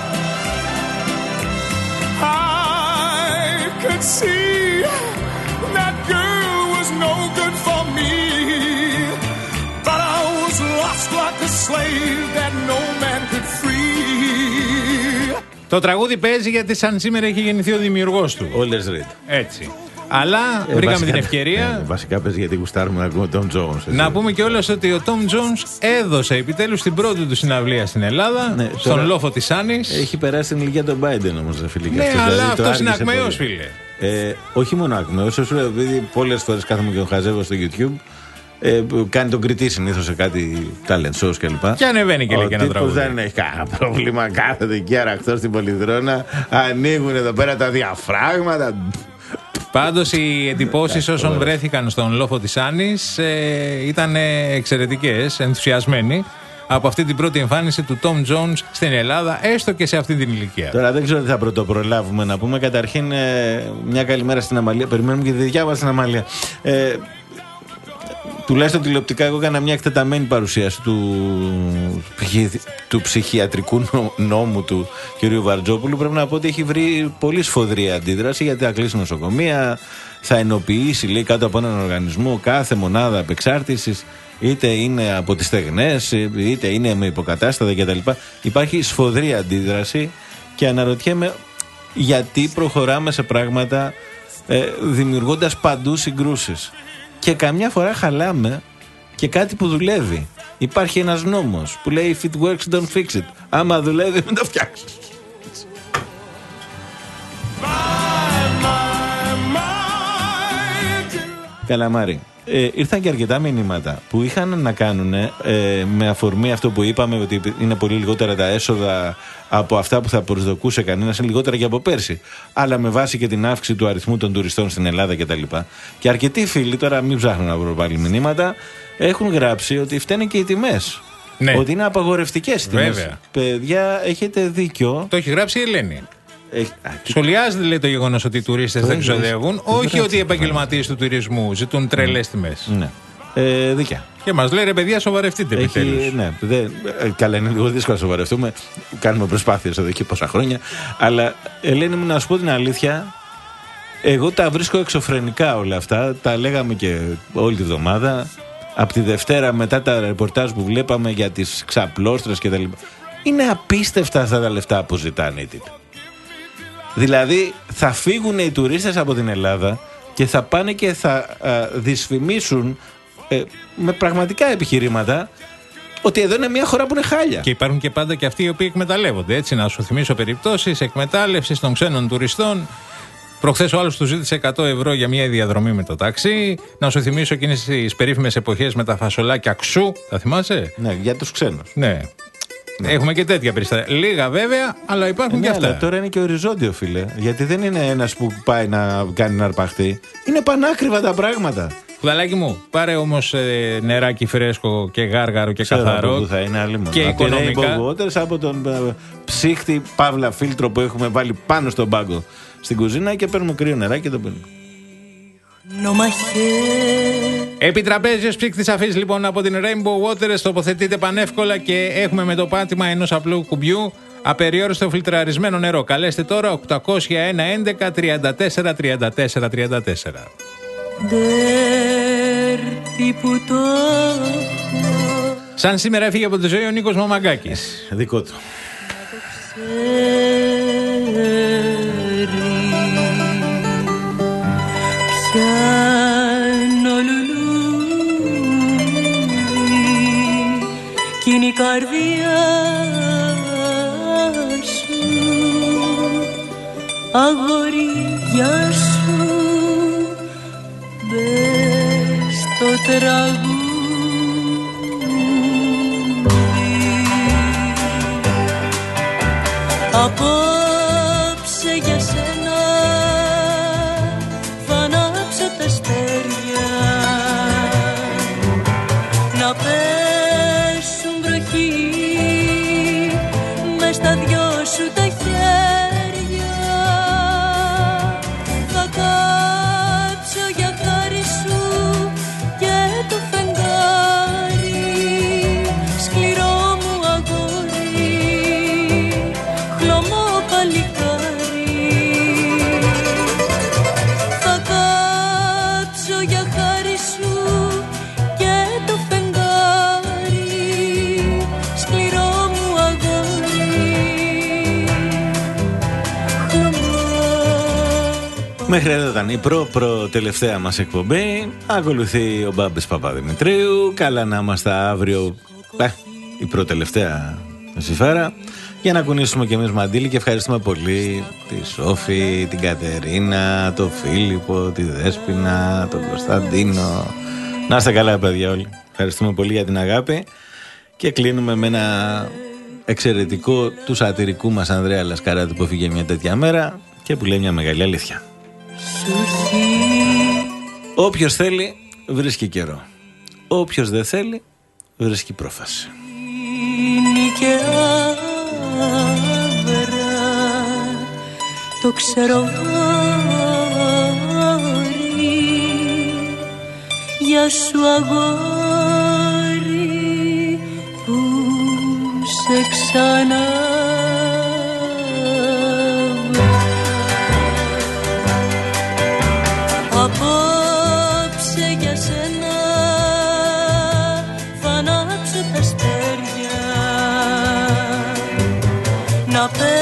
S8: I could see that girl was no good for me, but I was lost like a slave that no man could free.
S1: Το τραγούδι παίζει γιατί σαν σήμερα έχει γεννηθεί ο δημιουργός του.
S3: Ο Les Reed.
S1: Έτσι. Αλλά ε, βρήκαμε βασικά, την ευκαιρία.
S3: Ε, βασικά παίζει γιατί γουστάρουμε να ακούμε τον Tom Jones. Έτσι.
S1: Να πούμε κιόλας ότι ο Tom Jones έδωσε επιτέλους την πρώτη του συναυλία στην Ελλάδα, ναι, στον λόφο της Άννης.
S3: Έχει περάσει την ηλικία των Biden όμως, φίλε.
S1: Ναι, αυτό, αλλά δηλαδή, αυτός είναι ακμαίος, φίλε.
S3: Ε, όχι μόνο ακμαίος, επειδή πολλές φορές κάθομαι και τον χαζεύω στο YouTube. Ε, κάνει τον κριτή συνήθως σε κάτι talent shows κλπ.
S1: Και ανεβαίνει και λέει και ένα τραγούδι.
S3: Δεν έχει κανένα πρόβλημα. Κάθεται εκεί αραχτός στην Πολυδρόνα. Ανοίγουν εδώ πέρα τα διαφράγματα.
S1: Πάντως οι εντυπώσεις όσων βρέθηκαν στον λόφο της Άννης ε, ήταν εξαιρετικές, ενθουσιασμένοι από αυτή την πρώτη εμφάνιση του Tom Jones στην Ελλάδα, έστω και σε αυτή την ηλικία.
S3: Τώρα δεν ξέρω τι θα πρωτοπρολάβουμε να πούμε. Καταρχήν, ε, μια καλημέρα στην Αμαλία. Περιμένουμε και τη δικιά μας στην Αμαλία. Ε, Τουλάχιστον τηλεοπτικά, εγώ έκανα μια εκτεταμένη παρουσίαση του, του ψυχιατρικού νόμου του κ. Βαρτζόπουλου. Πρέπει να πω ότι έχει βρει πολύ σφοδρή αντίδραση, γιατί θα κλείσει νοσοκομεία, θα ενοποιήσει, λέει, κάτω από έναν οργανισμό κάθε μονάδα απεξάρτησης, είτε είναι από τις στεγνές, είτε είναι με υποκατάστατα κτλ. Υπάρχει σφοδρή αντίδραση και αναρωτιέμαι γιατί προχωράμε σε πράγματα ε, δημιουργώντας παντού συγκρούσεις. Και καμιά φορά χαλάμε και κάτι που δουλεύει. Υπάρχει ένας νόμος που λέει if it works don't fix it. Άμα δουλεύει μην το φτιάξεις. Καλαμάρι. Ε, ήρθαν και αρκετά μηνύματα που είχαν να κάνουν ε, με αφορμή αυτό που είπαμε, ότι είναι πολύ λιγότερα τα έσοδα από αυτά που θα προσδοκούσε κανένας, είναι λιγότερα και από πέρσι. Αλλά με βάση και την αύξηση του αριθμού των τουριστών στην Ελλάδα κτλ. Και, και αρκετοί φίλοι, τώρα μην ψάχνουν να βρουν πάλι μηνύματα, έχουν γράψει ότι φταίνε και οι τιμές. Ναι. Ότι είναι απαγορευτικές οι τιμές.
S1: Βέβαια.
S3: Παιδιά, έχετε δίκιο.
S1: Το έχει γράψει η Ελένη. Σχολιάζεται, λέει, το γεγονός ότι οι τουρίστες δεν ξοδεύουν, όχι ότι οι επαγγελματίες του τουρισμού ζητούν τρελές τιμές.
S3: Ναι. Ε, δίκαια.
S1: Και μας λέει, ρε παιδιά, σοβαρευτείτε επιτέλους.
S3: Ναι, δε, ε, καλά, είναι λίγο δύσκολο να σοβαρευτούμε. Κάνουμε προσπάθειες εδώ και πόσα χρόνια. Αλλά, Ελένη μου, να σου πω την αλήθεια, εγώ τα βρίσκω εξωφρενικά όλα αυτά. Τα λέγαμε και όλη τη βδομάδα. Από τη Δευτέρα, μετά τα ρεπορτάζ που βλέπαμε για τις ξαπλώστρες κτλ. Είναι απίστευτα αυτά τα λεφτά που ζητάνε οι τύποι. Δηλαδή θα φύγουν οι τουρίστες από την Ελλάδα και θα πάνε και θα α, δυσφημίσουν ε, με πραγματικά επιχειρήματα ότι εδώ είναι μια χώρα που είναι χάλια.
S1: Και υπάρχουν και πάντα και αυτοί οι οποίοι εκμεταλλεύονται. Έτσι, να σου θυμίσω περιπτώσεις εκμετάλλευσης των ξένων τουριστών. Προχθές ο άλλος του ζήτησε εκατό ευρώ για μια διαδρομή με το ταξί. Να σου θυμίσω εκείνες τις περίφημες εποχές με τα φασολάκια ξού. Τα θυμάσαι?
S3: Ναι, για τους ξένους.
S1: Ναι. Ναι. Έχουμε και τέτοια περιστατικά. Λίγα βέβαια, αλλά υπάρχουν
S3: ναι,
S1: και αυτά.
S3: Αλλά τώρα είναι και οριζόντιο, φίλε. Γιατί δεν είναι ένας που πάει να κάνει να αρπαχτεί. Είναι πανάκριβα τα πράγματα.
S1: Κουδαλάκι μου, πάρε όμως ε, νεράκι φρέσκο και γάργαρο και ξέρω καθαρό.
S3: Που θα είναι άλλη μόνο.
S1: Και οικονομικά.
S3: Waters από τον ε, ψύχτη παύλα φίλτρο που έχουμε βάλει πάνω στον πάγκο στην κουζίνα και παίρνουμε κρύο νεράκι και το παίρνουμε.
S1: Επιτραπέζιος ψύκτης αφής λοιπόν από την Rainbow Waters τοποθετείται πανεύκολα και έχουμε με το πάτημα ενός απλού κουμπιού απεριόριστο φιλτραρισμένο νερό. Καλέστε τώρα οκτακόσια ένα έντεκα τριάντα τέσσερα τριάντα τέσσερα τριάντα τέσσερα. Σαν σήμερα έφυγε από τη ζωή ο Νίκος Μαμαγκάκης.
S3: Δικό του.
S8: Πιάνω λουλούδι κι είναι η καρδιά σου, αγόρι γεια σου, μπες στο τραγούδι. Απόψε για σένα θα ανάψω τα αστέρια να πέσουν βροχή μες στα δυο σου τα χέρια. Θα κάψω για χάρη σου και το φεγγάρι σκληρό μου αγόρι, χλωμό παλικάρι. Θα κάψω για χάρη σου και το φεγγάρι σκληρό μου αγόρι, χλωμό.
S3: Μέχρι εδώ ήταν η προ-προ-τελευταία μας εκπομπή. Ακολουθεί ο Μπάμπης Παπαδημητρίου. Καλά να είμαστε αύριο, ε, η προ-τελευταία συμφέρα, για να κουνήσουμε κι εμείς μαντήλι. Και ευχαριστούμε πολύ τη Σόφη, την Κατερίνα, τον Φίλιππο, τη Δέσποινα, τον Κωνσταντίνο. Να είστε καλά, παιδιά, όλοι. Ευχαριστούμε πολύ για την αγάπη. Και κλείνουμε με ένα εξαιρετικό του σατυρικού μας Ανδρέα Λασκαράτη που έφυγε μια τέτοια μέρα και που λέει μια μεγάλη αλήθεια. Όποιος θέλει βρίσκει καιρό. Όποιος δεν θέλει βρίσκει πρόφαση.
S8: Και άβρα το ξέρω αγόρι, γεια σου αγόρι που σε ξανά. Απόψε για σένα θα ανάψω τα αστέρια να πέσουν